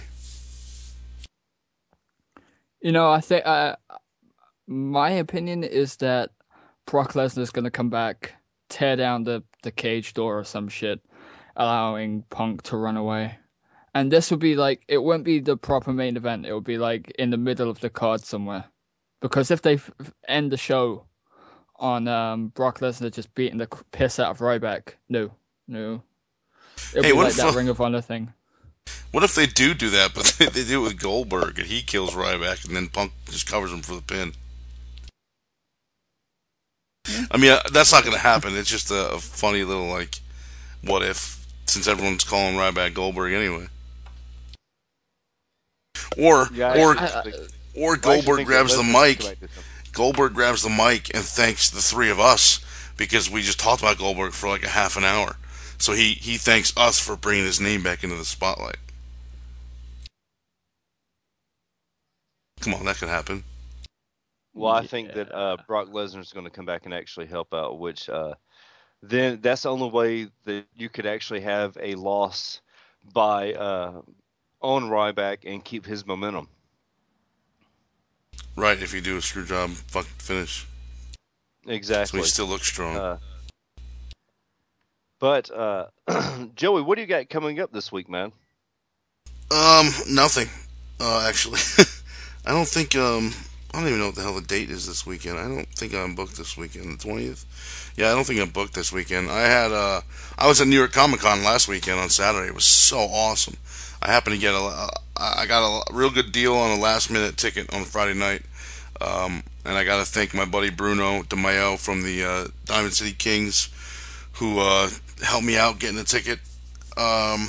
You know, I think uh, my opinion is that Brock Lesnar is going to come back, tear down the, the cage door or some shit, allowing Punk to run away. And this would be like, it wouldn't be the proper main event. It would be like in the middle of the card somewhere. Because if they f- end the show on um, Brock Lesnar just beating the piss out of Ryback, no, no. It would hey, be like if, that uh, Ring of Honor thing. What if they do do that, but they, they do it with Goldberg, and he kills Ryback, and then Punk just covers him for the pin? I mean, that's not going to happen. It's just a, a funny little, like, what if, since everyone's calling Ryback Goldberg anyway. Or, Yeah, or, I- I- or I Goldberg think grabs that the Lesnar's mic. connected to him. Goldberg grabs the mic and thanks the three of us because we just talked about Goldberg for like a half an hour. So he, he thanks us for bringing his name back into the spotlight. Come on, that could happen. Well, I think that uh, Brock Lesnar is going to come back and actually help out, which uh, then that's the only way that you could actually have a loss by uh, on Ryback and keep his momentum. Right, if you do a screw job fucking finish. Exactly. So he still looks strong. Uh, but uh, Joey, what do you got coming up this week, man? Um, nothing. Uh, actually, I don't think. Um, I don't even know what the hell the date is this weekend. I don't think I'm booked this weekend. The twentieth. Yeah, I don't think I'm booked this weekend. I had. Uh, I was at New York Comic Con last weekend on Saturday. It was so awesome. I happened to get a. Uh, I got a real good deal on a last minute ticket on Friday night. Um, and I got to thank my buddy Bruno DeMayo from the uh, Diamond City Kings, who uh, helped me out getting a ticket. Um,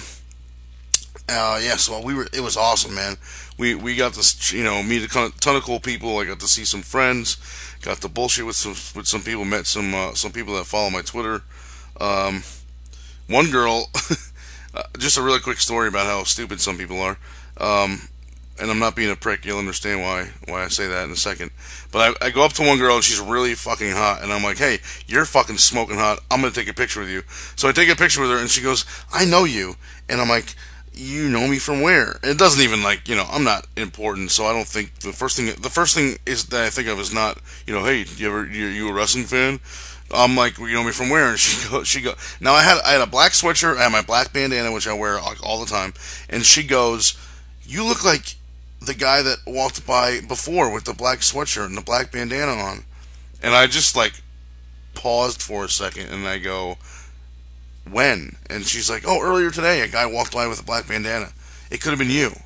uh, yeah, so we were. It was awesome, man. We we got to you know meet a ton of cool people. I got to see some friends. Got to bullshit with some with some people. Met some uh, some people that follow my Twitter. Um, one girl. Just a really quick story about how stupid some people are. Um, and I'm not being a prick. You'll understand why why I say that in a second. But I, I go up to one girl and she's really fucking hot, and I'm like, "Hey, you're fucking smoking hot. I'm gonna take a picture with you." So I take a picture with her, and she goes, "I know you," and I'm like, "You know me from where?" And it doesn't even like you know I'm not important, so I don't think the first thing the first thing is that I think of is not you know, "Hey, you ever you, you a wrestling fan?" I'm like, well, "You know me from where?" And she goes, she go. Now I had I had a black sweatshirt, I had my black bandana, which I wear like all the time, and she goes, "You look like the guy that walked by before with the black sweatshirt and the black bandana on." And I just like paused for a second, and I go, "When?" And she's like, "Oh, earlier today, a guy walked by with a black bandana. It could have been you."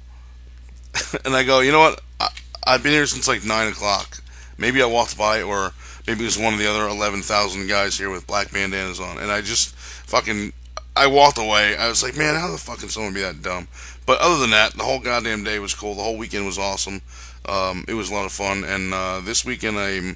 And I go, "You know what? I, I've been here since like nine o'clock. Maybe I walked by, or maybe it was one of the other eleven thousand guys here with black bandanas on." And I just fucking, I walked away. I was like, man, how the fuck can someone be that dumb? But other than that, the whole goddamn day was cool. The whole weekend was awesome. Um, it was a lot of fun. And uh, this weekend, I'm,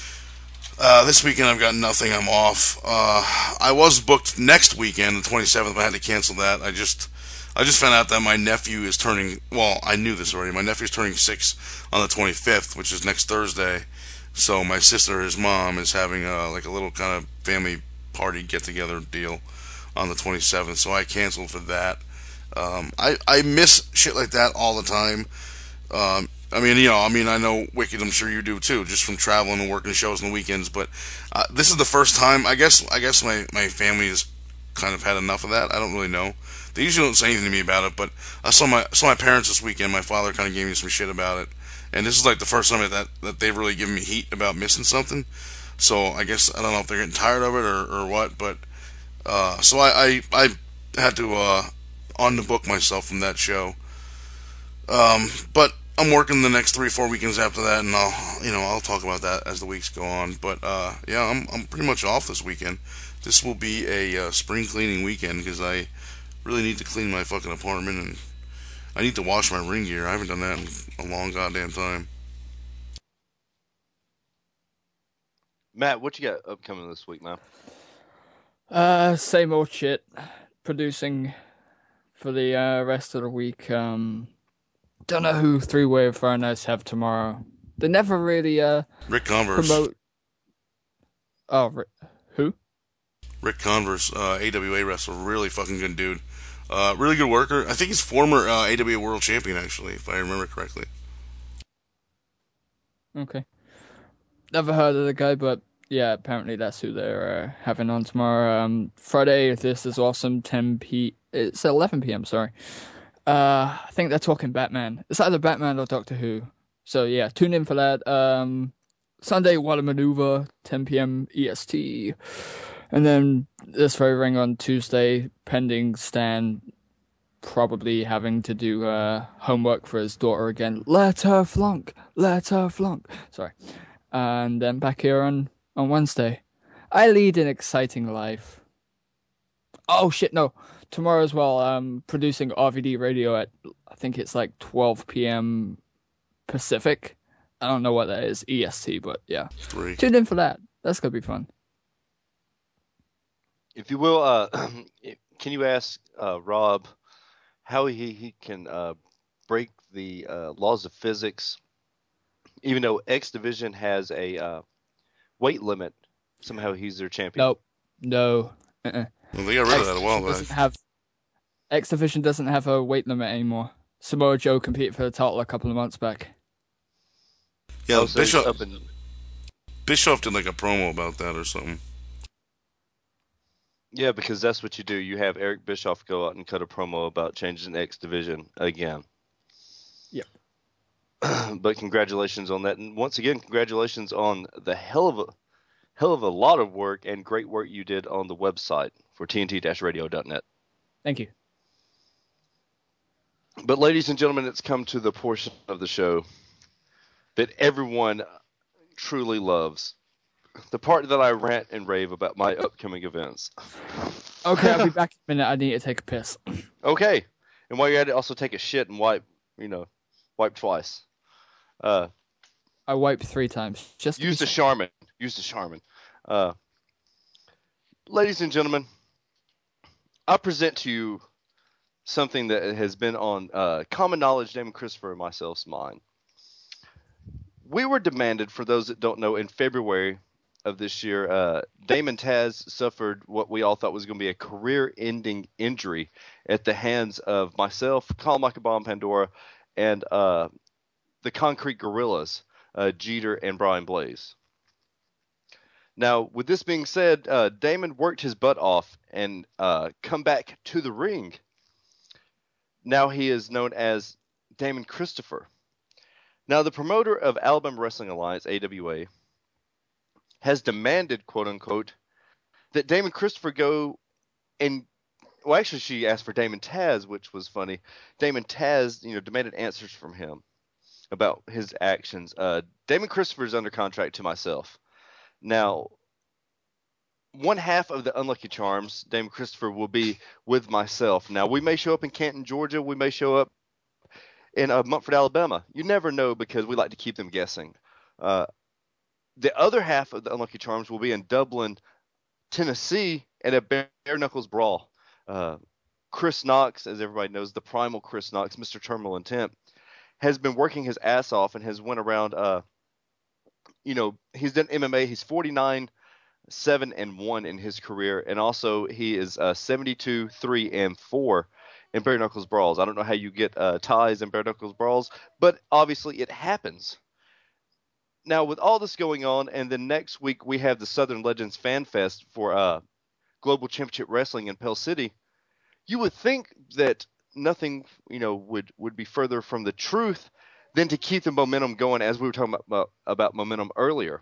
uh, this weekend I've got nothing. I'm off. Uh, I was booked next weekend, the twenty-seventh, but I had to cancel that. I just, I just found out that my nephew is turning, well, I knew this already. My nephew's turning six on the twenty-fifth, which is next Thursday. So my sister, his mom, is having a, like a little kind of family party get-together deal on the twenty-seventh, so I canceled for that. Um, I, I miss shit like that all the time. Um, I mean, you know, I mean, I know Wicked, I'm sure you do too, just from traveling and working shows on the weekends, but uh, this is the first time, I guess I guess my, my family has kind of had enough of that. I don't really know. They usually don't say anything to me about it, but I saw my, saw my parents this weekend. My father kind of gave me some shit about it. And this is like the first time that, that they've really given me heat about missing something. So I guess, I don't know if they're getting tired of it or, or what, but, uh, so I, I, I had to, uh, on the book myself from that show. Um, but I'm working the next three, four weekends after that, and I'll, you know, I'll talk about that as the weeks go on. But uh, yeah, I'm I'm pretty much off this weekend. This will be a uh, spring cleaning weekend because I really need to clean my fucking apartment, and I need to wash my ring gear. I haven't done that in a long goddamn time. Matt, what you got upcoming this week, man? Uh, same old shit. Producing for the uh, rest of the week. Um, don't know who Three Way of Fahrenheit have tomorrow. They never really uh Rick Converse. promote. Oh, Rick... who? Rick Converse, uh, A W A wrestler, really fucking good dude. Uh, really good worker. I think he's former uh, A W A World Champion, actually, if I remember correctly. Okay. Never heard of the guy, but yeah, apparently that's who they're uh, having on tomorrow. Um, Friday, This Is Awesome, ten p. It's eleven p.m. Sorry. Uh, I think they're talking Batman. It's either Batman or Doctor Who. So yeah, tune in for that. Um, Sunday, What a Maneuver, ten p.m. E S T. And then this very ring on Tuesday, pending Stan probably having to do uh, homework for his daughter again. Let her flunk. Let her flunk. Sorry. And then back here on, on Wednesday. I lead an exciting life. Oh, shit, no. Tomorrow as well, I'm producing R V D Radio at, I think it's like twelve p.m. Pacific. I don't know what that is, E S T, but yeah. Three. Tune in for that. That's going to be fun. If you will, uh, can you ask uh, Rob how he, he can uh, break the uh, laws of physics, even though X Division has a uh, weight limit? Somehow he's their champion. Nope. No. Uh-uh. Well, they got rid of that a while back. Doesn't have, X Division doesn't have a weight limit anymore. Samoa Joe competed for the title a couple of months back. Yeah, Oh, so he's Bischoff, up in- Bischoff did like a promo about that or something. Yeah, because that's what you do. You have Eric Bischoff go out and cut a promo about changing X Division again. Yep. But congratulations on that, and once again, congratulations on the hell of a hell of a lot of work and great work you did on the website for T N T radio dot net. Thank you. But ladies and gentlemen, it's come to the portion of the show that everyone truly loves. The part that I rant and rave about my upcoming events. Okay, I'll be back in a minute. I need to take a piss. Okay. And while you're at it, also take a shit and wipe, you know, wipe twice. Uh, I wiped three times. Just use the Charmin. Use the Charmin. Uh, ladies and gentlemen, I present to you something that has been on uh, common knowledge, Damon Christopher and myself's mind. We were demanded, for those that don't know, in February of this year, uh, Damon Taz suffered what we all thought was going to be a career-ending injury at the hands of myself, Colin Michael Bomb Pandora, and uh, the Concrete Gorillas, uh, Jeter and Brian Blaze. Now, with this being said, uh, Damon worked his butt off and uh, come back to the ring. Now he is known as Damon Christopher. Now, the promoter of Alabama Wrestling Alliance, A W A, has demanded, quote-unquote, that Damon Christopher go and, well, actually, she asked for Damon Taz, which was funny. Damon Taz, you know, demanded answers from him about his actions. Uh, Damon Christopher is under contract to myself. Now, one half of the Unlucky Charms, Damon Christopher, will be with myself. Now, we may show up in Canton, Georgia. We may show up in uh, Mumford, Alabama. You never know because we like to keep them guessing. Uh, the other half of the Unlucky Charms will be in Dublin, Tennessee, at a Bare Knuckles Brawl. Uh, Chris Knox, as everybody knows, the primal Chris Knox, Mister Terminal Intent, has been working his ass off and has went around, uh, you know, he's done M M A. He's forty-nine, seven, and one in his career. And also he is uh, seventy-two, three, and four in Bare Knuckles Brawls. I don't know how you get uh, ties in Bare Knuckles Brawls, but obviously it happens. Now, with all this going on, and then next week we have the Southern Legends Fan Fest for uh, Global Championship Wrestling in Pell City, you would think that nothing, you know, would, would be further from the truth than to keep the momentum going, as we were talking about, about momentum earlier.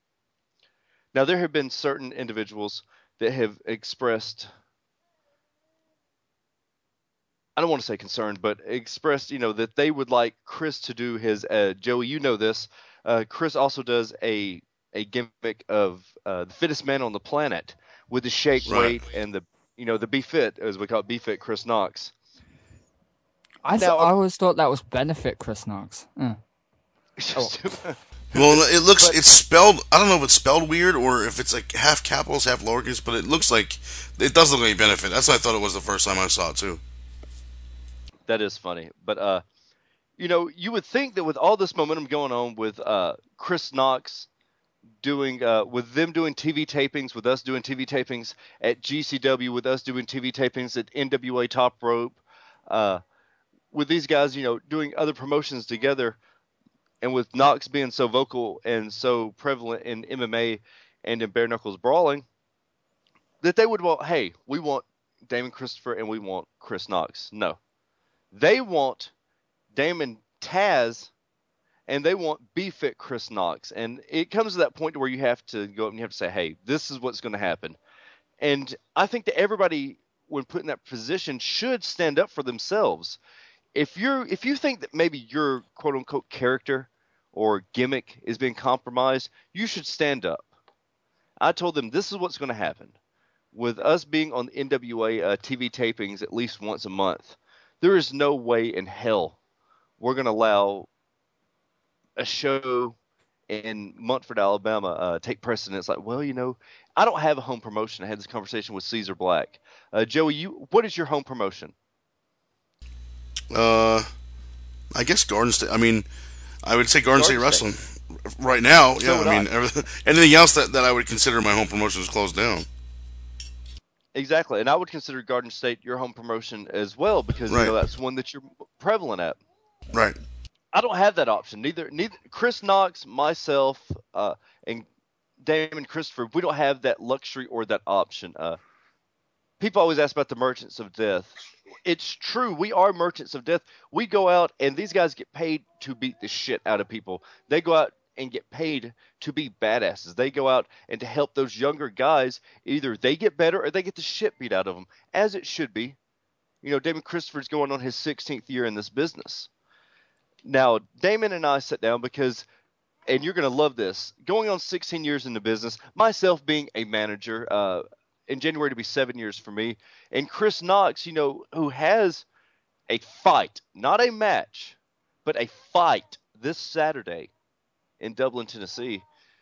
Now, there have been certain individuals that have expressed I don't want to say concerned, but expressed, you know, that they would like Chris to do his, uh, Joey, you know this, uh, Chris also does a, a gimmick of uh, the fittest man on the planet with the shake Right. weight and the, you know, the Be Fit, as we call it, Be Fit Chris Knox. I th- Now, I always thought that was benefit Chris Knox. Uh. Oh. Well, it looks, it's spelled, I don't know if it's spelled weird or if it's like half capitals, half lowercase, but it looks like, it does look like a benefit. That's what I thought it was the first time I saw it, too. That is funny. But, uh, you know, you would think that with all this momentum going on with uh, Chris Knox doing, uh, with them doing T V tapings, with us doing T V tapings at G C W, with us doing T V tapings at N W A Top Rope, uh, with these guys, you know, doing other promotions together, and with Knox being so vocal and so prevalent in M M A and in bare knuckles brawling, that they would want, hey, we want Damon Christopher and we want Chris Knox. No. They want Damon Taz and they want B-Fit Chris Knox. And it comes to that point to where you have to go up and you have to say, hey, this is what's going to happen. And I think that everybody, when put in that position, should stand up for themselves. If you're, if you think that maybe your quote unquote character or gimmick is being compromised, you should stand up. I told them this is what's going to happen. With us being on N W A uh, T V tapings at least once a month, there is no way in hell we're going to allow a show in Montford, Alabama, uh, take precedence. Like, well, you know, I don't have a home promotion. I had this conversation with Caesar Black. Uh, Joey, you, what is your home promotion? Uh, I guess Garden State. I mean, I would say Garden, Garden State State. Wrestling right now. So Yeah, would I mean, I. everything, anything else that, that I would consider my home promotion is closed down. Exactly, and I would consider Garden State your home promotion as well because Right. you know that's one that you're prevalent at. Right. I don't have that option. Neither, neither Chris Knox, myself, uh, and Damon Christopher, we don't have that luxury or that option. Uh, people always ask about the Merchants of Death. It's true. We are Merchants of Death. We go out, and these guys get paid to beat the shit out of people. They go out and get paid to be badasses. They go out and to help those younger guys. Either they get better or they get the shit beat out of them, as it should be. You know, Damon Christopher's going on his sixteenth year in this business. Now, Damon and I sat down because, and you're going to love this, going on sixteen years in the business, myself being a manager, uh, in January to be seven years for me, and Chris Knox, you know, who has a fight, not a match, but a fight this Saturday in Dublin, Tennessee.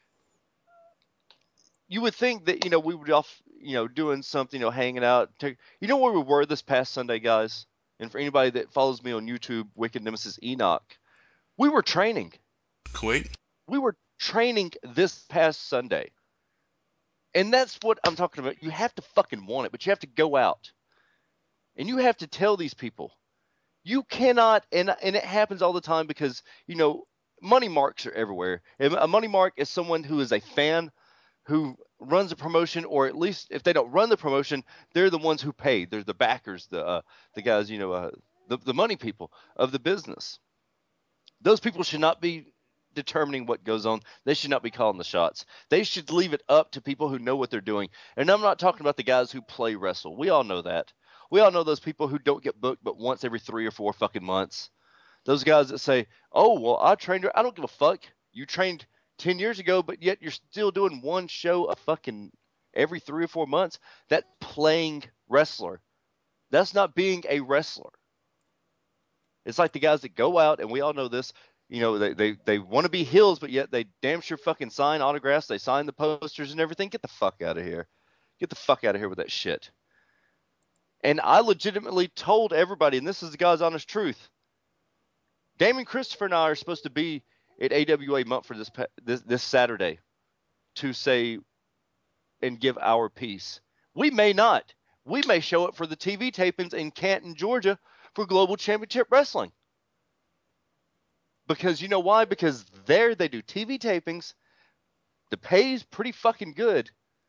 You would think that, you know, we would be off, you know, doing something, you know, hanging out. Take, you know where we were this past Sunday, guys? And for anybody that follows me on YouTube, Wicked Nemesis Enoch, we were training. Kuwait? We were training this past Sunday. And that's what I'm talking about. You have to fucking want it, but you have to go out. And you have to tell these people. You cannot, and and it happens all the time because, you know, money marks are everywhere. And a money mark is someone who is a fan who runs a promotion, or at least if they don't run the promotion, they're the ones who pay. They're the backers, the uh, the guys, you know, uh, the the money people of the business. Those people should not be determining what goes on. They should not be calling the shots. They should leave it up to people who know what they're doing. And I'm not talking about the guys who play wrestle. We all know that. We all know those people who don't get booked but once every three or four fucking months. Those guys that say, oh, well, I trained her. I don't give a fuck. You trained ten years ago, but yet you're still doing one show a fucking every three or four months. That's playing wrestler. That's not being a wrestler. It's like the guys that go out, and we all know this, you know, they, they, they want to be heels, but yet they damn sure fucking sign autographs. They sign the posters and everything. Get the fuck out of here. Get the fuck out of here with that shit. And I legitimately told everybody, and this is the God's honest truth, Damon Christopher and I are supposed to be at A W A Montford this, this this Saturday to say and give our piece. We may not. We may show up for the T V tapings in Canton, Georgia for Global Championship Wrestling. Because you know why? Because there they do T V tapings. The pay's pretty fucking good.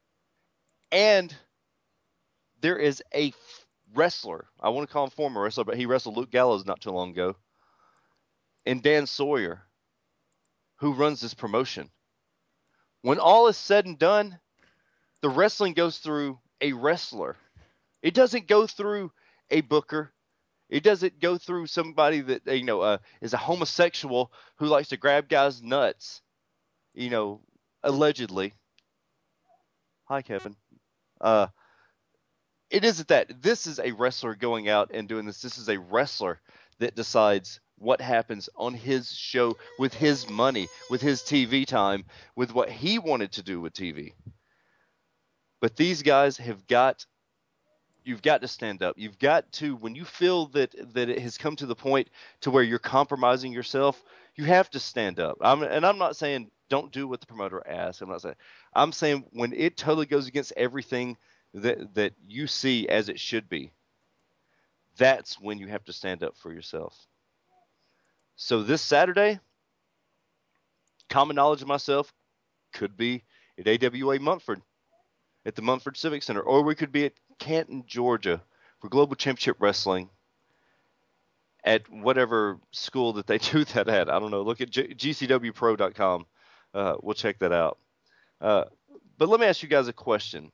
And there is a wrestler. I want to call him former wrestler, but he wrestled Luke Gallows not too long ago. And Dan Sawyer, who runs this promotion. When all is said and done, the wrestling goes through a wrestler. It doesn't go through a booker. It doesn't go through somebody that, you know, uh, is a homosexual who likes to grab guys' nuts, you know, allegedly. Hi, Kevin. Uh, it isn't that. This is a wrestler going out and doing this. This is a wrestler that decides what happens on his show with his money, with his T V time, with what he wanted to do with T V. But these guys have got, you've got to stand up. You've got to, when you feel that, that it has come to the point to where you're compromising yourself, you have to stand up. I'm, and I'm not saying don't do what the promoter asks. I'm not saying, I'm saying when it totally goes against everything that that you see as it should be, that's when you have to stand up for yourself. So this Saturday, common knowledge of myself, could be at A W A Munford, at the Munford Civic Center, or we could be at Canton, Georgia, for Global Championship Wrestling at whatever school that they do that at. I don't know. Look at G C W pro dot com. Uh, we'll check that out. Uh, but let me ask you guys a question.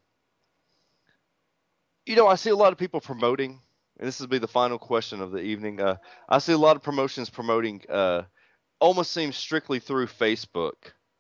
You know, I see a lot of people promoting, and this will be the final question of the evening. Uh, I see a lot of promotions promoting, uh, almost seems strictly through Facebook.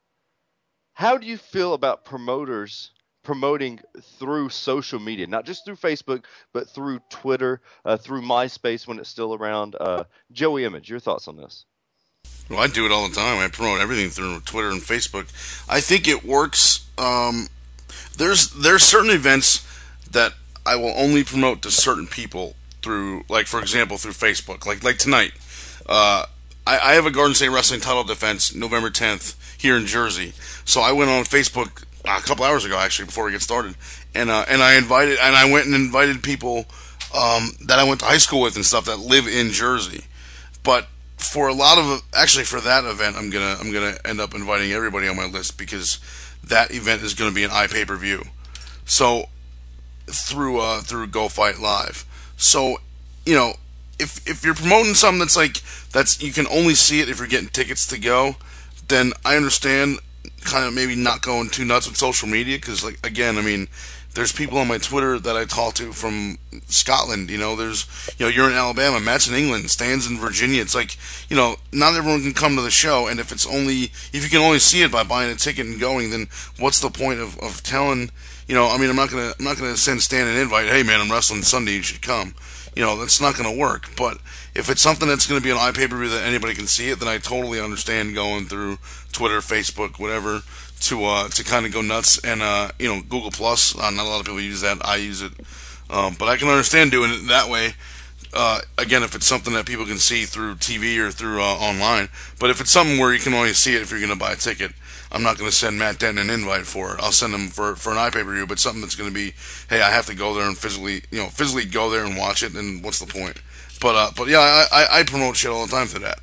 How do you feel about promoters promoting through social media, not just through Facebook, but through Twitter, uh, through MySpace when it's still around? Uh, Joey Image, your thoughts on this? Well, I do it all the time. I promote everything through Twitter and Facebook. I think it works. Um, there's there's certain events that I will only promote to certain people through, like, for example, through Facebook. Like like tonight, uh, I, I have a Garden State Wrestling title defense November tenth here in Jersey. So I went on Facebook uh, a couple hours ago, actually, before we get started, and uh, and I invited and I went and invited people um, that I went to high school with and stuff that live in Jersey. But for a lot of actually for that event, I'm gonna I'm gonna end up inviting everybody on my list because that event is gonna be an iPay-per-view. So through uh, through Go Fight Live. So, you know, if if you're promoting something that's like that's you can only see it if you're getting tickets to go, then I understand kind of maybe not going too nuts with social media because, like, again, I mean, there's people on my Twitter that I talk to from Scotland. You know, there's you know you're in Alabama, Matt's in England, Stan's in Virginia. It's like, you know, not everyone can come to the show, and if it's only if you can only see it by buying a ticket and going, then what's the point of, of telling? You know, I mean, I'm not gonna, I'm not gonna send Stan an invite. Hey, man, I'm wrestling Sunday. You should come. You know, that's not gonna work. But if it's something that's gonna be on iPay-per-view that anybody can see it, then I totally understand going through Twitter, Facebook, whatever, to uh, to kind of go nuts. And uh, you know, Google Plus. Uh, not a lot of people use that. I use it, um, but I can understand doing it that way. Uh, again, if it's something that people can see through T V or through uh, online. But if it's something where you can only see it if you're gonna buy a ticket, I'm not going to send Matt Denton an invite for it. I'll send him for for an iPay-per-view, but something that's going to be, hey, I have to go there and physically, you know, physically go there and watch it. And what's the point? But uh, but yeah, I, I I promote shit all the time to that.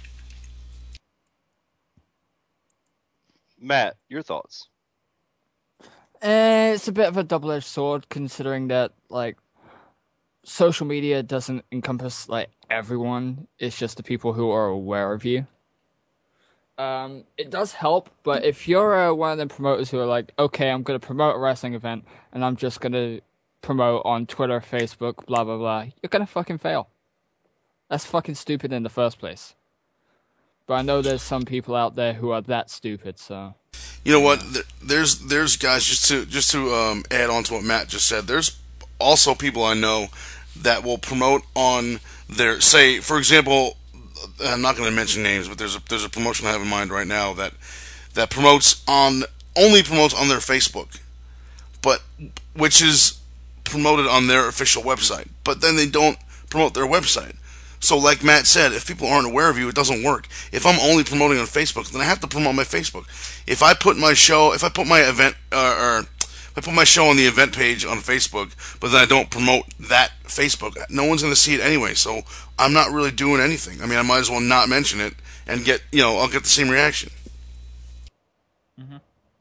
Matt, your thoughts? Uh, it's a bit of a double-edged sword, considering that, like, social media doesn't encompass, like, everyone. It's just the people who are aware of you. Um, it does help, but if you're uh, one of the promoters who are like, okay, I'm going to promote a wrestling event, and I'm just going to promote on Twitter, Facebook, blah, blah, blah, you're going to fucking fail. That's fucking stupid in the first place. But I know there's some people out there who are that stupid, so... You know what? There's there's guys, just to just to um, add on to what Matt just said, there's also people I know that will promote on their, say, for example... I'm not going to mention names, but there's a there's a promotion I have in mind right now that that promotes on only promotes on their Facebook, but which is promoted on their official website. But then they don't promote their website. So, like Matt said, if people aren't aware of you, it doesn't work. If I'm only promoting on Facebook, then I have to promote my Facebook. If I put my show, if I put my event, uh, or if I put my show on the event page on Facebook, but then I don't promote that Facebook, no one's going to see it anyway. So I'm not really doing anything. I mean, I might as well not mention it and get, you know, I'll get the same reaction. Mm-hmm.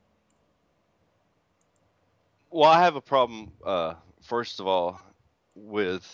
Well, I have a problem, uh, first of all, with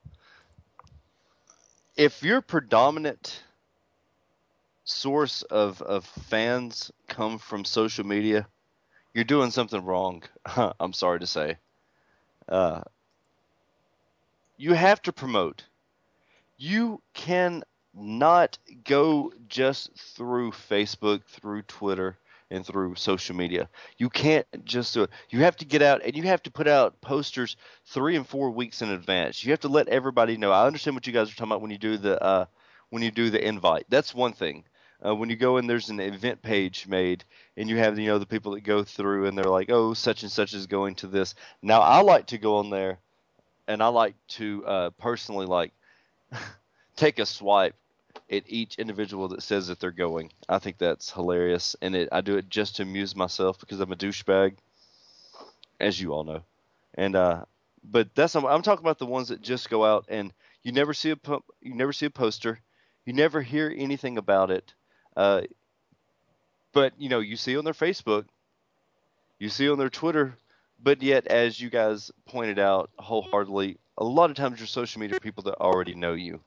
if your predominant source of, of fans come from social media, you're doing something wrong. I'm sorry to say. Uh, you have to promote. You cannot go just through Facebook, through Twitter, and through social media. You can't just do it. You have to get out, and you have to put out posters three and four weeks in advance. You have to let everybody know. I understand what you guys are talking about when you do the uh, when you do the invite. That's one thing. Uh, when you go in, there's an event page made, and you have, you know, the people that go through, and they're like, oh, such and such is going to this. Now, I like to go on there, and I like to uh, personally, like, take a swipe at each individual that says that they're going. I think that's hilarious, and it, I do it just to amuse myself because I'm a douchebag, as you all know. And uh, but that's I'm, I'm talking about the ones that just go out, and you never see a po- you never see a poster, you never hear anything about it. Uh, but, you know, you see on their Facebook, you see on their Twitter, but yet, as you guys pointed out wholeheartedly, a lot of times your social media people that already know you.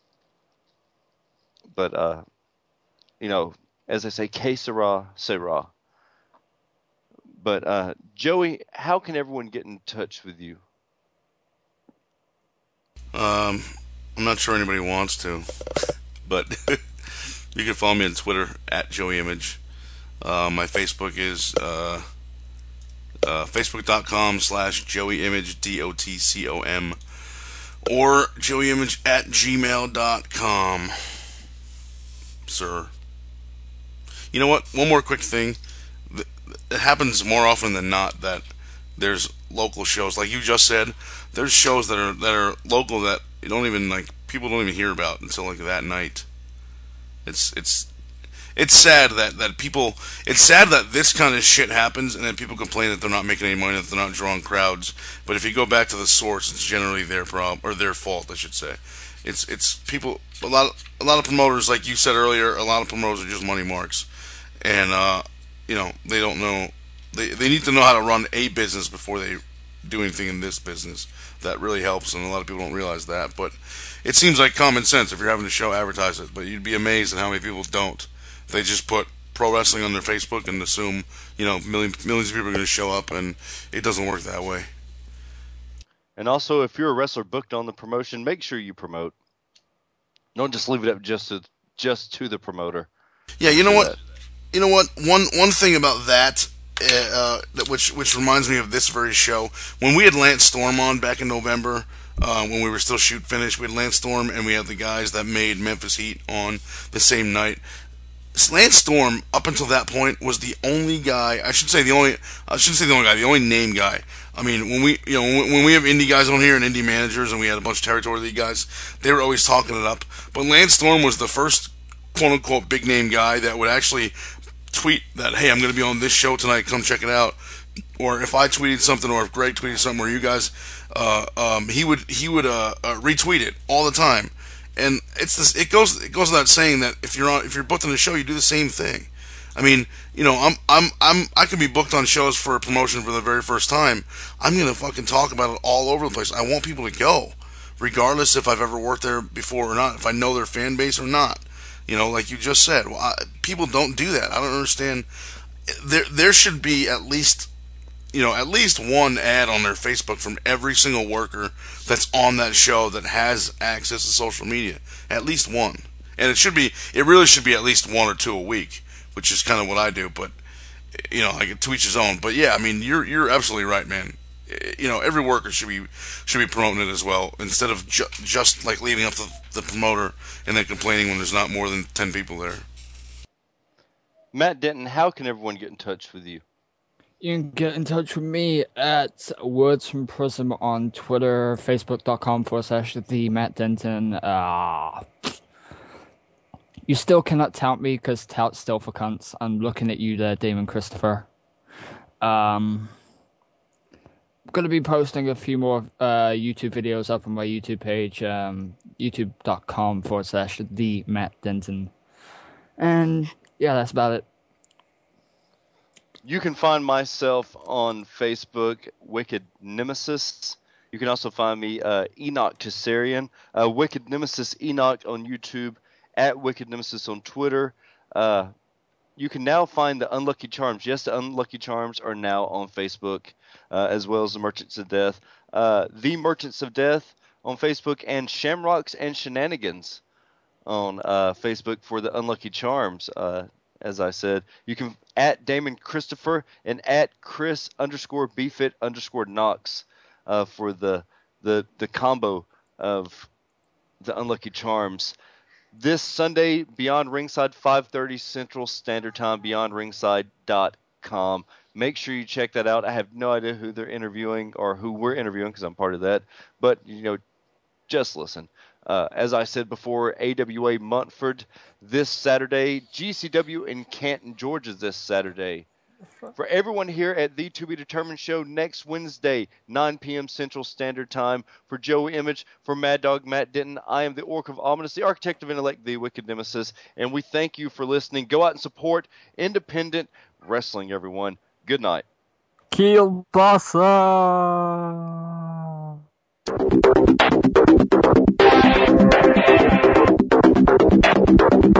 But, uh, you know, as I say, que sera, sera. But, uh, Joey, how can everyone get in touch with you? Um, I'm not sure anybody wants to, but... You can follow me on Twitter at Joey Image. Uh, my Facebook is uh, uh, facebook.com slash Joey Image, D O T C O M, or joeyimage at gmail dot com. Sir. You know what? One more quick thing. It happens more often than not that there's local shows. Like you just said, there's shows that are that are local that you don't even, like, people don't even hear about until, like, that night. It's it's it's sad that, that people it's sad that this kind of shit happens, and then people complain that they're not making any money, that they're not drawing crowds. But if you go back to the source, it's generally their problem, or their fault, I should say. It's it's people a lot of, a lot of promoters, like you said earlier, a lot of promoters are just money marks, and uh, you know, they don't know they they need to know how to run a business before they do anything in this business. That really helps, and a lot of people don't realize that, but it seems like common sense if you're having a show, advertise it. But you'd be amazed at how many people don't. They just put pro wrestling on their Facebook and assume, you know, millions, millions of people are going to show up, and it doesn't work that way. And also, if you're a wrestler booked on the promotion, make sure you promote. Don't just leave it up just to just to the promoter. Yeah, you know what? That. You know what? One one thing about that, uh, that which which reminds me of this very show, when we had Lance Storm on back in November. Uh, when we were still shoot finished, we had Lance Storm, and we had the guys that made Memphis Heat on the same night. Lance Storm, up until that point, was the only guy. I should say the only. I shouldn't say the only guy. The only name guy. I mean, when we, you know, when, when we have indie guys on here and indie managers, and we had a bunch of territory league guys, they were always talking it up. But Lance Storm was the first quote unquote big name guy that would actually tweet that, "Hey, I'm going to be on this show tonight. Come check it out." Or if I tweeted something, or if Greg tweeted something, or you guys. Uh, um, he would he would uh, uh, retweet it all the time, and it's this, it goes it goes without saying that if you're on if you're booked on a show, you do the same thing. I mean, you know, I'm I'm I'm I could be booked on shows for a promotion for the very first time. I'm gonna fucking talk about it all over the place. I want people to go, regardless if I've ever worked there before or not, if I know their fan base or not. You know, like you just said, well, I, people don't do that. I don't understand. There there should be at least. You know, at least one ad on their Facebook from every single worker that's on that show that has access to social media. At least one. And it should be, it really should be at least one or two a week, which is kind of what I do, but, you know, like to each his own. But yeah, I mean, you're you're absolutely right, man. You know, every worker should be should be promoting it as well, instead of ju- just like leaving up to the promoter and then complaining when there's not more than ten people there. Matt Denton, how can everyone get in touch with you? You can get in touch with me at Words from Prism on Twitter, facebook.com forward slash the Matt Denton. Uh, you still cannot tout me because tout's still for cunts. I'm looking at you there, Damon Christopher. Um, I'm going to be posting a few more uh, YouTube videos up on my YouTube page, um, youtube.com forward slash the Matt Denton. And yeah, that's about it. You can find myself on Facebook, Wicked Nemesis. You can also find me, uh, Enoch Tessarian, uh, Wicked Nemesis Enoch on YouTube, at Wicked Nemesis on Twitter. Uh, you can now find the Unlucky Charms. Yes, the Unlucky Charms are now on Facebook, uh, as well as the Merchants of Death. Uh, the Merchants of Death on Facebook, and Shamrocks and Shenanigans on uh, Facebook for the Unlucky Charms. Uh, as I said, you can at Damon Christopher and at Chris underscore Bfit underscore Knox uh, for the the the combo of the Unlucky Charms. This Sunday, Beyond Ringside, five thirty Central Standard Time, beyond ringside dot com. Make sure you check that out. I have no idea who they're interviewing or who we're interviewing because I'm part of that. But, you know, just listen. Uh, as I said before, A W A Montford this Saturday. G C W in Canton, Georgia this Saturday. For everyone here at the To Be Determined show next Wednesday, nine p.m. Central Standard Time. For Joey Image, for Mad Dog Matt Denton, I am the Orc of Ominous, the Architect of Intellect, the Wicked Nemesis, and we thank you for listening. Go out and support independent wrestling, everyone. Good night. Kielbasa!